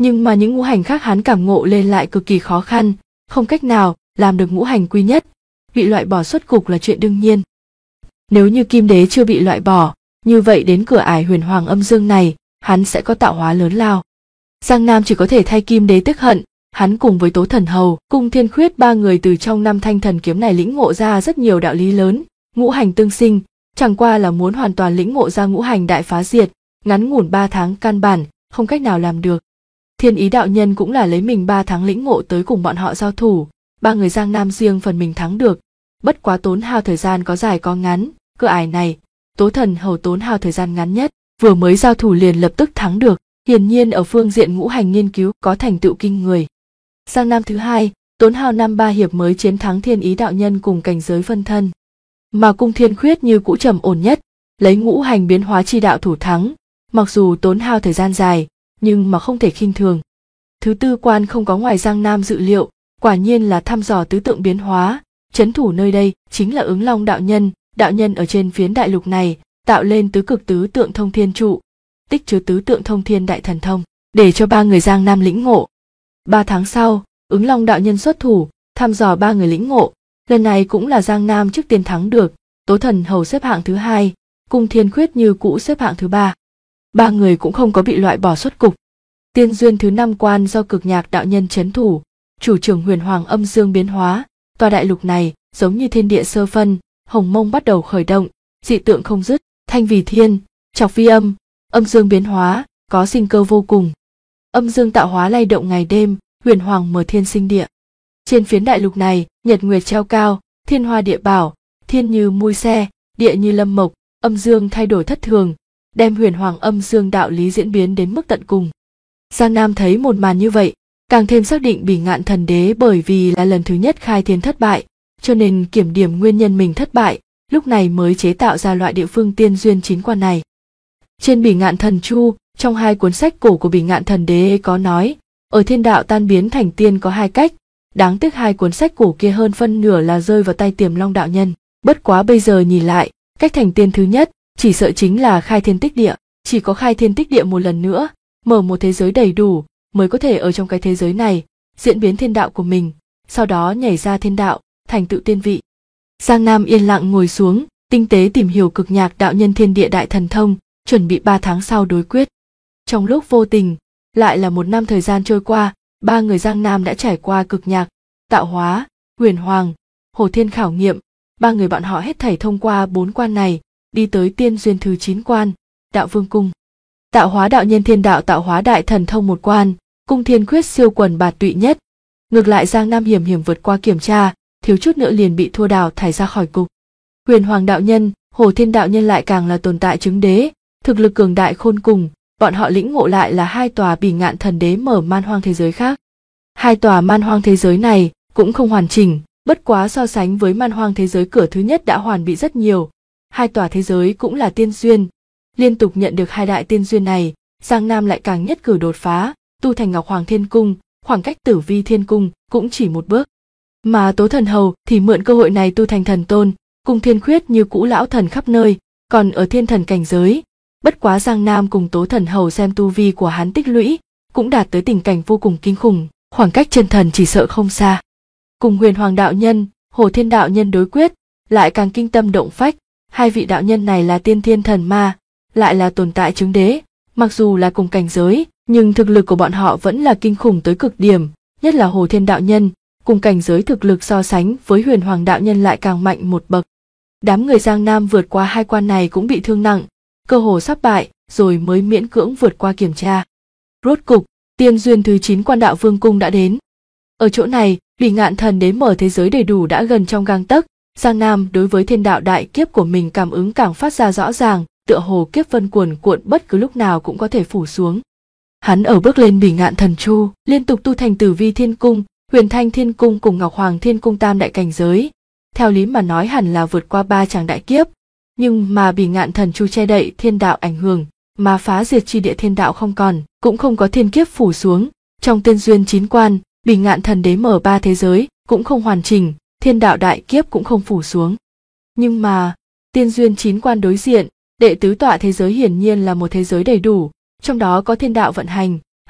Nhưng mà những ngũ hành khác hắn cảm ngộ lên lại cực kỳ khó khăn, không cách nào làm được ngũ hành quy nhất, bị loại bỏ xuất cục là chuyện đương nhiên. Nếu như Kim Đế chưa bị loại bỏ, như vậy đến cửa ải huyền hoàng âm dương này, hắn sẽ có tạo hóa lớn lao. Giang Nam chỉ có thể thay Kim Đế tức hận, hắn cùng với Tố Thần Hầu, Cung Thiên Khuyết ba người từ trong năm thanh thần kiếm này lĩnh ngộ ra rất nhiều đạo lý lớn, ngũ hành tương sinh, chẳng qua là muốn hoàn toàn lĩnh ngộ ra ngũ hành đại phá diệt, ngắn ngủn 3 tháng căn bản, không cách nào làm được. Thiên Ý đạo nhân cũng là lấy mình 3 tháng lĩnh ngộ tới cùng bọn họ giao thủ, ba người Giang Nam riêng phần mình thắng được, bất quá tốn hao thời gian có dài có ngắn, cửa ải này, Tố Thần Hầu tốn hao thời gian ngắn nhất, vừa mới giao thủ liền lập tức thắng được, hiển nhiên ở phương diện ngũ hành nghiên cứu có thành tựu kinh người. Giang Nam thứ hai, tốn hao 5-3 hiệp mới chiến thắng Thiên Ý đạo nhân cùng cảnh giới phân thân. Mà Cung Thiên Khuyết như cũ trầm ổn nhất, lấy ngũ hành biến hóa chi đạo thủ thắng, mặc dù tốn hao thời gian dài, nhưng mà không thể khinh thường. Thứ tư quan không có ngoài Giang Nam dự liệu, quả nhiên là thăm dò tứ tượng biến hóa, trấn thủ nơi đây chính là Ứng Long đạo nhân ở trên phiến đại lục này, tạo lên tứ cực tứ tượng thông thiên trụ, tích chứa tứ tượng thông thiên đại thần thông, để cho ba người Giang Nam lĩnh ngộ. 3 tháng sau, Ứng Long đạo nhân xuất thủ, thăm dò ba người lĩnh ngộ, lần này cũng là Giang Nam trước tiên thắng được, Tố Thần Hầu xếp hạng thứ hai, Cung Thiên Khuyết như cũ xếp hạng thứ ba. Ba người cũng không có bị loại bỏ xuất cục. Tiên duyên thứ 5 quan do Cực Nhạc đạo nhân trấn thủ, chủ trưởng huyền hoàng âm dương biến hóa, tòa đại lục này giống như thiên địa sơ phân, hồng mông bắt đầu khởi động, dị tượng không dứt, thanh vì thiên, trọc vi âm, âm dương biến hóa, có sinh cơ vô cùng. Âm dương tạo hóa lay động ngày đêm, huyền hoàng mở thiên sinh địa. Trên phiến đại lục này, nhật nguyệt treo cao, thiên hoa địa bảo, thiên như mui xe, địa như lâm mộc, âm dương thay đổi thất thường, đem huyền hoàng âm dương đạo lý diễn biến đến mức tận cùng. Giang Nam thấy một màn như vậy, càng thêm xác định Bỉ Ngạn Thần Đế bởi vì là lần thứ nhất khai thiên thất bại, cho nên kiểm điểm nguyên nhân mình thất bại, lúc này mới chế tạo ra loại địa phương tiên duyên 9 quan này. Trên Bỉ Ngạn Thần Chu, trong 2 cuốn sách cổ của Bỉ Ngạn Thần Đế có nói, ở thiên đạo tan biến thành tiên có 2 cách, đáng tiếc 2 cuốn sách cổ kia hơn phân nửa là rơi vào tay Tiềm Long đạo nhân, bất quá bây giờ nhìn lại, cách thành tiên thứ nhất, chỉ sợ chính là khai thiên tích địa, chỉ có khai thiên tích địa một lần nữa, mở một thế giới đầy đủ, mới có thể ở trong cái thế giới này, diễn biến thiên đạo của mình, sau đó nhảy ra thiên đạo, thành tựu tiên vị. Giang Nam yên lặng ngồi xuống, tinh tế tìm hiểu Cực Nhạc đạo nhân thiên địa đại thần thông, chuẩn bị 3 tháng sau đối quyết. Trong lúc vô tình, lại là 1 năm thời gian trôi qua, ba người Giang Nam đã trải qua Cực Nhạc, tạo hóa, huyền hoàng, hồ thiên khảo nghiệm, ba người bọn họ hết thảy thông qua 4 quan này, đi tới tiên duyên thứ 9 quan, đạo vương cung. Tạo hóa đạo nhân thiên đạo tạo hóa đại thần thông 1 quan, Cung Thiên Khuyết siêu quần bạt tụy nhất. Ngược lại Giang Nam hiểm vượt qua kiểm tra, thiếu chút nữa liền bị thua đào thải ra khỏi cục. Huyền hoàng đạo nhân, hồ thiên đạo nhân lại càng là tồn tại chứng đế, thực lực cường đại khôn cùng, bọn họ lĩnh ngộ lại là 2 tòa Bỉ Ngạn Thần Đế mở man hoang thế giới khác. 2 tòa man hoang thế giới này cũng không hoàn chỉnh, bất quá so sánh với man hoang thế giới cửa thứ nhất đã hoàn bị rất nhiều. 2 tòa thế giới cũng là tiên duyên, liên tục nhận được 2 đại tiên duyên này, Giang Nam lại càng nhất cử đột phá, tu thành Ngọc Hoàng Thiên Cung, khoảng cách Tử Vi Thiên Cung cũng chỉ 1 bước. Mà Tố Thần Hầu thì mượn cơ hội này tu thành thần tôn, Cung Thiên Khuyết như cũ lão thần khắp nơi, còn ở thiên thần cảnh giới. Bất quá Giang Nam cùng Tố Thần Hầu xem tu vi của hắn tích lũy, cũng đạt tới tình cảnh vô cùng kinh khủng, khoảng cách chân thần chỉ sợ không xa. Cùng huyền hoàng đạo nhân, hồ thiên đạo nhân đối quyết, lại càng kinh tâm động phách, 2 vị đạo nhân này là tiên thiên thần ma, lại là tồn tại chứng đế, mặc dù là cùng cảnh giới, nhưng thực lực của bọn họ vẫn là kinh khủng tới cực điểm, nhất là hồ thiên đạo nhân, cùng cảnh giới thực lực so sánh với huyền hoàng đạo nhân lại càng mạnh 1 bậc. Đám người Giang Nam vượt qua 2 quan này cũng bị thương nặng, cơ hồ sắp bại, rồi mới miễn cưỡng vượt qua kiểm tra. Rốt cục, tiên duyên thứ 9 quan đạo vương cung đã đến. Ở chỗ này, Bỉ Ngạn Thần Đế mở thế giới đầy đủ đã gần trong gang tấc, Giang Nam đối với thiên đạo đại kiếp của mình cảm ứng càng phát ra rõ ràng, tựa hồ kiếp vân cuồn cuộn bất cứ lúc nào cũng có thể phủ xuống. Hắn ở bước lên Bỉ Ngạn Thần Chu, liên tục tu thành Tử Vi Thiên Cung, Huyền Thanh Thiên Cung cùng Ngọc Hoàng Thiên Cung tam đại cảnh giới. Theo lý mà nói hẳn là vượt qua 3 tràng đại kiếp, nhưng mà Bỉ Ngạn Thần Chu che đậy thiên đạo ảnh hưởng, mà phá diệt chi địa thiên đạo không còn, cũng không có thiên kiếp phủ xuống. Trong tiên duyên 9 quan, Bỉ Ngạn Thần Đế mở 3 thế giới, cũng không hoàn chỉnh, thiên đạo đại kiếp cũng không phủ xuống. Nhưng mà, tiên duyên 9 quan đối diện, đệ tứ tọa thế giới hiển nhiên là một thế giới đầy đủ, trong đó có thiên đạo vận hành,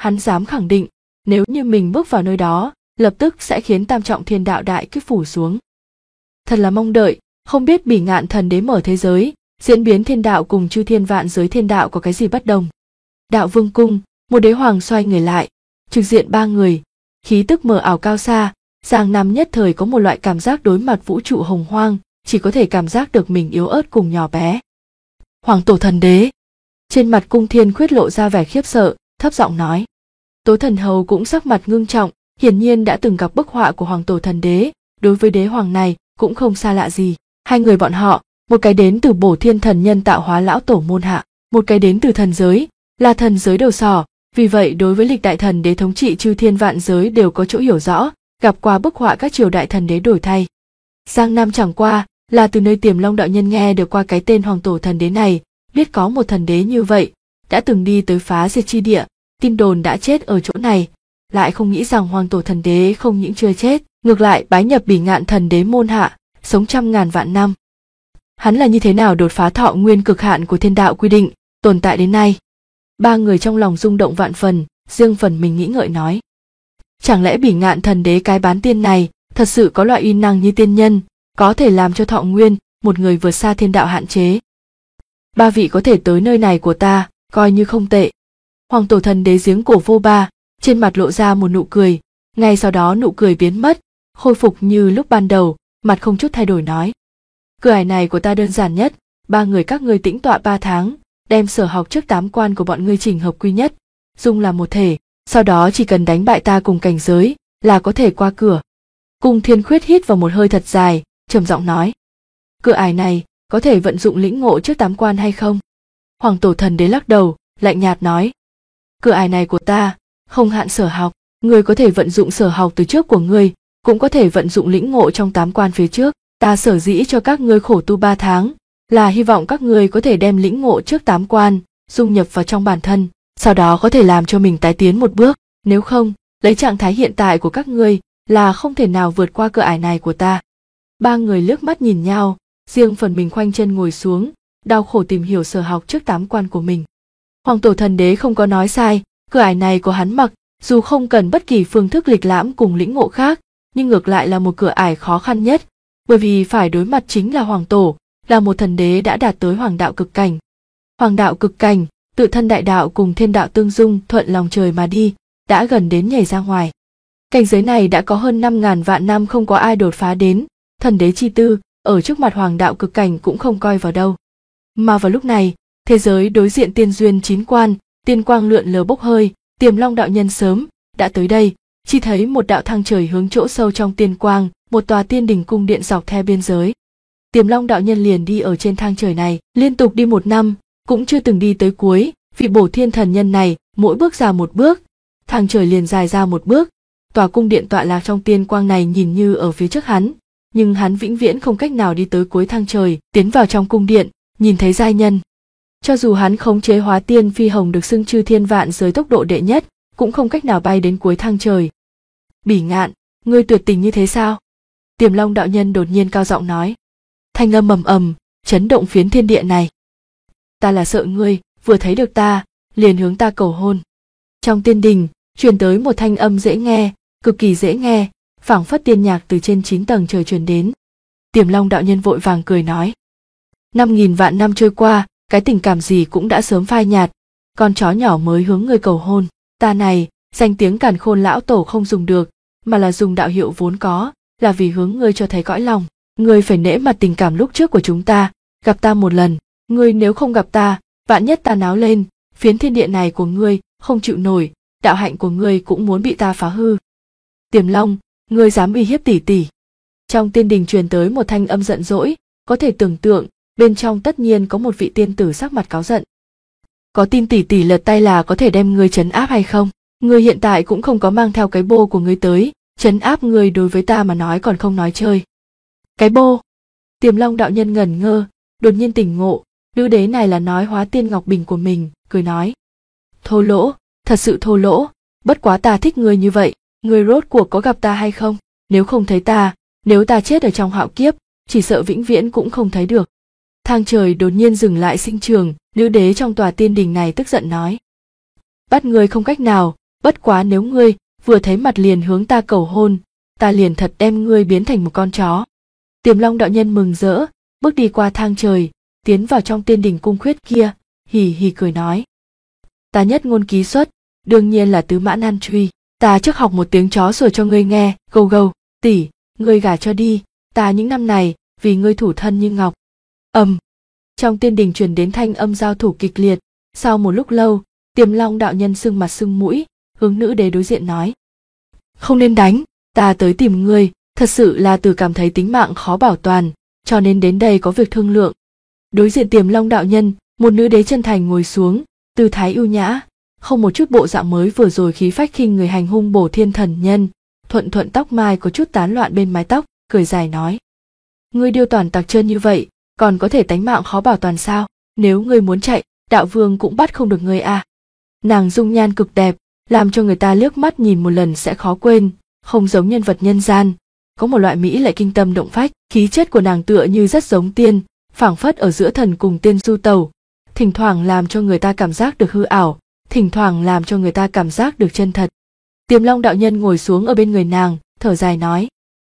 Hắn dám khẳng định, nếu như mình bước vào nơi đó, lập tức sẽ khiến tam trọng thiên đạo đại kiếp phủ xuống. Thật là mong đợi, không biết Bỉ Ngạn Thần Đế mở thế giới, diễn biến thiên đạo cùng chư thiên vạn giới thiên đạo có cái gì bất đồng. Đạo Vương cung, một đế hoàng xoay người lại, trực diện ba người, khí tức mờ ảo cao xa, Giang Nam nhất thời có một loại cảm giác đối mặt vũ trụ hồng hoang, chỉ có thể cảm giác được mình yếu ớt cùng nhỏ bé. Hoàng Tổ Thần Đế. Trên mặt Cung Thiên Khuyết lộ ra vẻ khiếp sợ, thấp giọng nói. Tố Thần Hầu cũng sắc mặt ngưng trọng, hiển nhiên đã từng gặp bức họa của Hoàng Tổ Thần Đế, đối với đế hoàng này cũng không xa lạ gì. Hai người bọn họ, một cái đến từ Bổ Thiên Thần Nhân tạo hóa lão tổ môn hạ, một cái đến từ thần giới, là thần giới đầu sỏ, vì vậy đối với lịch đại thần đế thống trị chư thiên vạn giới đều có chỗ hiểu rõ, gặp qua bức họa các triều đại thần đế đổi thay. Giang Nam chẳng qua là từ nơi Tiềm Long đạo nhân nghe được qua cái tên Hoàng Tổ Thần Đế này, biết có một thần đế như vậy, đã từng đi tới phá diệt chi địa, tin đồn đã chết ở chỗ này, lại không nghĩ rằng Hoàng Tổ Thần Đế không những chưa chết, ngược lại bái nhập Bỉ Ngạn Thần Đế môn hạ, sống trăm ngàn vạn năm. Hắn là như thế nào đột phá thọ nguyên cực hạn của thiên đạo quy định, tồn tại đến nay? Ba người trong lòng rung động vạn phần, riêng phần mình nghĩ ngợi nói. Chẳng lẽ Bỉ Ngạn Thần Đế cái bán tiên này thật sự có loại uy năng như tiên nhân, có thể làm cho thọ nguyên một người vượt xa thiên đạo hạn chế? Ba vị có thể tới nơi này của ta, coi như không tệ. Hoàng Tổ Thần Đế giếng cổ vô ba, trên mặt lộ ra một nụ cười, ngay sau đó nụ cười biến mất, khôi phục như lúc ban đầu, mặt không chút thay đổi nói. Cửa ải này của ta đơn giản nhất, ba người các ngươi tĩnh tọa 3 tháng, đem sở học trước 8 quan của bọn ngươi chỉnh hợp quy nhất, dung làm một thể, sau đó chỉ cần đánh bại ta cùng cảnh giới, là có thể qua cửa. Cung Thiên Khuyết hít vào một hơi thật dài, trầm giọng nói. Cửa ải này, có thể vận dụng lĩnh ngộ trước 8 quan hay không? Hoàng Tổ Thần Đế lắc đầu, lạnh nhạt nói. Cửa ải này của ta, không hạn sở học, ngươi có thể vận dụng sở học từ trước của ngươi, cũng có thể vận dụng lĩnh ngộ trong 8 quan phía trước. Ta sở dĩ cho các ngươi khổ tu 3 tháng, là hy vọng các ngươi có thể đem lĩnh ngộ trước 8 quan, dung nhập vào trong bản thân, sau đó có thể làm cho mình tái tiến một bước, nếu không, lấy trạng thái hiện tại của các ngươi, là không thể nào vượt qua cửa ải này của ta. Ba người liếc mắt nhìn nhau, riêng phần mình khoanh chân ngồi xuống, đau khổ tìm hiểu sở học trước 8 quan của mình. Hoàng Tổ Thần Đế không có nói sai, cửa ải này của hắn mặc, dù không cần bất kỳ phương thức lịch lãm cùng lĩnh ngộ khác, nhưng ngược lại là một cửa ải khó khăn nhất, bởi vì phải đối mặt chính là Hoàng Tổ, là một thần đế đã đạt tới Hoàng đạo cực cảnh. Hoàng đạo cực cảnh, tự thân đại đạo cùng thiên đạo tương dung thuận lòng trời mà đi, đã gần đến nhảy ra ngoài. Cảnh giới này đã có hơn 5.000 vạn năm không có ai đột phá đến, thần đế chi tư, ở trước mặt Hoàng đạo cực cảnh cũng không coi vào đâu. Mà vào lúc này, thế giới đối diện tiên duyên 9 quan, tiên quang lượn lờ bốc hơi, Tiềm Long đạo nhân sớm đã tới đây, chỉ thấy một đạo thang trời hướng chỗ sâu trong tiên quang, một tòa tiên đình cung điện dọc theo biên giới. Tiềm Long đạo nhân liền đi ở trên thang trời này, liên tục đi 1 năm, cũng chưa từng đi tới cuối, vị Bổ Thiên Thần Nhân này, mỗi bước ra một bước, thang trời liền dài ra một bước. Tòa cung điện tọa lạc trong tiên quang này nhìn như ở phía trước hắn, nhưng hắn vĩnh viễn không cách nào đi tới cuối thang trời, tiến vào trong cung điện, nhìn thấy giai nhân. Cho dù hắn khống chế hóa tiên phi hồng được xưng chư thiên vạn giới tốc độ đệ nhất, cũng không cách nào bay đến cuối thang trời. Bỉ Ngạn, ngươi tuyệt tình như thế sao? Tiềm Long đạo nhân đột nhiên cao giọng nói. Thanh âm ầm ầm, chấn động phiến thiên địa này. Ta là sợ ngươi, vừa thấy được ta, liền hướng ta cầu hôn. Trong tiên đình, truyền tới một thanh âm dễ nghe, cực kỳ dễ nghe, phảng phất tiên nhạc từ trên 9 tầng trời truyền đến. Tiềm Long đạo nhân vội vàng cười nói. 5.000 vạn năm trôi qua, cái tình cảm gì cũng đã sớm phai nhạt, con chó nhỏ mới hướng người cầu hôn. Ta này, danh tiếng Càn Khôn lão tổ không dùng được, mà là dùng đạo hiệu vốn có, là vì hướng ngươi cho thấy cõi lòng. Ngươi phải nể mặt tình cảm lúc trước của chúng ta, gặp ta một lần. Ngươi nếu không gặp ta, vạn nhất ta náo lên, phiến thiên địa này của ngươi không chịu nổi, đạo hạnh của ngươi cũng muốn bị ta phá hư. Tiềm Long, ngươi dám uy hiếp tỷ tỷ? Trong tiên đình truyền tới một thanh âm giận dỗi, có thể tưởng tượng, bên trong tất nhiên có một vị tiên tử sắc mặt cáu giận. Có tin tỷ tỷ lật tay là có thể đem ngươi trấn áp hay không? Ngươi hiện tại cũng không có mang theo cái bô của ngươi tới, trấn áp ngươi đối với ta mà nói còn không nói chơi. Cái bô? Tiềm Long đạo nhân ngẩn ngơ, đột nhiên tỉnh ngộ, nữ đế này là nói hóa tiên ngọc bình của mình, cười nói. Thô lỗ, thật sự thô lỗ, bất quá ta thích ngươi như vậy, ngươi rốt cuộc có gặp ta hay không? Nếu không thấy ta, nếu ta chết ở trong hạo kiếp, chỉ sợ vĩnh viễn cũng không thấy được. Thang trời đột nhiên dừng lại sinh trường, nữ đế trong tòa tiên đình này tức giận nói. Bắt ngươi không cách nào, Bất quá nếu ngươi vừa thấy mặt liền hướng ta cầu hôn, ta liền thật đem ngươi biến thành một con chó. Tiềm Long đạo nhân mừng rỡ, bước đi qua thang trời, tiến vào trong tiên đình cung khuyết kia, hì hì cười nói. Ta nhất ngôn ký xuất, đương nhiên là tứ mã nan truy. Ta trước học một tiếng chó sủa cho ngươi nghe, gâu gâu, tỷ, ngươi gả cho đi, ta những năm này, vì ngươi thủ thân như ngọc. Trong tiên đình truyền đến thanh âm giao thủ kịch liệt, sau một lúc lâu, Tiềm Long đạo nhân sưng mặt sưng mũi, hướng nữ đế đối diện nói. Không nên đánh, ta tới tìm ngươi, thật sự là từ cảm thấy tính mạng khó bảo toàn, cho nên đến đây có việc thương lượng. Đối diện Tiềm Long đạo nhân, một nữ đế chân thành ngồi xuống, tư thái ưu nhã, không một chút bộ dạng mới vừa rồi khí phách khinh người hành hung bổ thiên thần nhân, thuận tóc mai có chút tán loạn bên mái tóc, cười dài nói. Ngươi điêu toàn tặc trơn như vậy, còn có thể tánh mạng khó bảo toàn sao? Nếu ngươi muốn chạy, đạo vương cũng bắt không được ngươi à. Nàng dung nhan cực đẹp, làm cho người ta liếc mắt nhìn một lần sẽ khó quên, không giống nhân vật nhân gian, có một loại mỹ lệ kinh tâm động phách, khí chất của nàng tựa như rất giống tiên, phảng phất ở giữa thần cùng tiên du tẩu, thỉnh thoảng làm cho người ta cảm giác được hư ảo, thỉnh thoảng làm cho người ta cảm giác được chân thật. Tiềm Long đạo nhân ngồi xuống ở bên người nàng, thở dài nói.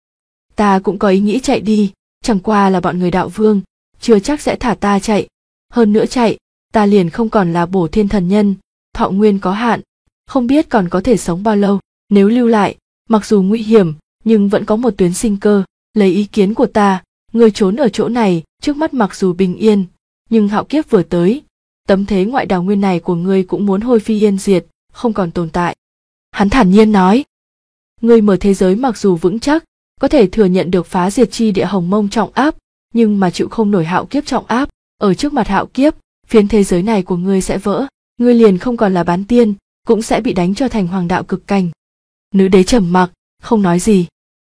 Ta cũng có ý nghĩ chạy đi, chẳng qua là bọn người đạo vương, chưa chắc sẽ thả ta chạy. Hơn nữa chạy, ta liền không còn là bổ thiên thần nhân, thọ nguyên có hạn, không biết còn có thể sống bao lâu. Nếu lưu lại, mặc dù nguy hiểm, nhưng vẫn có một tuyến sinh cơ. Lấy ý kiến của ta, ngươi trốn ở chỗ này, trước mắt mặc dù bình yên, nhưng hạo kiếp vừa tới, tấm thế ngoại đào nguyên này của ngươi cũng muốn hôi phi yên diệt, không còn tồn tại. Hắn thản nhiên nói. Ngươi mở thế giới mặc dù vững chắc, có thể thừa nhận được phá diệt chi địa hồng mông trọng áp, nhưng mà chịu không nổi hạo kiếp trọng áp. Ở trước mặt hạo kiếp, phiến thế giới này của ngươi sẽ vỡ, ngươi liền không còn là bán tiên, cũng sẽ bị đánh cho thành hoàng đạo cực cảnh. Nữ đế trầm mặc, không nói gì.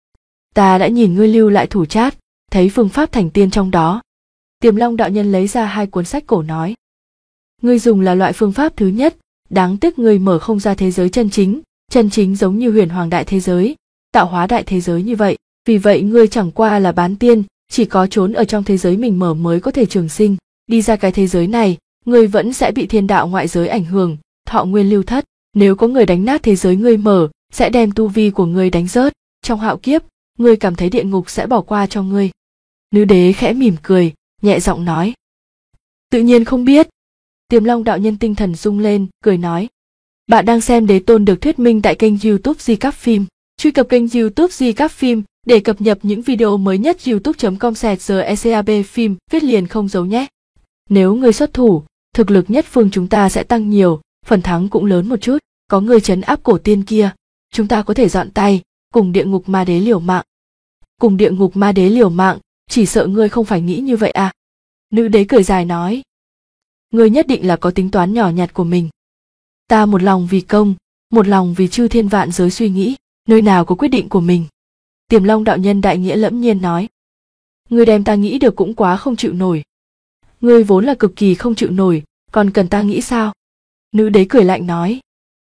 Ta đã nhìn ngươi lưu lại thủ chát, thấy phương pháp thành tiên trong đó. Tiềm Long đạo nhân lấy ra 2 cuốn sách cổ nói. Ngươi dùng là loại phương pháp thứ nhất, đáng tiếc ngươi mở không ra thế giới chân chính giống như huyền hoàng đại thế giới, tạo hóa đại thế giới như vậy, vì vậy ngươi chẳng qua là bán tiên, chỉ có trốn ở trong thế giới mình mở mới có thể trường sinh, đi ra cái thế giới này, ngươi vẫn sẽ bị thiên đạo ngoại giới ảnh hưởng, thọ nguyên lưu thất, nếu có người đánh nát thế giới ngươi mở, sẽ đem tu vi của ngươi đánh rớt, trong hạo kiếp, ngươi cảm thấy địa ngục sẽ bỏ qua cho ngươi. Nữ đế khẽ mỉm cười, nhẹ giọng nói. Tự nhiên không biết. Tiềm Long đạo nhân tinh thần rung lên, cười nói. Bạn đang xem Đế Tôn được thuyết minh tại kênh YouTube Di Cáp Phim. Truy cập kênh YouTube Di Cáp Phim để cập nhật những video mới nhất. youtube.com/GECAB phim viết liền không giấu nhé. Nếu người xuất thủ, thực lực nhất phương chúng ta sẽ tăng nhiều, phần thắng cũng lớn một chút. Có người trấn áp cổ tiên kia, chúng ta có thể dọn tay, cùng địa ngục ma đế liều mạng. Cùng địa ngục ma đế liều mạng, chỉ sợ ngươi không phải nghĩ như vậy à? Nữ đế cười dài nói. Ngươi nhất định là có tính toán nhỏ nhặt của mình. Ta một lòng vì công, một lòng vì chư thiên vạn giới suy nghĩ, nơi nào có quyết định của mình. Tiềm Long đạo nhân đại nghĩa lẫm nhiên nói. Ngươi đem ta nghĩ được cũng quá không chịu nổi. Ngươi vốn là cực kỳ không chịu nổi, còn cần ta nghĩ sao? Nữ đế cười lạnh nói.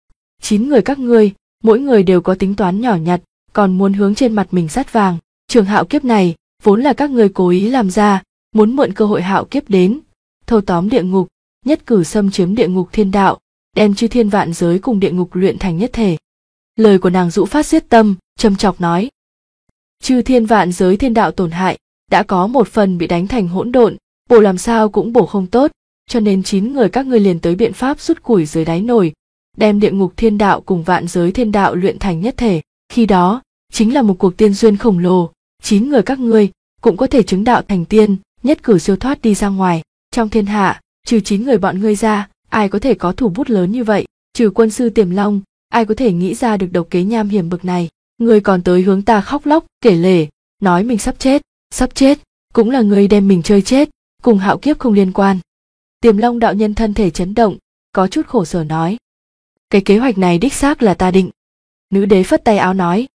9 người các ngươi, mỗi người đều có tính toán nhỏ nhặt, còn muốn hướng trên mặt mình sắt vàng. Trường hạo kiếp này, vốn là các ngươi cố ý làm ra, muốn mượn cơ hội hạo kiếp đến, thâu tóm địa ngục, nhất cử xâm chiếm địa ngục thiên đạo, đem chư thiên vạn giới cùng địa ngục luyện thành nhất thể. Lời của nàng dụ phát xiết tâm, châm chọc nói. Chư thiên vạn giới thiên đạo tổn hại, đã có một phần bị đánh thành hỗn độn, bổ làm sao cũng bổ không tốt, cho nên 9 người các ngươi liền tới biện pháp rút củi dưới đáy nồi, đem địa ngục thiên đạo cùng vạn giới thiên đạo luyện thành nhất thể. Khi đó, chính là một cuộc tiên duyên khổng lồ, 9 người các ngươi cũng có thể chứng đạo thành tiên, nhất cử siêu thoát đi ra ngoài. Trong thiên hạ, trừ 9 người bọn ngươi ra, ai có thể có thủ bút lớn như vậy? Trừ quân sư Tiềm Long, ai có thể nghĩ ra được độc kế nham hiểm bực này? Ngươi còn tới hướng ta khóc lóc, kể lể, nói mình sắp chết, cũng là ngươi đem mình chơi chết, cùng hạo kiếp không liên quan. Tiềm Long đạo nhân thân thể chấn động, có chút khổ sở nói. Cái kế hoạch này đích xác là ta định. Nữ đế phất tay áo nói.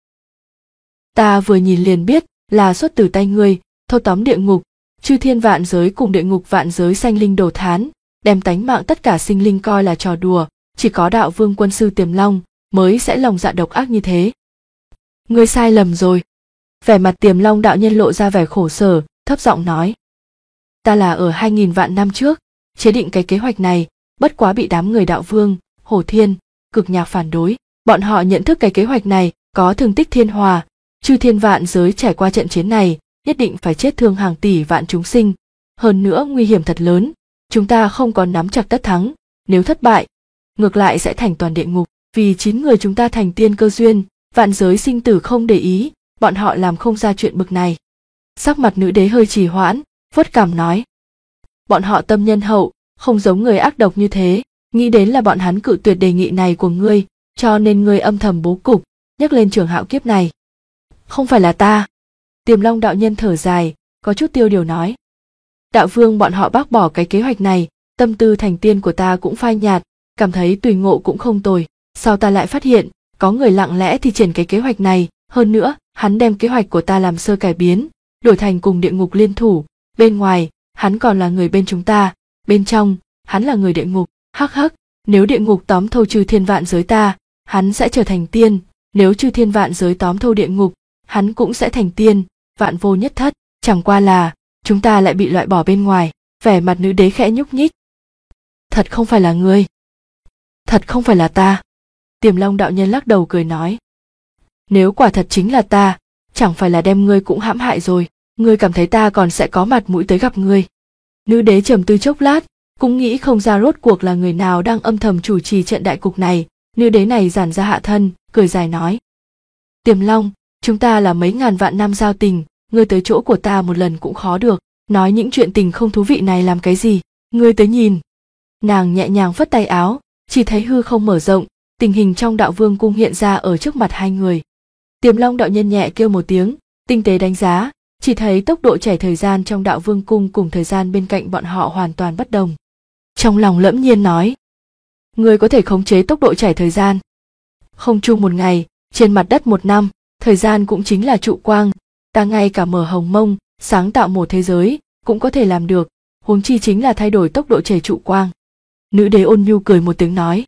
Ta vừa nhìn liền biết là xuất từ tay ngươi, thâu tóm địa ngục, chư thiên vạn giới cùng địa ngục vạn giới sanh linh đồ thán, đem tánh mạng tất cả sinh linh coi là trò đùa, chỉ có đạo vương quân sư Tiềm Long mới sẽ lòng dạ độc ác như thế. Ngươi sai lầm rồi. Vẻ mặt Tiềm Long đạo nhân lộ ra vẻ khổ sở, thấp giọng nói. Ta là ở 2000 vạn năm trước, chế định cái kế hoạch này, bất quá bị đám người đạo vương, Hổ Thiên, Cực Nhạc phản đối, Bọn họ nhận thức cái kế hoạch này có thương tích thiên hòa, chư thiên vạn giới trải qua trận chiến này, nhất định phải chết thương hàng tỷ vạn chúng sinh. Hơn nữa nguy hiểm thật lớn, chúng ta không có nắm chặt tất thắng, nếu thất bại, ngược lại sẽ thành toàn địa ngục. Vì 9 người chúng ta thành tiên cơ duyên, vạn giới sinh tử không để ý, bọn họ làm không ra chuyện bực này. Sắc mặt nữ đế hơi trì hoãn, vuốt cằm nói. Bọn họ tâm nhân hậu, không giống người ác độc như thế, nghĩ đến là bọn hắn cự tuyệt đề nghị này của ngươi, cho nên ngươi âm thầm bố cục, nhắc lên trường hạo kiếp này. Không phải là ta. Tiềm Long đạo nhân thở dài, có chút tiêu điều nói. Đạo vương bọn họ bác bỏ cái kế hoạch này, tâm tư thành tiên của ta cũng phai nhạt, cảm thấy tùy ngộ cũng không tồi. Sau ta lại phát hiện, có người lặng lẽ thi triển cái kế hoạch này, hơn nữa, hắn đem kế hoạch của ta làm sơ cải biến, đổi thành cùng địa ngục liên thủ, bên ngoài, hắn còn là người bên chúng ta, bên trong, hắn là người địa ngục, hắc hắc, nếu địa ngục tóm thâu chư thiên vạn giới ta, hắn sẽ trở thành tiên, nếu chư thiên vạn giới tóm thâu địa ngục, hắn cũng sẽ thành tiên, vạn vô nhất thất, chẳng qua là, chúng ta lại bị loại bỏ bên ngoài, vẻ mặt nữ đế khẽ nhúc nhích. Thật không phải là ngươi. Thật không phải là ta. Tiềm Long đạo nhân lắc đầu cười nói. Nếu quả thật chính là ta, chẳng phải là đem ngươi cũng hãm hại rồi, ngươi cảm thấy ta còn sẽ có mặt mũi tới gặp ngươi. Nữ đế trầm tư chốc lát, cũng nghĩ không ra rốt cuộc là người nào đang âm thầm chủ trì trận đại cục này, nữ đế này giản ra hạ thân, cười dài nói. Tiềm Long, chúng ta là mấy ngàn vạn năm giao tình, ngươi tới chỗ của ta một lần cũng khó được, nói những chuyện tình không thú vị này làm cái gì, ngươi tới nhìn. Nàng nhẹ nhàng phất tay áo, chỉ thấy hư không mở rộng, tình hình trong đạo vương cung hiện ra ở trước mặt hai người. Tiềm Long đạo nhân nhẹ kêu một tiếng, tinh tế đánh giá, chỉ thấy tốc độ chảy thời gian trong đạo vương cung cùng thời gian bên cạnh bọn họ hoàn toàn bất đồng. Trong lòng lẫm nhiên nói, ngươi có thể khống chế tốc độ chảy thời gian. Không chung một ngày, trên mặt đất một năm, thời gian cũng chính là trụ quang, ta ngay cả mở hồng mông, sáng tạo một thế giới, cũng có thể làm được, huống chi chính là thay đổi tốc độ chảy trụ quang. Nữ đế ôn nhu cười một tiếng nói.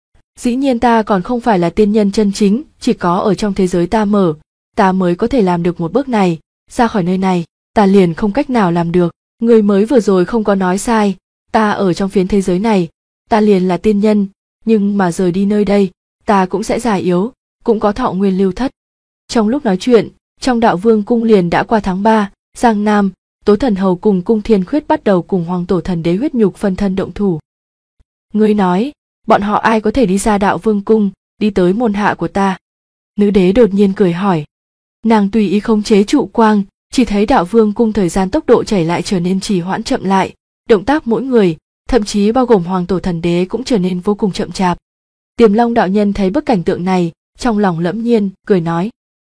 Dĩ nhiên ta còn không phải là tiên nhân chân chính, chỉ có ở trong thế giới ta mở, ta mới có thể làm được một bước này, ra khỏi nơi này, ta liền không cách nào làm được, người mới vừa rồi không có nói sai, ta ở trong phiến thế giới này, ta liền là tiên nhân, nhưng mà rời đi nơi đây, ta cũng sẽ già yếu, cũng có thọ nguyên lưu thất. Trong lúc nói chuyện, trong đạo vương cung liền đã qua tháng 3, Giang Nam, Tố Thần Hầu cùng Cung Thiên Khuyết bắt đầu cùng Hoàng Tổ Thần Đế huyết nhục phân thân động thủ. Ngươi nói, bọn họ ai có thể đi ra đạo vương cung, đi tới môn hạ của ta? Nữ đế đột nhiên cười hỏi. Nàng tùy ý khống chế trụ quang, chỉ thấy đạo vương cung thời gian tốc độ chảy lại trở nên trì hoãn chậm lại, động tác mỗi người, thậm chí bao gồm Hoàng Tổ Thần Đế cũng trở nên vô cùng chậm chạp. Tiềm Long đạo nhân thấy bức cảnh tượng này, trong lòng lẫm nhiên, cười nói.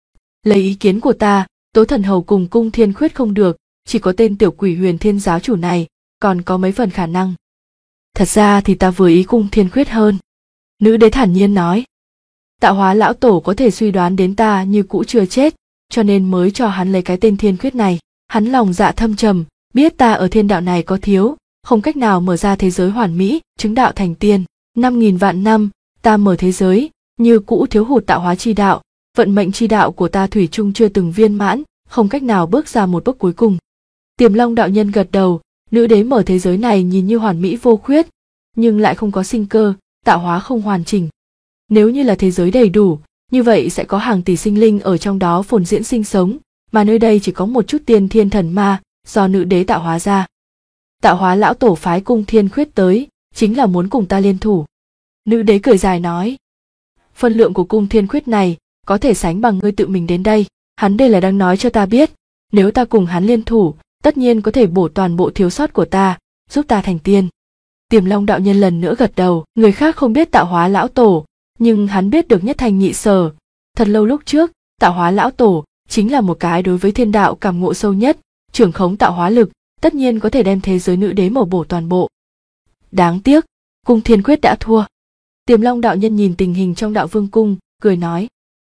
Lấy ý kiến của ta, Tố Thần Hầu cùng Cung Thiên Khuyết không được, chỉ có tên tiểu quỷ Huyền Thiên giáo chủ này, còn có mấy phần khả năng. Thật ra thì ta vừa ý Cung Thiên Khuyết hơn. Nữ đế thản nhiên nói. Tạo hóa lão tổ có thể suy đoán đến ta như cũ chưa chết, cho nên mới cho hắn lấy cái tên Thiên Khuyết này. Hắn lòng dạ thâm trầm, biết ta ở thiên đạo này có thiếu, không cách nào mở ra thế giới hoàn mỹ, chứng đạo thành tiên. 5.000 vạn năm, ta mở thế giới, như cũ thiếu hụt tạo hóa chi đạo, vận mệnh chi đạo của ta thủy chung chưa từng viên mãn, không cách nào bước ra một bước cuối cùng. Tiềm Long đạo nhân gật đầu, nữ đế mở thế giới này nhìn như hoàn mỹ vô khuyết, nhưng lại không có sinh cơ, tạo hóa không hoàn chỉnh. Nếu như là thế giới đầy đủ, như vậy sẽ có hàng tỷ sinh linh ở trong đó phồn diễn sinh sống, mà nơi đây chỉ có một chút tiên thiên thần ma, do nữ đế tạo hóa ra. Tạo hóa lão tổ phái Cung Thiên Khuyết tới, chính là muốn cùng ta liên thủ. Nữ đế cười dài nói. Phân lượng của Cung Thiên Khuyết này, có thể sánh bằng ngươi tự mình đến đây, hắn đây là đang nói cho ta biết, nếu ta cùng hắn liên thủ, tất nhiên có thể bổ toàn bộ thiếu sót của ta, giúp ta thành tiên. Tiềm Long đạo nhân lần nữa gật đầu, người khác không biết tạo hóa lão tổ, nhưng hắn biết được nhất thanh nhị sở. Thật lâu lúc trước, tạo hóa lão tổ chính là một cái đối với thiên đạo cảm ngộ sâu nhất, trưởng khống tạo hóa lực, tất nhiên có thể đem thế giới nữ đế mở bổ toàn bộ. Đáng tiếc, Cung Thiên Khuyết đã thua. Tiềm Long đạo nhân nhìn tình hình trong đạo vương cung, cười nói.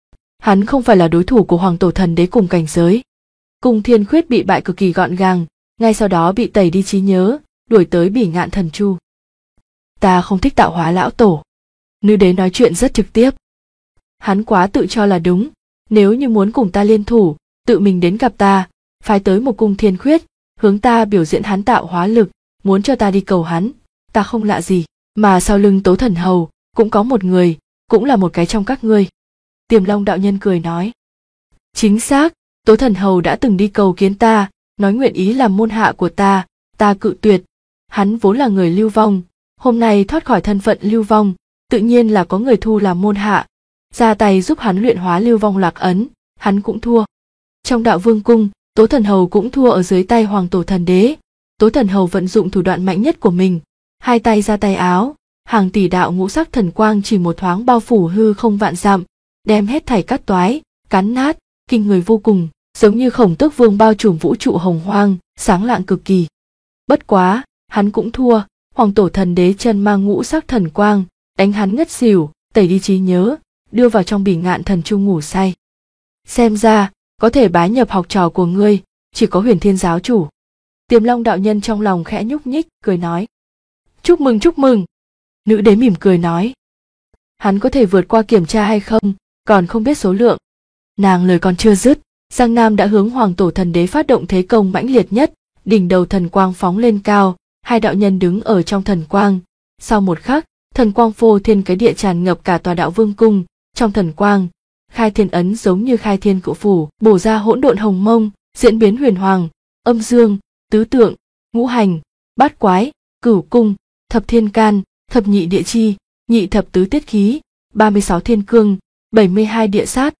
Hắn không phải là đối thủ của Hoàng Tổ Thần Đế cùng cảnh giới. Cung Thiên Khuyết bị bại cực kỳ gọn gàng, ngay sau đó bị tẩy đi trí nhớ, đuổi tới Bỉ Ngạn Thần Chu. Ta không thích tạo hóa lão tổ. Nữ đế nói chuyện rất trực tiếp. Hắn quá tự cho là đúng, nếu như muốn cùng ta liên thủ, tự mình đến gặp ta, phái tới một Cung Thiên Khuyết, hướng ta biểu diễn hắn tạo hóa lực, muốn cho ta đi cầu hắn, ta không lạ gì, mà sau lưng Tố Thần Hầu cũng có một người, cũng là một cái trong các ngươi. Tiềm Long đạo nhân cười nói. Chính xác, Tố Thần Hầu đã từng đi cầu kiến ta, nói nguyện ý làm môn hạ của ta cự tuyệt. Hắn vốn là người lưu vong, hôm nay thoát khỏi thân phận lưu vong, tự nhiên là có người thu làm môn hạ, ra tay giúp hắn luyện hóa lưu vong lạc ấn, hắn cũng thua. Trong Đạo Vương cung, Tố Thần Hầu cũng thua ở dưới tay Hoàng Tổ Thần Đế. Tố Thần Hầu vận dụng thủ đoạn mạnh nhất của mình, hai tay ra tay áo, hàng tỷ đạo ngũ sắc thần quang chỉ một thoáng bao phủ hư không vạn dặm, đem hết thảy cắt toái, cắn nát, kinh người vô cùng, giống như Khổng Tước Vương bao trùm vũ trụ hồng hoang, sáng lạng cực kỳ. Bất quá, hắn cũng thua, Hoàng Tổ Thần Đế chân mang ngũ sắc thần quang, đánh hắn ngất xỉu, tẩy đi trí nhớ, đưa vào trong Bỉ Ngạn Thần Trung ngủ say. Xem ra, có thể bái nhập học trò của ngươi, chỉ có Huyền Thiên giáo chủ. Tiềm Long đạo nhân trong lòng khẽ nhúc nhích, cười nói. Chúc mừng, chúc mừng. Nữ đế mỉm cười nói. Hắn có thể vượt qua kiểm tra hay không, còn không biết số lượng. Nàng lời còn chưa dứt, Giang Nam đã hướng Hoàng Tổ Thần Đế phát động thế công mãnh liệt nhất, đỉnh đầu thần quang phóng lên cao, hai đạo nhân đứng ở trong thần quang. Sau một khắc, thần quang phô thiên cái địa tràn ngập cả tòa Đạo Vương cung, trong thần quang, khai thiên ấn giống như khai thiên cự phủ, bổ ra hỗn độn hồng mông, diễn biến huyền hoàng, âm dương, tứ tượng, ngũ hành, bát quái, cửu cung, thập thiên can, thập nhị địa chi, nhị thập tứ tiết khí, 36 thiên cương, 72 địa sát,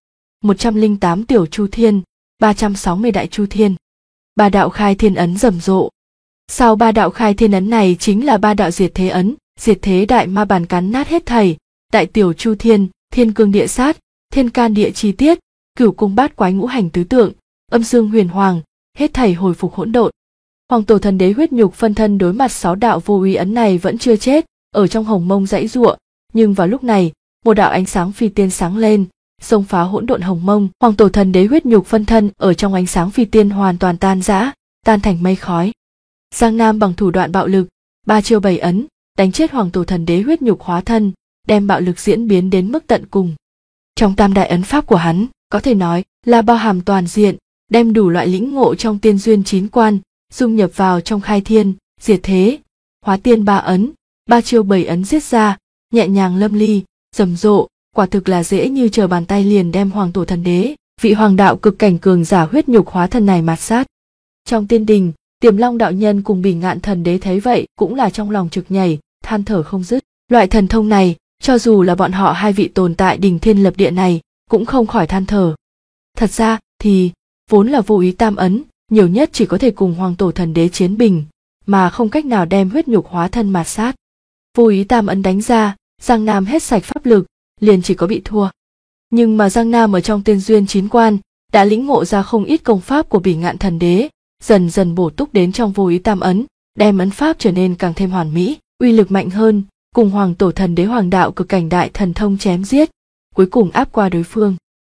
108 tiểu chu thiên, 360 đại chu thiên. Ba đạo khai thiên ấn rầm rộ. Sau ba đạo khai thiên ấn này chính là ba đạo diệt thế ấn, diệt thế đại ma bàn cắn nát hết thảy, đại tiểu chu thiên, thiên cương địa sát, thiên can địa chi tiết, cửu cung bát quái ngũ hành tứ tượng, âm dương huyền hoàng, hết thảy hồi phục hỗn độn. Hoàng Tổ Thần Đế huyết nhục phân thân đối mặt 6 đạo vô uy ấn này vẫn chưa chết, ở trong hồng mông giãy giụa, nhưng vào lúc này, một đạo ánh sáng phi tiên sáng lên, xông phá hỗn độn hồng mông. Hoàng Tổ Thần Đế huyết nhục phân thân ở trong ánh sáng phi tiên hoàn toàn tan rã, tan thành mây khói. Giang Nam bằng thủ đoạn bạo lực, 3 chiêu 7 ấn, đánh chết Hoàng Tổ Thần Đế huyết nhục hóa thân, đem bạo lực diễn biến đến mức tận cùng. Trong tam đại ấn pháp của hắn, có thể nói là bao hàm toàn diện, đem đủ loại lĩnh ngộ trong tiên duyên 9 quan, dung nhập vào trong khai thiên, diệt thế, hóa tiên 3 ấn, 3 chiêu 7 ấn giết ra, nhẹ nhàng lâm ly, rầm rộ, quả thực là dễ như trở bàn tay liền đem Hoàng Tổ Thần Đế, vị hoàng đạo cực cảnh cường giả huyết nhục hóa thân này mạt sát. Trong tiên đình, Tiềm Long đạo nhân cùng Bỉ Ngạn Thần Đế thấy vậy cũng là trong lòng trực nhảy, than thở không dứt. Loại thần thông này, cho dù là bọn họ hai vị tồn tại đỉnh thiên lập địa này, cũng không khỏi than thở. Thật ra thì vốn là vô ý tam ấn, nhiều nhất chỉ có thể cùng Hoàng Tổ Thần Đế chiến bình, mà không cách nào đem huyết nhục hóa thân mạt sát. Vô ý tam ấn đánh ra, Giang Nam hết sạch pháp lực, liền chỉ có bị thua. Nhưng mà Giang Nam ở trong tiên duyên 9 quan, đã lĩnh ngộ ra không ít công pháp của Bỉ Ngạn Thần Đế, dần dần bổ túc đến trong vô ý tam ấn, đem ấn pháp trở nên càng thêm hoàn mỹ, uy lực mạnh hơn, cùng Hoàng Tổ Thần Đế hoàng đạo cực cảnh đại thần thông chém giết, cuối cùng áp qua đối phương.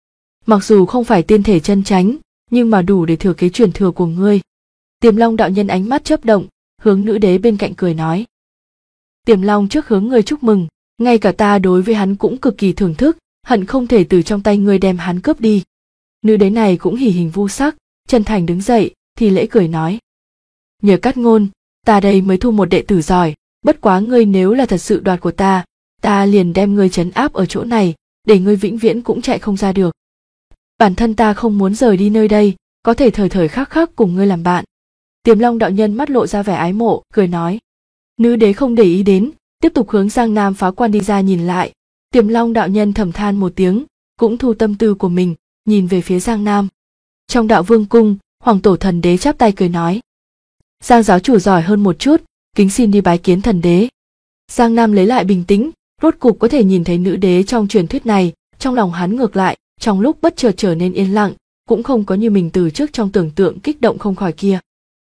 Mặc dù không phải tiên thể chân chánh, nhưng mà đủ để thừa kế truyền thừa của ngươi. Tiềm Long đạo nhân ánh mắt chớp động, hướng nữ đế bên cạnh cười nói. Tiềm Long trước hướng ngươi chúc mừng, ngay cả ta đối với hắn cũng cực kỳ thưởng thức, hận không thể từ trong tay ngươi đem hắn cướp đi. Nữ đế này cũng hỉ hình vu sắc, chân thành đứng dậy, thì lễ cười nói. Nhờ Cát Ngôn, ta đây mới thu một đệ tử giỏi, bất quá ngươi nếu là thật sự đoạt của ta liền đem ngươi trấn áp ở chỗ này, để ngươi vĩnh viễn cũng chạy không ra được. Bản thân ta không muốn rời đi nơi đây, có thể thời thời khắc khắc cùng ngươi làm bạn. Tiềm Long đạo nhân mắt lộ ra vẻ ái mộ, cười nói. Nữ đế không để ý đến, tiếp tục hướng Giang Nam phá quan đi ra nhìn lại. Tiềm Long đạo nhân thầm than một tiếng, cũng thu tâm tư của mình, nhìn về phía Giang Nam. Trong Đạo Vương cung, Hoàng Tổ Thần Đế chắp tay cười nói. Giang giáo chủ giỏi hơn một chút, kính xin đi bái kiến thần đế. Giang Nam lấy lại bình tĩnh, rốt cục có thể nhìn thấy nữ đế trong truyền thuyết này, trong lòng hắn ngược lại, trong lúc bất chợt trở nên yên lặng, cũng không có như mình từ trước trong tưởng tượng kích động không khỏi kia.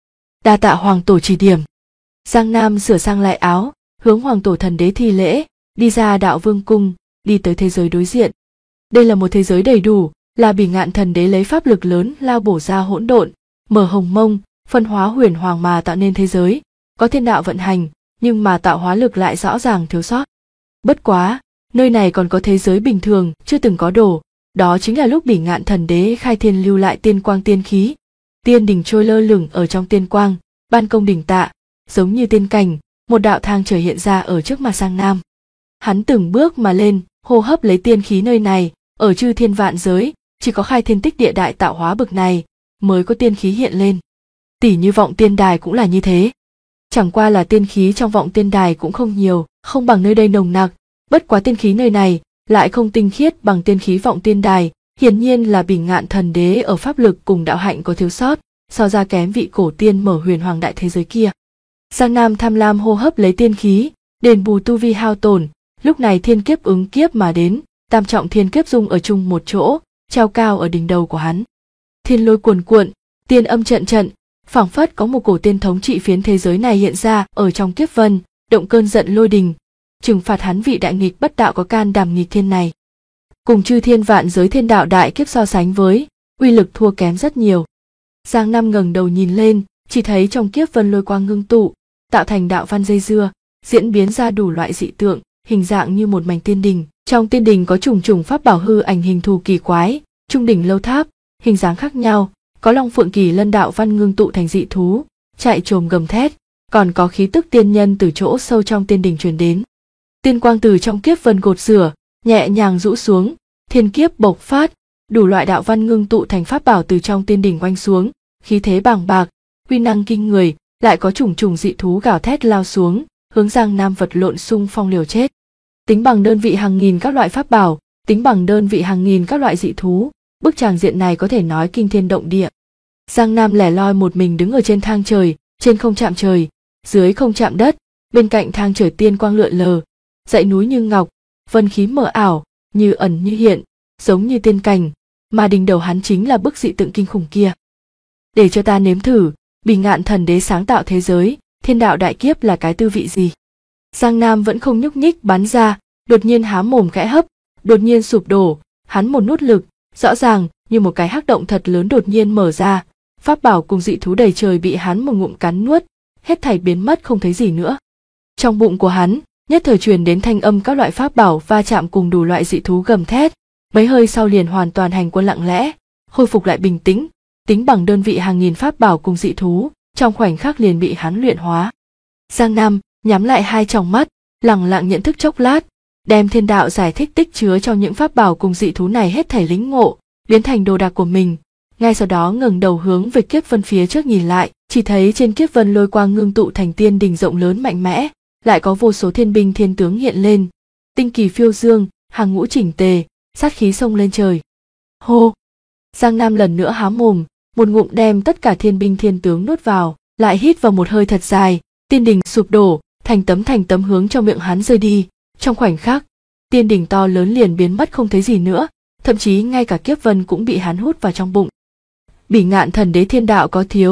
Đa tạ Hoàng Tổ chỉ điểm. Giang Nam sửa sang lại áo, hướng Hoàng Tổ Thần Đế thi lễ, đi ra Đạo Vương cung, đi tới thế giới đối diện. Đây là một thế giới đầy đủ, là Bỉ Ngạn Thần Đế lấy pháp lực lớn lao bổ ra hỗn độn, mở hồng mông, phân hóa huyền hoàng mà tạo nên thế giới, có thiên đạo vận hành, nhưng mà tạo hóa lực lại rõ ràng thiếu sót. Bất quá, nơi này còn có thế giới bình thường chưa từng có đồ, đó chính là lúc Bỉ Ngạn Thần Đế khai thiên lưu lại tiên quang tiên khí. Tiên đỉnh trôi lơ lửng ở trong tiên quang, ban công đỉnh tạ, giống như tiên cảnh, một đạo thang trời hiện ra ở trước mặt Giang Nam. Hắn từng bước mà lên, hô hấp lấy tiên khí nơi này, ở chư thiên vạn giới, chỉ có khai thiên tích địa đại tạo hóa bực này mới có tiên khí hiện lên. Tỉ như vọng tiên đài cũng là như thế. Chẳng qua là tiên khí trong vọng tiên đài cũng không nhiều, không bằng nơi đây nồng nặc, bất quá tiên khí nơi này lại không tinh khiết bằng tiên khí vọng tiên đài, hiển nhiên là Bỉ Ngạn Thần Đế ở pháp lực cùng đạo hạnh có thiếu sót, so ra kém vị cổ tiên mở huyền hoàng đại thế giới kia. Giang Nam tham lam hô hấp lấy tiên khí, đền bù tu vi hao tổn, lúc này thiên kiếp ứng kiếp mà đến, tam trọng thiên kiếp dung ở chung một chỗ, treo cao ở đỉnh đầu của hắn. Thiên lôi cuồn cuộn, tiên âm trận trận, phảng phất có một cổ tiên thống trị phiến thế giới này hiện ra ở trong kiếp vân, động cơn giận lôi đình, trừng phạt hắn vị đại nghịch bất đạo có can đảm nghịch thiên này. Cùng chư thiên vạn giới thiên đạo đại kiếp so sánh với, uy lực thua kém rất nhiều. Giang Nam ngẩng đầu nhìn lên, chỉ thấy trong kiếp vân lôi quang ngưng tụ, tạo thành đạo văn dây dưa, diễn biến ra đủ loại dị tượng, hình dạng như một mảnh tiên đình. Trong tiên đình có trùng trùng pháp bảo hư ảnh hình thù kỳ quái, trung đỉnh lâu tháp, hình dáng khác nhau, có long phượng kỳ lân đạo văn ngưng tụ thành dị thú, chạy trồm gầm thét, còn có khí tức tiên nhân từ chỗ sâu trong tiên đình truyền đến. Tiên quang từ trong kiếp vân gột rửa, nhẹ nhàng rũ xuống, thiên kiếp bộc phát, đủ loại đạo văn ngưng tụ thành pháp bảo từ trong tiên đình quanh xuống, khí thế bàng bạc, uy năng kinh người, lại có trùng trùng dị thú gào thét lao xuống, hướng Giang Nam vật lộn xung phong liều chết. Tính bằng đơn vị hàng nghìn các loại pháp bảo, tính bằng đơn vị hàng nghìn các loại dị thú, bức tràng diện này có thể nói kinh thiên động địa. Giang Nam lẻ loi một mình đứng ở trên thang trời, trên không chạm trời, dưới không chạm đất, bên cạnh thang trời tiên quang lượn lờ, dãy núi như ngọc, vân khí mờ ảo, như ẩn như hiện, giống như tiên cảnh, mà đỉnh đầu hắn chính là bức dị tượng kinh khủng kia. Để cho ta nếm thử, Bỉ Ngạn Thần Đế sáng tạo thế giới, thiên đạo đại kiếp là cái tư vị gì? Giang Nam vẫn không nhúc nhích bắn ra, đột nhiên há mồm khẽ hấp, đột nhiên sụp đổ, hắn một nuốt lực, rõ ràng như một cái hắc động thật lớn đột nhiên mở ra, pháp bảo cùng dị thú đầy trời bị hắn một ngụm cắn nuốt, hết thảy biến mất không thấy gì nữa. Trong bụng của hắn, nhất thời truyền đến thanh âm các loại pháp bảo va chạm cùng đủ loại dị thú gầm thét, mấy hơi sau liền hoàn toàn hành quân lặng lẽ, khôi phục lại bình tĩnh, tính bằng đơn vị hàng nghìn pháp bảo cùng dị thú, trong khoảnh khắc liền bị hắn luyện hóa. Giang Nam nhắm lại hai tròng mắt, lặng lặng nhận thức chốc lát, đem thiên đạo giải thích tích chứa trong những pháp bảo cùng dị thú này hết thảy lĩnh ngộ, biến thành đồ đạc của mình. Ngay sau đó ngẩng đầu hướng về kiếp vân phía trước nhìn lại, chỉ thấy trên kiếp vân lôi quang ngưng tụ thành tiên đình rộng lớn mạnh mẽ, lại có vô số thiên binh thiên tướng hiện lên, tinh kỳ phiêu dương, hàng ngũ chỉnh tề, sát khí xông lên trời. Hô! Giang Nam lần nữa há mồm, một ngụm đem tất cả thiên binh thiên tướng nuốt vào, lại hít vào một hơi thật dài, tiên đình sụp đổ, thành tấm hướng trong miệng hắn rơi đi. Trong khoảnh khắc, tiên đình to lớn liền biến mất không thấy gì nữa, thậm chí ngay cả kiếp vân cũng bị hắn hút vào trong bụng. Bỉ Ngạn Thần Đế thiên đạo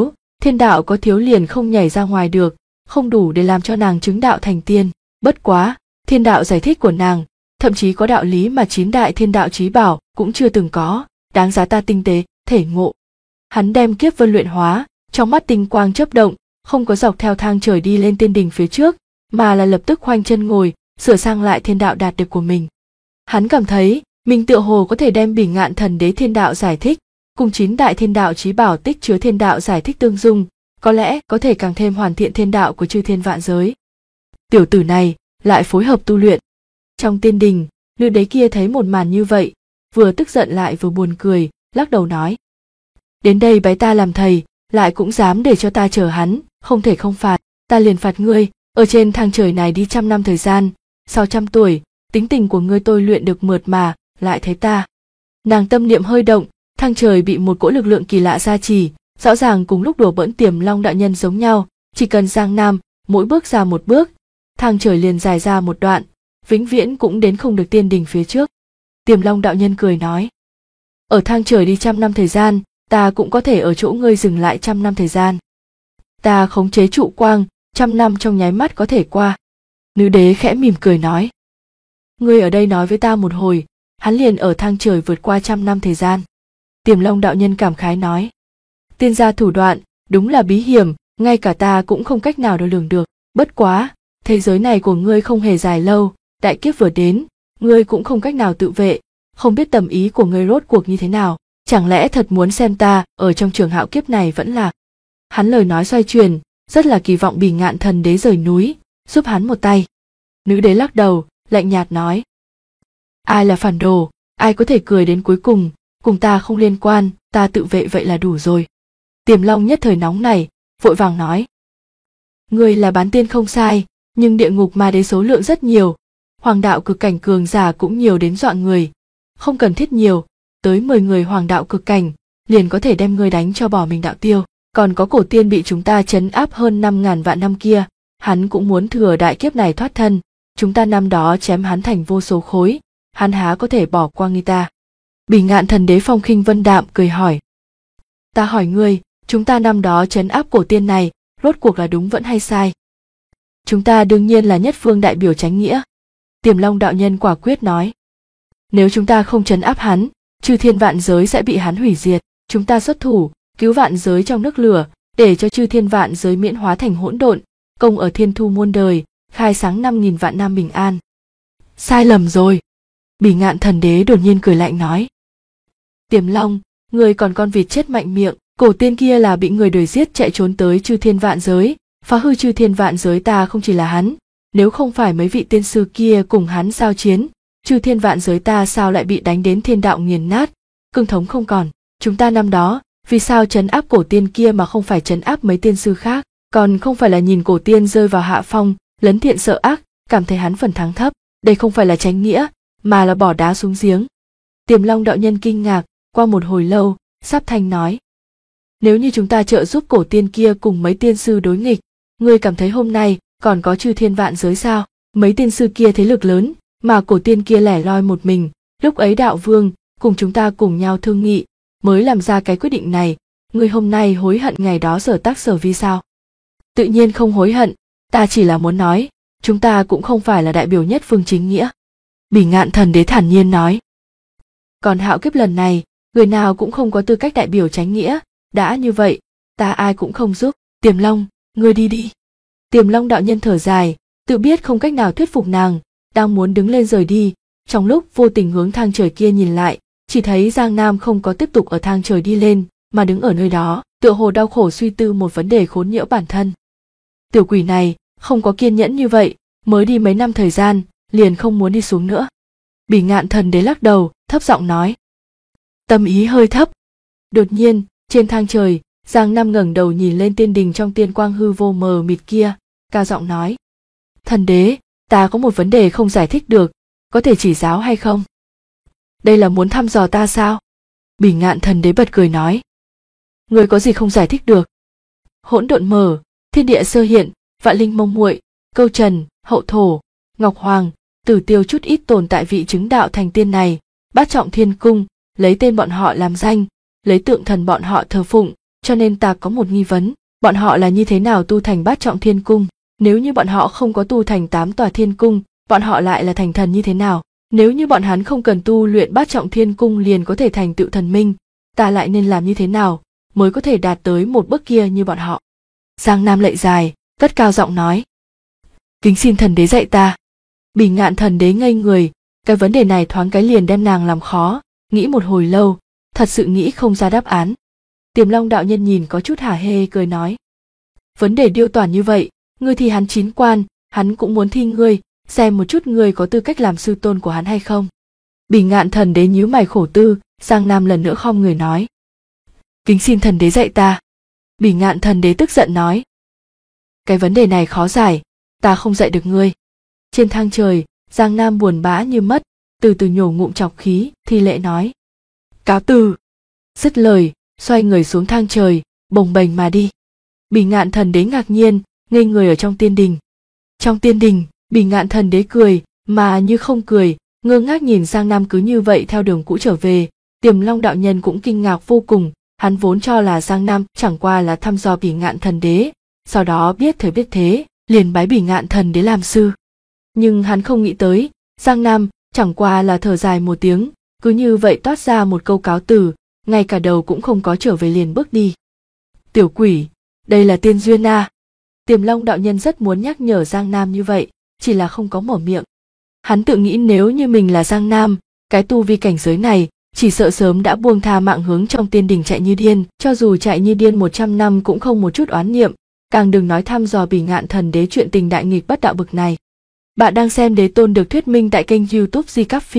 có thiếu liền không nhảy ra ngoài được, không đủ để làm cho nàng chứng đạo thành tiên. Bất quá, thiên đạo giải thích của nàng, thậm chí có đạo lý mà 9 đại thiên đạo chí bảo cũng chưa từng có, đáng giá ta tinh tế, thể ngộ. Hắn đem kiếp vân luyện hóa, trong mắt tinh quang chớp động, không có dọc theo thang trời đi lên tiên đình phía trước, mà là lập tức khoanh chân ngồi, sửa sang lại thiên đạo đạt được của mình. Hắn cảm thấy, mình tựa hồ có thể đem Bỉ Ngạn Thần Đế thiên đạo giải thích, cùng 9 đại thiên đạo chí bảo tích chứa thiên đạo giải thích tương dung, có lẽ có thể càng thêm hoàn thiện thiên đạo của chư thiên vạn giới. Tiểu tử này lại phối hợp tu luyện. Trong tiên đình, nữ đế kia thấy một màn như vậy, vừa tức giận lại vừa buồn cười, lắc đầu nói: đến đây bái ta làm thầy, lại cũng dám để cho ta chờ hắn, không thể không phạt, ta liền phạt ngươi, ở trên thang trời này đi 100 năm thời gian, sau 100 tuổi, tính tình của ngươi tôi luyện được mượt mà, lại thấy ta. Nàng tâm niệm hơi động, thang trời bị một cỗ lực lượng kỳ lạ gia trì, rõ ràng cùng lúc đùa bỡn Tiềm Long đạo nhân giống nhau, chỉ cần Giang Nam mỗi bước ra một bước, thang trời liền dài ra một đoạn, vĩnh viễn cũng đến không được tiên đình phía trước. Tiềm Long đạo nhân cười nói: ở thang trời đi 100 năm thời gian, ta cũng có thể ở chỗ ngươi dừng lại 100 năm thời gian. Ta khống chế trụ quang, 100 năm trong nháy mắt có thể qua. Nữ đế khẽ mỉm cười nói: ngươi ở đây nói với ta một hồi, hắn liền ở thang trời vượt qua 100 năm thời gian. Tiềm Long đạo nhân cảm khái nói: tiên gia thủ đoạn đúng là bí hiểm, ngay cả ta cũng không cách nào đo lường được. Bất quá, thế giới này của ngươi không hề dài lâu, đại kiếp vừa đến, ngươi cũng không cách nào tự vệ, không biết tầm ý của ngươi rốt cuộc như thế nào, chẳng lẽ thật muốn xem ta ở trong trường hạo kiếp này vẫn lạc. Hắn lời nói xoay chuyển, rất là kỳ vọng Bỉ Ngạn Thần Đế rời núi, giúp hắn một tay. Nữ đế lắc đầu, lạnh nhạt nói: Ai là phản đồ, ai có thể cười đến cuối cùng ta không liên quan, ta tự vệ vậy là đủ rồi. Tiềm Long nhất thời nóng này, vội vàng nói. Người là bán tiên không sai, nhưng địa ngục ma đế số lượng rất nhiều, hoàng đạo cực cảnh cường giả cũng nhiều đến dọa người. Không cần thiết nhiều, tới 10 người hoàng đạo cực cảnh, liền có thể đem ngươi đánh cho bỏ mình đạo tiêu. Còn có cổ tiên bị chúng ta trấn áp hơn 5.000 vạn năm kia, hắn cũng muốn thừa đại kiếp này thoát thân. Chúng ta năm đó chém hắn thành vô số khối, hắn há có thể bỏ qua người ta. Bỉ Ngạn Thần Đế phong khinh vân đạm cười hỏi. Ta hỏi ngươi, chúng ta năm đó trấn áp cổ tiên này, rốt cuộc là đúng vẫn hay sai? Chúng ta đương nhiên là nhất phương đại biểu chánh nghĩa. Tiềm Long đạo nhân quả quyết nói. Nếu chúng ta không trấn áp hắn, chư thiên vạn giới sẽ bị hắn hủy diệt. Chúng ta xuất thủ, cứu vạn giới trong nước lửa, để cho chư thiên vạn giới miễn hóa thành hỗn độn, công ở thiên thu muôn đời, khai sáng 5.000 vạn năm bình an. Sai lầm rồi. Bỉ Ngạn Thần Đế đột nhiên cười lạnh nói. Tiềm Long, người còn con vịt chết mạnh miệng, cổ tiên kia là bị người đuổi giết chạy trốn tới chư thiên vạn giới, phá hư chư thiên vạn giới ta không chỉ là hắn, nếu không phải mấy vị tiên sư kia cùng hắn giao chiến, chư thiên vạn giới ta sao lại bị đánh đến thiên đạo nghiền nát, cương thống không còn. Chúng ta năm đó, vì sao trấn áp cổ tiên kia mà không phải trấn áp mấy tiên sư khác, còn không phải là nhìn cổ tiên rơi vào hạ phong, lấn thiện sợ ác, cảm thấy hắn phần thắng thấp, đây không phải là chánh nghĩa, mà là bỏ đá xuống giếng. Tiềm Long đạo nhân kinh ngạc, qua một hồi lâu, sắp thanh nói. Nếu như chúng ta trợ giúp cổ tiên kia cùng mấy tiên sư đối nghịch, ngươi cảm thấy hôm nay còn có chư thiên vạn giới sao? Mấy tiên sư kia thế lực lớn, mà cổ tiên kia lẻ loi một mình, lúc ấy đạo vương cùng chúng ta cùng nhau thương nghị, mới làm ra cái quyết định này. Ngươi hôm nay hối hận ngày đó sở tác sở vi sao? Tự nhiên không hối hận, ta chỉ là muốn nói, chúng ta cũng không phải là đại biểu nhất phương chính nghĩa. Bỉ Ngạn Thần Đế thản nhiên nói. Còn hạo kiếp lần này, người nào cũng không có tư cách đại biểu chánh nghĩa, đã như vậy, ta ai cũng không giúp. Tiềm Long, ngươi đi đi. Tiềm Long đạo nhân thở dài, tự biết không cách nào thuyết phục nàng, đang muốn đứng lên rời đi, trong lúc vô tình hướng thang trời kia nhìn lại, chỉ thấy Giang Nam không có tiếp tục ở thang trời đi lên, mà đứng ở nơi đó, tựa hồ đau khổ suy tư một vấn đề khốn nhiễu bản thân. Tiểu quỷ này, không có kiên nhẫn như vậy, mới đi mấy năm thời gian, liền không muốn đi xuống nữa. Bỉ Ngạn Thần Đế lắc đầu, thấp giọng nói. Tâm ý hơi thấp. Đột nhiên, trên thang trời, Giang Nam ngẩng đầu nhìn lên tiên đình trong tiên quang hư vô mờ mịt kia, cao giọng nói. Thần đế, ta có một vấn đề không giải thích được, có thể chỉ giáo hay không? Đây là muốn thăm dò ta sao? Bỉ Ngạn Thần Đế bật cười nói. Người có gì không giải thích được? Hỗn độn mở, thiên địa sơ hiện, vạn linh mông muội, câu trần, hậu thổ, ngọc hoàng, tử tiêu chút ít tồn tại vị chứng đạo thành tiên này, bát trọng thiên cung, lấy tên bọn họ làm danh, lấy tượng thần bọn họ thờ phụng, cho nên ta có một nghi vấn, bọn họ là như thế nào tu thành bát trọng thiên cung? Nếu như bọn họ không có tu thành 8 tòa thiên cung, bọn họ lại là thành thần như thế nào? Nếu như bọn hắn không cần tu luyện bát trọng thiên cung liền có thể thành tựu thần minh, ta lại nên làm như thế nào mới có thể đạt tới một bước kia như bọn họ? Giang Nam lạy dài, cất cao giọng nói. Kính xin thần đế dạy ta. Bỉ Ngạn Thần Đế ngây người, cái vấn đề này thoáng cái liền đem nàng làm khó, nghĩ một hồi lâu, thật sự nghĩ không ra đáp án. Tiềm Long đạo nhân nhìn có chút hả hê cười nói. Vấn đề điêu toản như vậy, ngươi thì hắn 9 quan, hắn cũng muốn thi ngươi, xem một chút ngươi có tư cách làm sư tôn của hắn hay không. Bỉ Ngạn Thần Đế nhíu mày khổ tư, Giang Nam lần nữa khom người nói. Kính xin thần đế dạy ta. Bỉ Ngạn Thần Đế tức giận nói. Cái vấn đề này khó giải, ta không dạy được ngươi. Trên thang trời, Giang Nam buồn bã như mất, từ từ nhổ ngụm trọc khí, thi lễ nói. Cáo từ. Dứt lời, xoay người xuống thang trời, bồng bềnh mà đi. Bỉ Ngạn Thần Đế ngạc nhiên, ngây người ở trong tiên đình. Trong tiên đình, Bỉ Ngạn Thần Đế cười, mà như không cười, ngơ ngác nhìn Giang Nam cứ như vậy theo đường cũ trở về. Tiềm Long đạo nhân cũng kinh ngạc vô cùng, hắn vốn cho là Giang Nam chẳng qua là thăm dò Bỉ Ngạn Thần Đế, sau đó biết thời biết thế, liền bái Bỉ Ngạn Thần Đế làm sư. Nhưng hắn không nghĩ tới, Giang Nam chẳng qua là thở dài một tiếng, cứ như vậy toát ra một câu cáo từ, ngay cả đầu cũng không có trở về liền bước đi. Tiểu quỷ, đây là tiên duyên à? Tiềm Long đạo nhân rất muốn nhắc nhở Giang Nam như vậy, chỉ là không có mở miệng. Hắn tự nghĩ nếu như mình là Giang Nam, cái tu vi cảnh giới này, chỉ sợ sớm đã buông tha mạng hướng trong tiên đình chạy như điên, cho dù chạy như điên 100 năm cũng không một chút oán niệm, càng đừng nói thăm dò Bỉ Ngạn Thần Đế chuyện tình đại nghịch bất đạo bực này. Bạn đang xem Đế Tôn được thuyết minh tại kênh YouTube Di Cáp Phim.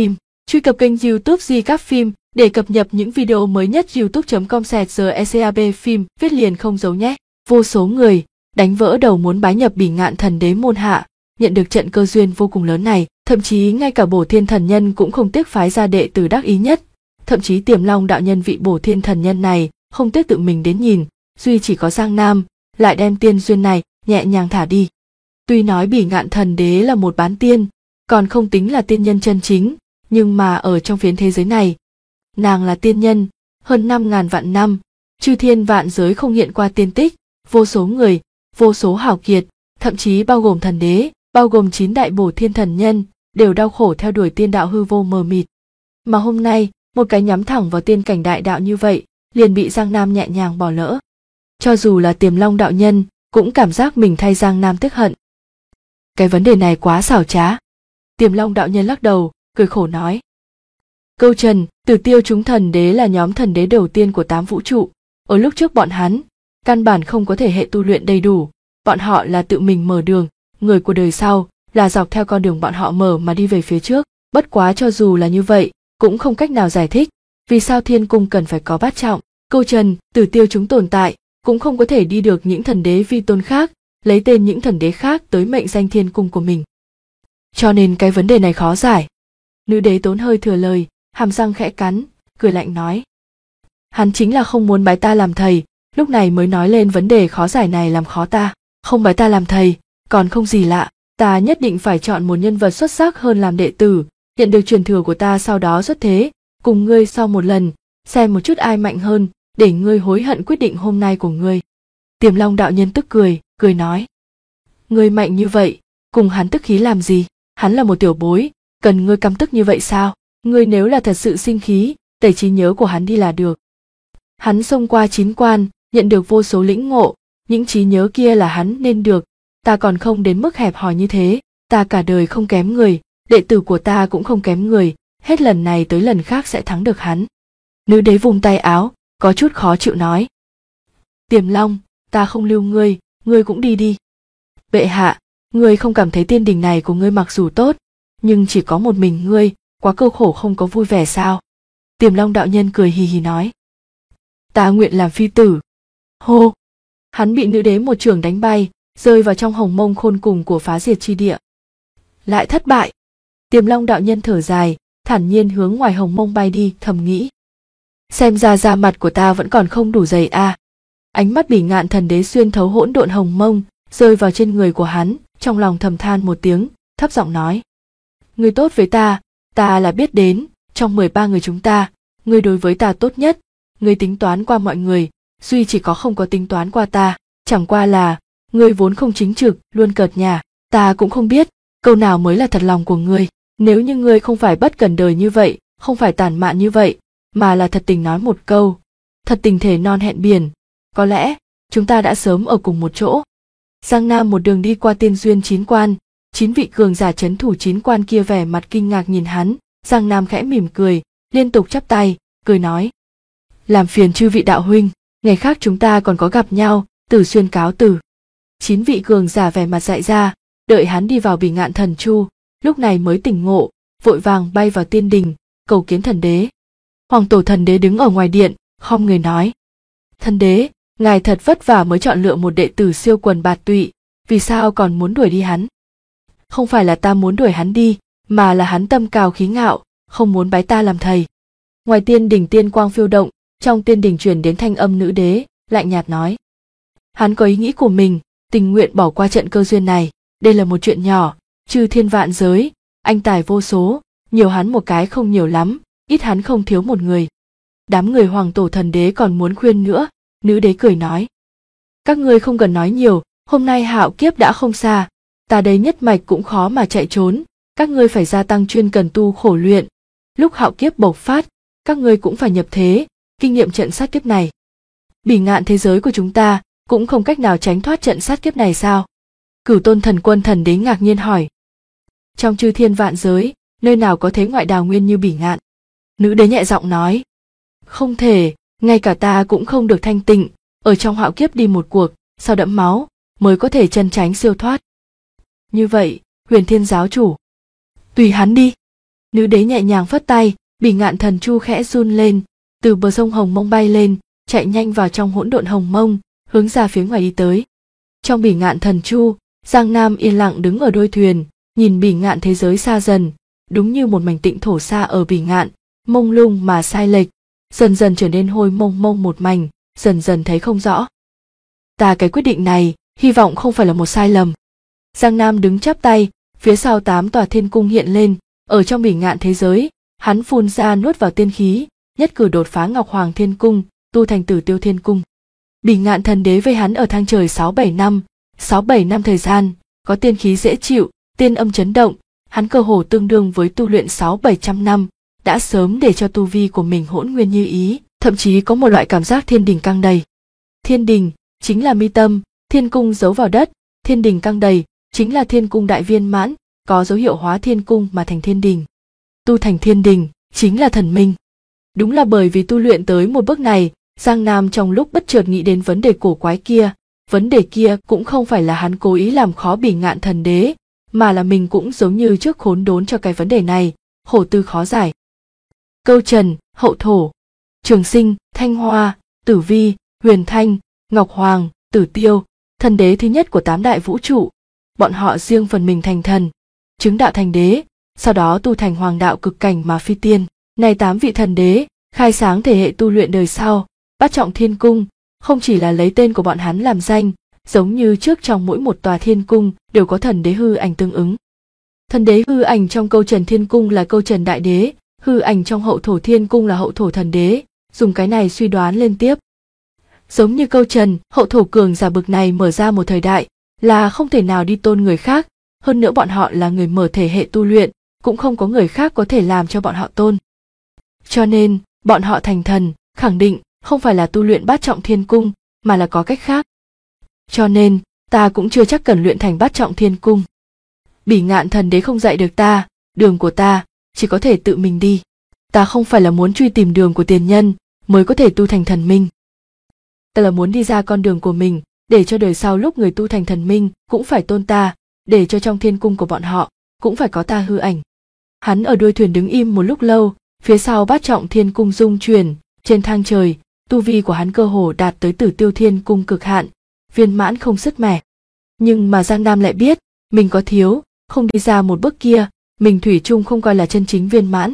Truy cập kênh YouTube Recap Phim để cập nhật những video mới nhất. youtube.com/recap phim viết liền không giấu nhé. Vô số người đánh vỡ đầu muốn bái nhập Bỉ Ngạn Thần Đế môn hạ, nhận được trận cơ duyên vô cùng lớn này, thậm chí ngay cả Bổ Thiên Thần Nhân cũng không tiếc phái ra đệ tử đắc ý nhất, thậm chí Tiềm Long đạo nhân vị Bổ Thiên Thần Nhân này không tiếc tự mình đến nhìn, duy chỉ có Giang Nam lại đem tiên duyên này nhẹ nhàng thả đi. Tuy nói Bỉ Ngạn Thần Đế là một bán tiên, còn không tính là tiên nhân chân chính, nhưng mà ở trong phiến thế giới này, nàng là tiên nhân, hơn 5.000 vạn năm, chư thiên vạn giới không hiện qua tiên tích, vô số người, vô số hảo kiệt, thậm chí bao gồm thần đế, bao gồm 9 đại Bổ Thiên Thần Nhân, đều đau khổ theo đuổi tiên đạo hư vô mờ mịt. Mà hôm nay, một cái nhắm thẳng vào tiên cảnh đại đạo như vậy, liền bị Giang Nam nhẹ nhàng bỏ lỡ. Cho dù là Tiềm Long đạo nhân, cũng cảm giác mình thay Giang Nam tiếc hận. Cái vấn đề này quá xảo trá. Tiềm Long đạo nhân lắc đầu, cười khổ nói. Câu trần, Tử Tiêu chúng thần đế là nhóm thần đế đầu tiên của 8 vũ trụ. Ở lúc trước bọn hắn, căn bản không có thể hệ tu luyện đầy đủ. Bọn họ là tự mình mở đường, người của đời sau là dọc theo con đường bọn họ mở mà đi về phía trước. Bất quá cho dù là như vậy, cũng không cách nào giải thích vì sao thiên cung cần phải có bát trọng. Câu trần, Tử Tiêu chúng tồn tại, cũng không có thể đi được những thần đế vi tôn khác, lấy tên những thần đế khác tới mệnh danh thiên cung của mình. Cho nên cái vấn đề này khó giải. Nữ đế tốn hơi thừa lời, hàm răng khẽ cắn, cười lạnh nói. Hắn chính là không muốn bái ta làm thầy, lúc này mới nói lên vấn đề khó giải này làm khó ta. Không bái ta làm thầy, còn không gì lạ, ta nhất định phải chọn một nhân vật xuất sắc hơn làm đệ tử, nhận được truyền thừa của ta, sau đó xuất thế, cùng ngươi sau một lần, xem một chút ai mạnh hơn, để ngươi hối hận quyết định hôm nay của ngươi. Tiềm Long đạo nhân tức cười nói. Ngươi mạnh như vậy, cùng hắn tức khí làm gì? Hắn là một tiểu bối, cần ngươi căm tức như vậy sao? Ngươi nếu là thật sự sinh khí, tẩy trí nhớ của hắn đi là được. Hắn xông qua 9 quan, nhận được vô số lĩnh ngộ, những trí nhớ kia là hắn nên được, ta còn không đến mức hẹp hòi như thế, ta cả đời không kém người, đệ tử của ta cũng không kém người, hết lần này tới lần khác sẽ thắng được hắn. Nữ đế vùng tay áo, có chút khó chịu nói. Tiềm Long, ta không lưu ngươi, ngươi cũng đi đi. Bệ hạ, ngươi không cảm thấy tiên đình này của ngươi mặc dù tốt, nhưng chỉ có một mình ngươi, quá cơ khổ không có vui vẻ sao? Tiềm Long đạo nhân cười hì hì nói. Ta nguyện làm phi tử. Hô! Hắn bị nữ đế một chưởng đánh bay, rơi vào trong hồng mông khôn cùng của phá diệt chi địa. Lại thất bại. Tiềm Long đạo nhân thở dài, thản nhiên hướng ngoài hồng mông bay đi, thầm nghĩ. Xem ra da mặt của ta vẫn còn không đủ dày a. Ánh mắt Bỉ Ngạn Thần Đế xuyên thấu hỗn độn hồng mông, rơi vào trên người của hắn, trong lòng thầm than một tiếng, thấp giọng nói. Ngươi tốt với ta là biết đến, trong 13 người chúng ta, ngươi đối với ta tốt nhất, ngươi tính toán qua mọi người, duy chỉ có không có tính toán qua ta, chẳng qua là, ngươi vốn không chính trực, luôn cợt nhả, ta cũng không biết, câu nào mới là thật lòng của ngươi, nếu như ngươi không phải bất cần đời như vậy, không phải tàn mạn như vậy, mà là thật tình nói một câu, thật tình thể non hẹn biển, có lẽ, chúng ta đã sớm ở cùng một chỗ. Giang Nam một đường đi qua tiên duyên 9 quan, 9 vị cường giả trấn thủ 9 quan kia vẻ mặt kinh ngạc nhìn hắn, Giang Nam khẽ mỉm cười, liên tục chắp tay, cười nói. Làm phiền chư vị đạo huynh, ngày khác chúng ta còn có gặp nhau, Tử Xuyên cáo từ. 9 vị cường giả vẻ mặt dại ra, đợi hắn đi vào Bỉ Ngạn Thần Chu, lúc này mới tỉnh ngộ, vội vàng bay vào tiên đình, cầu kiến thần đế. Hoàng tổ thần đế đứng ở ngoài điện, khom người nói. Thần đế, ngài thật vất vả mới chọn lựa một đệ tử siêu quần bạt tụy, vì sao còn muốn đuổi đi hắn? Không phải là ta muốn đuổi hắn đi, mà là hắn tâm cao khí ngạo, không muốn bái ta làm thầy. Ngoài tiên đình tiên quang phiêu động, trong tiên đình truyền đến thanh âm nữ đế, lạnh nhạt nói. Hắn có ý nghĩ của mình, tình nguyện bỏ qua trận cơ duyên này, đây là một chuyện nhỏ, chư thiên vạn giới, anh tài vô số, nhiều hắn một cái không nhiều lắm, ít hắn không thiếu một người. Đám người hoàng tổ thần đế còn muốn khuyên nữa, nữ đế cười nói. Các ngươi không cần nói nhiều, hôm nay hạo kiếp đã không xa, ta đây nhất mạch cũng khó mà chạy trốn, các ngươi phải gia tăng chuyên cần tu khổ luyện. Lúc hạo kiếp bộc phát, các ngươi cũng phải nhập thế, kinh nghiệm trận sát kiếp này. Bỉ Ngạn thế giới của chúng ta cũng không cách nào tránh thoát trận sát kiếp này sao? Cửu Tôn Thần Quân thần đế ngạc nhiên hỏi. Trong chư thiên vạn giới, nơi nào có thế ngoại đào nguyên như Bỉ Ngạn? Nữ đế nhẹ giọng nói. Không thể, ngay cả ta cũng không được thanh tịnh, ở trong hạo kiếp đi một cuộc, sau đẫm máu, mới có thể chân tránh siêu thoát. Như vậy, Huyền Thiên giáo chủ. Tùy hắn đi. Nữ đế nhẹ nhàng phất tay, Bỉ Ngạn Thần Chu khẽ run lên, từ bờ sông Hồng Mông bay lên, chạy nhanh vào trong hỗn độn Hồng Mông, hướng ra phía ngoài đi tới. Trong Bỉ Ngạn Thần Chu, Giang Nam yên lặng đứng ở đuôi thuyền, nhìn Bỉ Ngạn thế giới xa dần, đúng như một mảnh tịnh thổ xa ở Bỉ Ngạn, mông lung mà sai lệch, dần dần trở nên hôi mông mông một mảnh, dần dần thấy không rõ. Ta cái quyết định này, hy vọng không phải là một sai lầm. Giang Nam đứng chắp tay, phía sau 8 tòa thiên cung hiện lên, ở trong Bỉ Ngạn thế giới, hắn phun ra nuốt vào tiên khí, nhất cử đột phá Ngọc Hoàng Thiên Cung, tu thành Tử Tiêu Thiên Cung. Bỉ Ngạn thần đế với hắn ở thang trời 6-7 năm thời gian, có tiên khí dễ chịu, tiên âm chấn động, hắn cơ hồ tương đương với tu luyện 600-700 năm, đã sớm để cho tu vi của mình hỗn nguyên như ý, thậm chí có một loại cảm giác thiên đình căng đầy. Thiên đình chính là mi tâm, thiên cung giấu vào đất, thiên đình căng đầy chính là thiên cung đại viên mãn, có dấu hiệu hóa thiên cung mà thành thiên đình. Tu thành thiên đình chính là thần minh. Đúng là bởi vì tu luyện tới một bước này, Giang Nam trong lúc bất chợt nghĩ đến vấn đề cổ quái kia. Vấn đề kia cũng không phải là hắn cố ý làm khó Bỉ Ngạn thần đế, mà là mình cũng giống như trước khốn đốn cho cái vấn đề này, khổ tư khó giải. Câu Trần, Hậu Thổ, Trường Sinh, Thanh Hoa, Tử Vi, Huyền Thanh, Ngọc Hoàng, Tử Tiêu, thần đế thứ nhất của 8 đại vũ trụ, bọn họ riêng phần mình thành thần, chứng đạo thành đế, sau đó tu thành hoàng đạo cực cảnh mà phi tiên. Này 8 vị thần đế, khai sáng thể hệ tu luyện đời sau, Bát Trọng Thiên Cung, không chỉ là lấy tên của bọn hắn làm danh, giống như trước trong mỗi một tòa thiên cung đều có thần đế hư ảnh tương ứng. Thần đế hư ảnh trong Câu Trần Thiên Cung là Câu Trần Đại Đế, hư ảnh trong Hậu Thổ Thiên Cung là Hậu Thổ Thần Đế, dùng cái này suy đoán lên tiếp. Giống như Câu Trần, Hậu Thổ cường giả bực này mở ra một thời đại, là không thể nào đi tôn người khác, hơn nữa bọn họ là người mở thể hệ tu luyện, cũng không có người khác có thể làm cho bọn họ tôn. Cho nên, bọn họ thành thần, khẳng định không phải là tu luyện Bát Trọng Thiên Cung, mà là có cách khác. Cho nên, ta cũng chưa chắc cần luyện thành Bát Trọng Thiên Cung. Bỉ Ngạn thần đế không dạy được ta, đường của ta chỉ có thể tự mình đi. Ta không phải là muốn truy tìm đường của tiền nhân mới có thể tu thành thần minh. Ta là muốn đi ra con đường của mình, để cho đời sau lúc người tu thành thần minh cũng phải tôn ta, để cho trong thiên cung của bọn họ cũng phải có ta hư ảnh. Hắn ở đuôi thuyền đứng im một lúc lâu, phía sau Bát Trọng Thiên Cung rung chuyển, trên thang trời, tu vi của hắn cơ hồ đạt tới Tử Tiêu Thiên Cung cực hạn, viên mãn không sứt mẻ. Nhưng mà Giang Nam lại biết, mình có thiếu, không đi ra một bước kia, mình thủy chung không coi là chân chính viên mãn.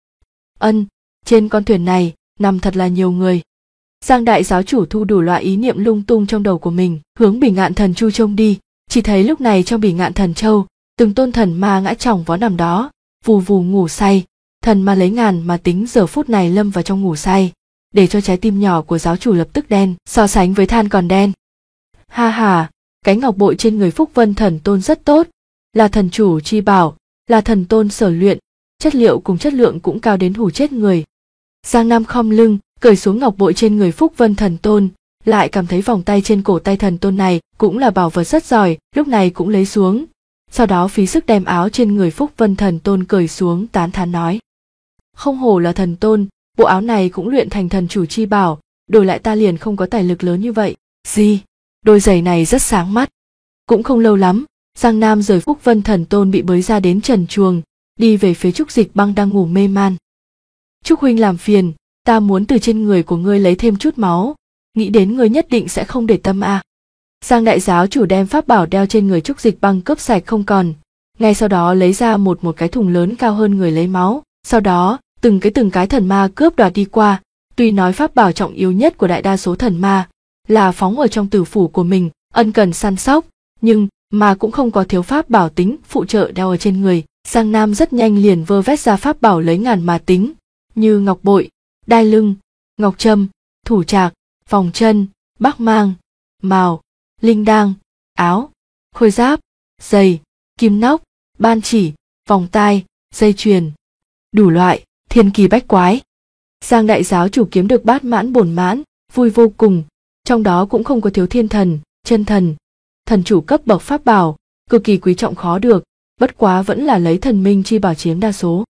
Trên con thuyền này, nằm thật là nhiều người. Giang đại giáo chủ thu đủ loại ý niệm lung tung trong đầu của mình, hướng Bỉ Ngạn Thần Chu trông đi, chỉ thấy lúc này trong Bỉ Ngạn Thần Châu, từng tôn thần ma ngã chỏng vó nằm đó, vù vù ngủ say, thần ma lấy ngàn mà tính giờ phút này lâm vào trong ngủ say, để cho trái tim nhỏ của giáo chủ lập tức đen, so sánh với than còn đen. Ha ha, cái ngọc bội trên người Phúc Vân Thần Tôn rất tốt, là thần chủ chi bảo, là thần tôn sở luyện, chất liệu cùng chất lượng cũng cao đến hù chết người. Giang Nam khom lưng, cởi xuống ngọc bội trên người Phúc Vân Thần Tôn, lại cảm thấy vòng tay trên cổ tay thần tôn này cũng là bảo vật rất giỏi, lúc này cũng lấy xuống. Sau đó phí sức đem áo trên người Phúc Vân Thần Tôn cởi xuống, tán thán nói: không hổ là thần tôn, bộ áo này cũng luyện thành thần chủ chi bảo, đổi lại ta liền không có tài lực lớn như vậy. Gì? Đôi giày này rất sáng mắt. Cũng không lâu lắm, Giang Nam rời Phúc Vân Thần Tôn bị bới ra đến trần chuồng, đi về phía Trúc Dịch Băng đang ngủ mê man. Trúc huynh làm phiền, ta muốn từ trên người của ngươi lấy thêm chút máu, nghĩ đến ngươi nhất định sẽ không để tâm à. Giang đại giáo chủ đem pháp bảo đeo trên người Trúc Dịch Băng cướp sạch không còn, ngay sau đó lấy ra một cái thùng lớn cao hơn người lấy máu, sau đó từng cái thần ma cướp đoạt đi qua. Tuy nói pháp bảo trọng yếu nhất của đại đa số thần ma là phóng ở trong tử phủ của mình, ân cần săn sóc, nhưng mà cũng không có thiếu pháp bảo tính phụ trợ đeo ở trên người. Giang Nam rất nhanh liền vơ vét ra pháp bảo lấy ngàn mà tính, như ngọc bội, đai lưng, ngọc trâm, thủ trạc, vòng chân, bắc mang, mào, linh đăng, áo, khôi giáp, giày, kim nóc, ban chỉ, vòng tai, dây chuyền, đủ loại, thiên kỳ bách quái. Giang đại giáo chủ kiếm được bát mãn bổn mãn, vui vô cùng, trong đó cũng không có thiếu thiên thần, chân thần, thần chủ cấp bậc pháp bảo, cực kỳ quý trọng khó được, bất quá vẫn là lấy thần minh chi bảo chiếm đa số.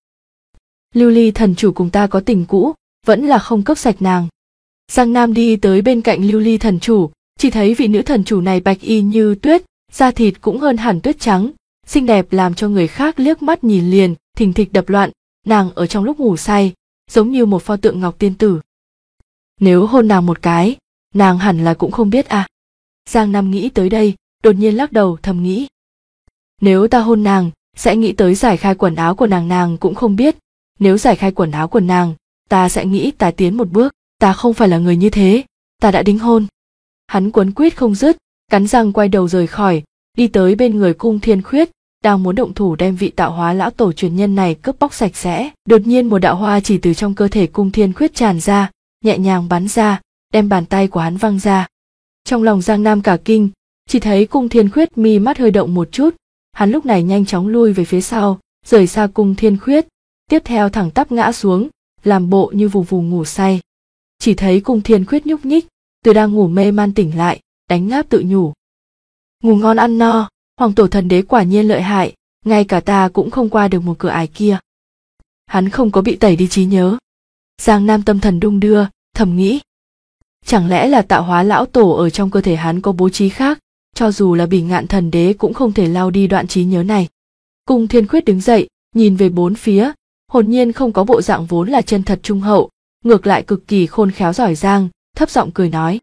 Lưu Ly thần chủ cùng ta có tình cũ, vẫn là không cướp sạch nàng. Giang Nam đi tới bên cạnh Lưu Ly thần chủ, chỉ thấy vị nữ thần chủ này bạch y như tuyết, da thịt cũng hơn hẳn tuyết trắng, xinh đẹp làm cho người khác liếc mắt nhìn liền thình thịch đập loạn, nàng ở trong lúc ngủ say, giống như một pho tượng ngọc tiên tử. Nếu hôn nàng một cái, nàng hẳn là cũng không biết à. Giang Nam nghĩ tới đây, đột nhiên lắc đầu thầm nghĩ. Nếu ta hôn nàng, sẽ nghĩ tới giải khai quần áo của nàng cũng không biết. Nếu giải khai quần áo của nàng, ta sẽ nghĩ ta tiến một bước, ta không phải là người như thế, ta đã đính hôn. Hắn quấn quýt không dứt, cắn răng quay đầu rời khỏi, đi tới bên người Cung Thiên Khuyết, đang muốn động thủ đem vị tạo hóa lão tổ truyền nhân này cướp bóc sạch sẽ. Đột nhiên một đạo hoa chỉ từ trong cơ thể Cung Thiên Khuyết tràn ra, nhẹ nhàng bắn ra, đem bàn tay của hắn văng ra. Trong lòng Giang Nam cả kinh, chỉ thấy Cung Thiên Khuyết mi mắt hơi động một chút, hắn lúc này nhanh chóng lui về phía sau, rời xa Cung Thiên Khuyết, tiếp theo thẳng tắp ngã xuống, làm bộ như vù vù ngủ say. Chỉ thấy Cung Thiên Khuyết nhúc nhích, từ đang ngủ mê man tỉnh lại, đánh ngáp tự nhủ. Ngủ ngon ăn no, Hoàng tổ thần đế quả nhiên lợi hại, ngay cả ta cũng không qua được một cửa ải kia. Hắn không có bị tẩy đi trí nhớ. Giang Nam tâm thần đung đưa, thầm nghĩ. Chẳng lẽ là tạo hóa lão tổ ở trong cơ thể hắn có bố trí khác, cho dù là Bỉ Ngạn thần đế cũng không thể lau đi đoạn trí nhớ này. Cung Thiên Khuyết đứng dậy, nhìn về bốn phía, hồn nhiên không có bộ dạng vốn là chân thật trung hậu, ngược lại cực kỳ khôn khéo giỏi giang, thấp giọng cười nói.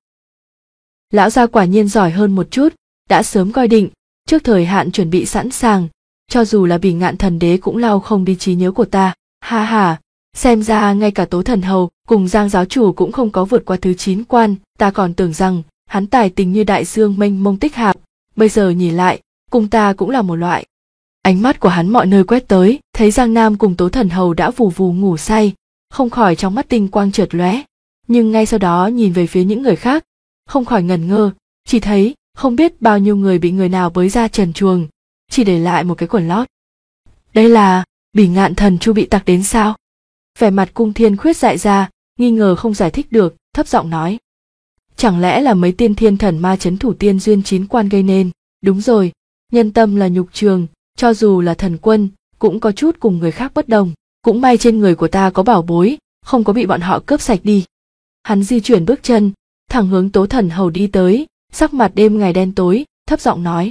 Lão gia quả nhiên giỏi hơn một chút, đã sớm coi định, trước thời hạn chuẩn bị sẵn sàng, cho dù là Bỉ Ngạn thần đế cũng lau không đi trí nhớ của ta, ha ha, xem ra ngay cả Tố Thần Hầu cùng Giang giáo chủ cũng không có vượt qua thứ 9 quan, ta còn tưởng rằng hắn tài tình như đại dương mênh mông tích hạp, bây giờ nhìn lại, cùng ta cũng là một loại. Ánh mắt của hắn mọi nơi quét tới, thấy Giang Nam cùng Tố Thần Hầu đã vù vù ngủ say, không khỏi trong mắt tinh quang chợt lóe, nhưng ngay sau đó nhìn về phía những người khác, không khỏi ngẩn ngơ, chỉ thấy không biết bao nhiêu người bị người nào bới ra trần truồng, chỉ để lại một cái quần lót. Đây là Bỉ Ngạn thần Chu bị tặc đến sao? Vẻ mặt Cung Thiên Khuyết dại ra, nghi ngờ không giải thích được, thấp giọng nói. Chẳng lẽ là mấy tiên thiên thần ma chấn thủ tiên duyên 9 quan gây nên? Đúng rồi, nhân tâm là nhục trường, cho dù là thần quân, cũng có chút cùng người khác bất đồng. Cũng may trên người của ta có bảo bối, không có bị bọn họ cướp sạch đi. Hắn di chuyển bước chân, thẳng hướng Tố Thần Hầu đi tới, sắc mặt đêm ngày đen tối, thấp giọng nói.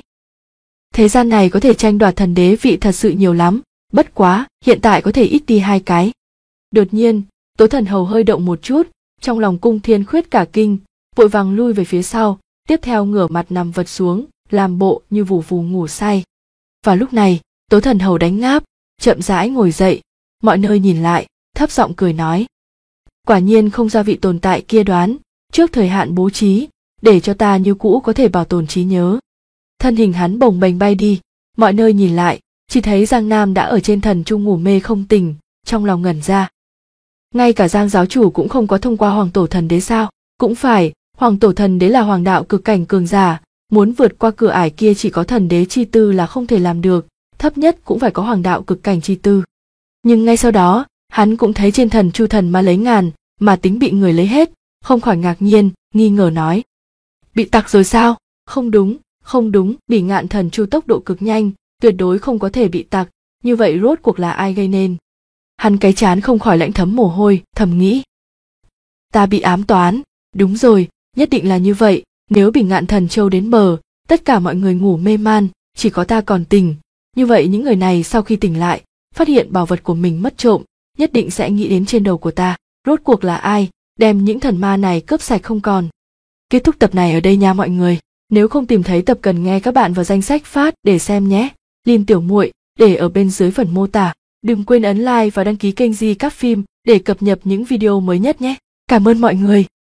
Thế gian này có thể tranh đoạt thần đế vị thật sự nhiều lắm, bất quá, hiện tại có thể ít đi 2 cái. Đột nhiên, Tố Thần Hầu hơi động một chút, trong lòng Cung Thiên Khuyết cả kinh, vội vàng lui về phía sau, tiếp theo ngửa mặt nằm vật xuống, làm bộ như vù vù ngủ say. Vào lúc này, Tố Thần Hầu đánh ngáp, chậm rãi ngồi dậy, mọi nơi nhìn lại, thấp giọng cười nói. Quả nhiên không ra vị tồn tại kia đoán, trước thời hạn bố trí, để cho ta như cũ có thể bảo tồn trí nhớ. Thân hình hắn bồng bềnh bay đi, mọi nơi nhìn lại, chỉ thấy Giang Nam đã ở trên thần trung ngủ mê không tỉnh, trong lòng ngẩn ra. Ngay cả Giang giáo chủ cũng không có thông qua Hoàng tổ thần đế sao? Cũng phải, Hoàng tổ thần đế là hoàng đạo cực cảnh cường giả, muốn vượt qua cửa ải kia chỉ có thần đế chi tư là không thể làm được, thấp nhất cũng phải có hoàng đạo cực cảnh chi tư. Nhưng ngay sau đó, hắn cũng thấy trên thần chu thần ma lấy ngàn, mà tính bị người lấy hết, không khỏi ngạc nhiên, nghi ngờ nói. Bị tặc rồi sao? Không đúng, Bỉ Ngạn thần chu tốc độ cực nhanh, tuyệt đối không có thể bị tặc, như vậy rốt cuộc là ai gây nên? Hắn cái trán không khỏi lạnh thấm mồ hôi, thầm nghĩ. Ta bị ám toán, đúng rồi, nhất định là như vậy, nếu Bỉ Ngạn thần châu đến bờ, tất cả mọi người ngủ mê man, chỉ có ta còn tỉnh, như vậy những người này sau khi tỉnh lại, phát hiện bảo vật của mình mất trộm, nhất định sẽ nghĩ đến trên đầu của ta, rốt cuộc là ai, đem những thần ma này cướp sạch không còn. Kết thúc tập này ở đây nha mọi người, nếu không tìm thấy tập cần nghe các bạn vào danh sách phát để xem nhé, Lin Tiểu Muội để ở bên dưới phần mô tả. Đừng quên ấn like và đăng ký kênh Di Các Phim để cập nhật những video mới nhất nhé. Cảm ơn mọi người.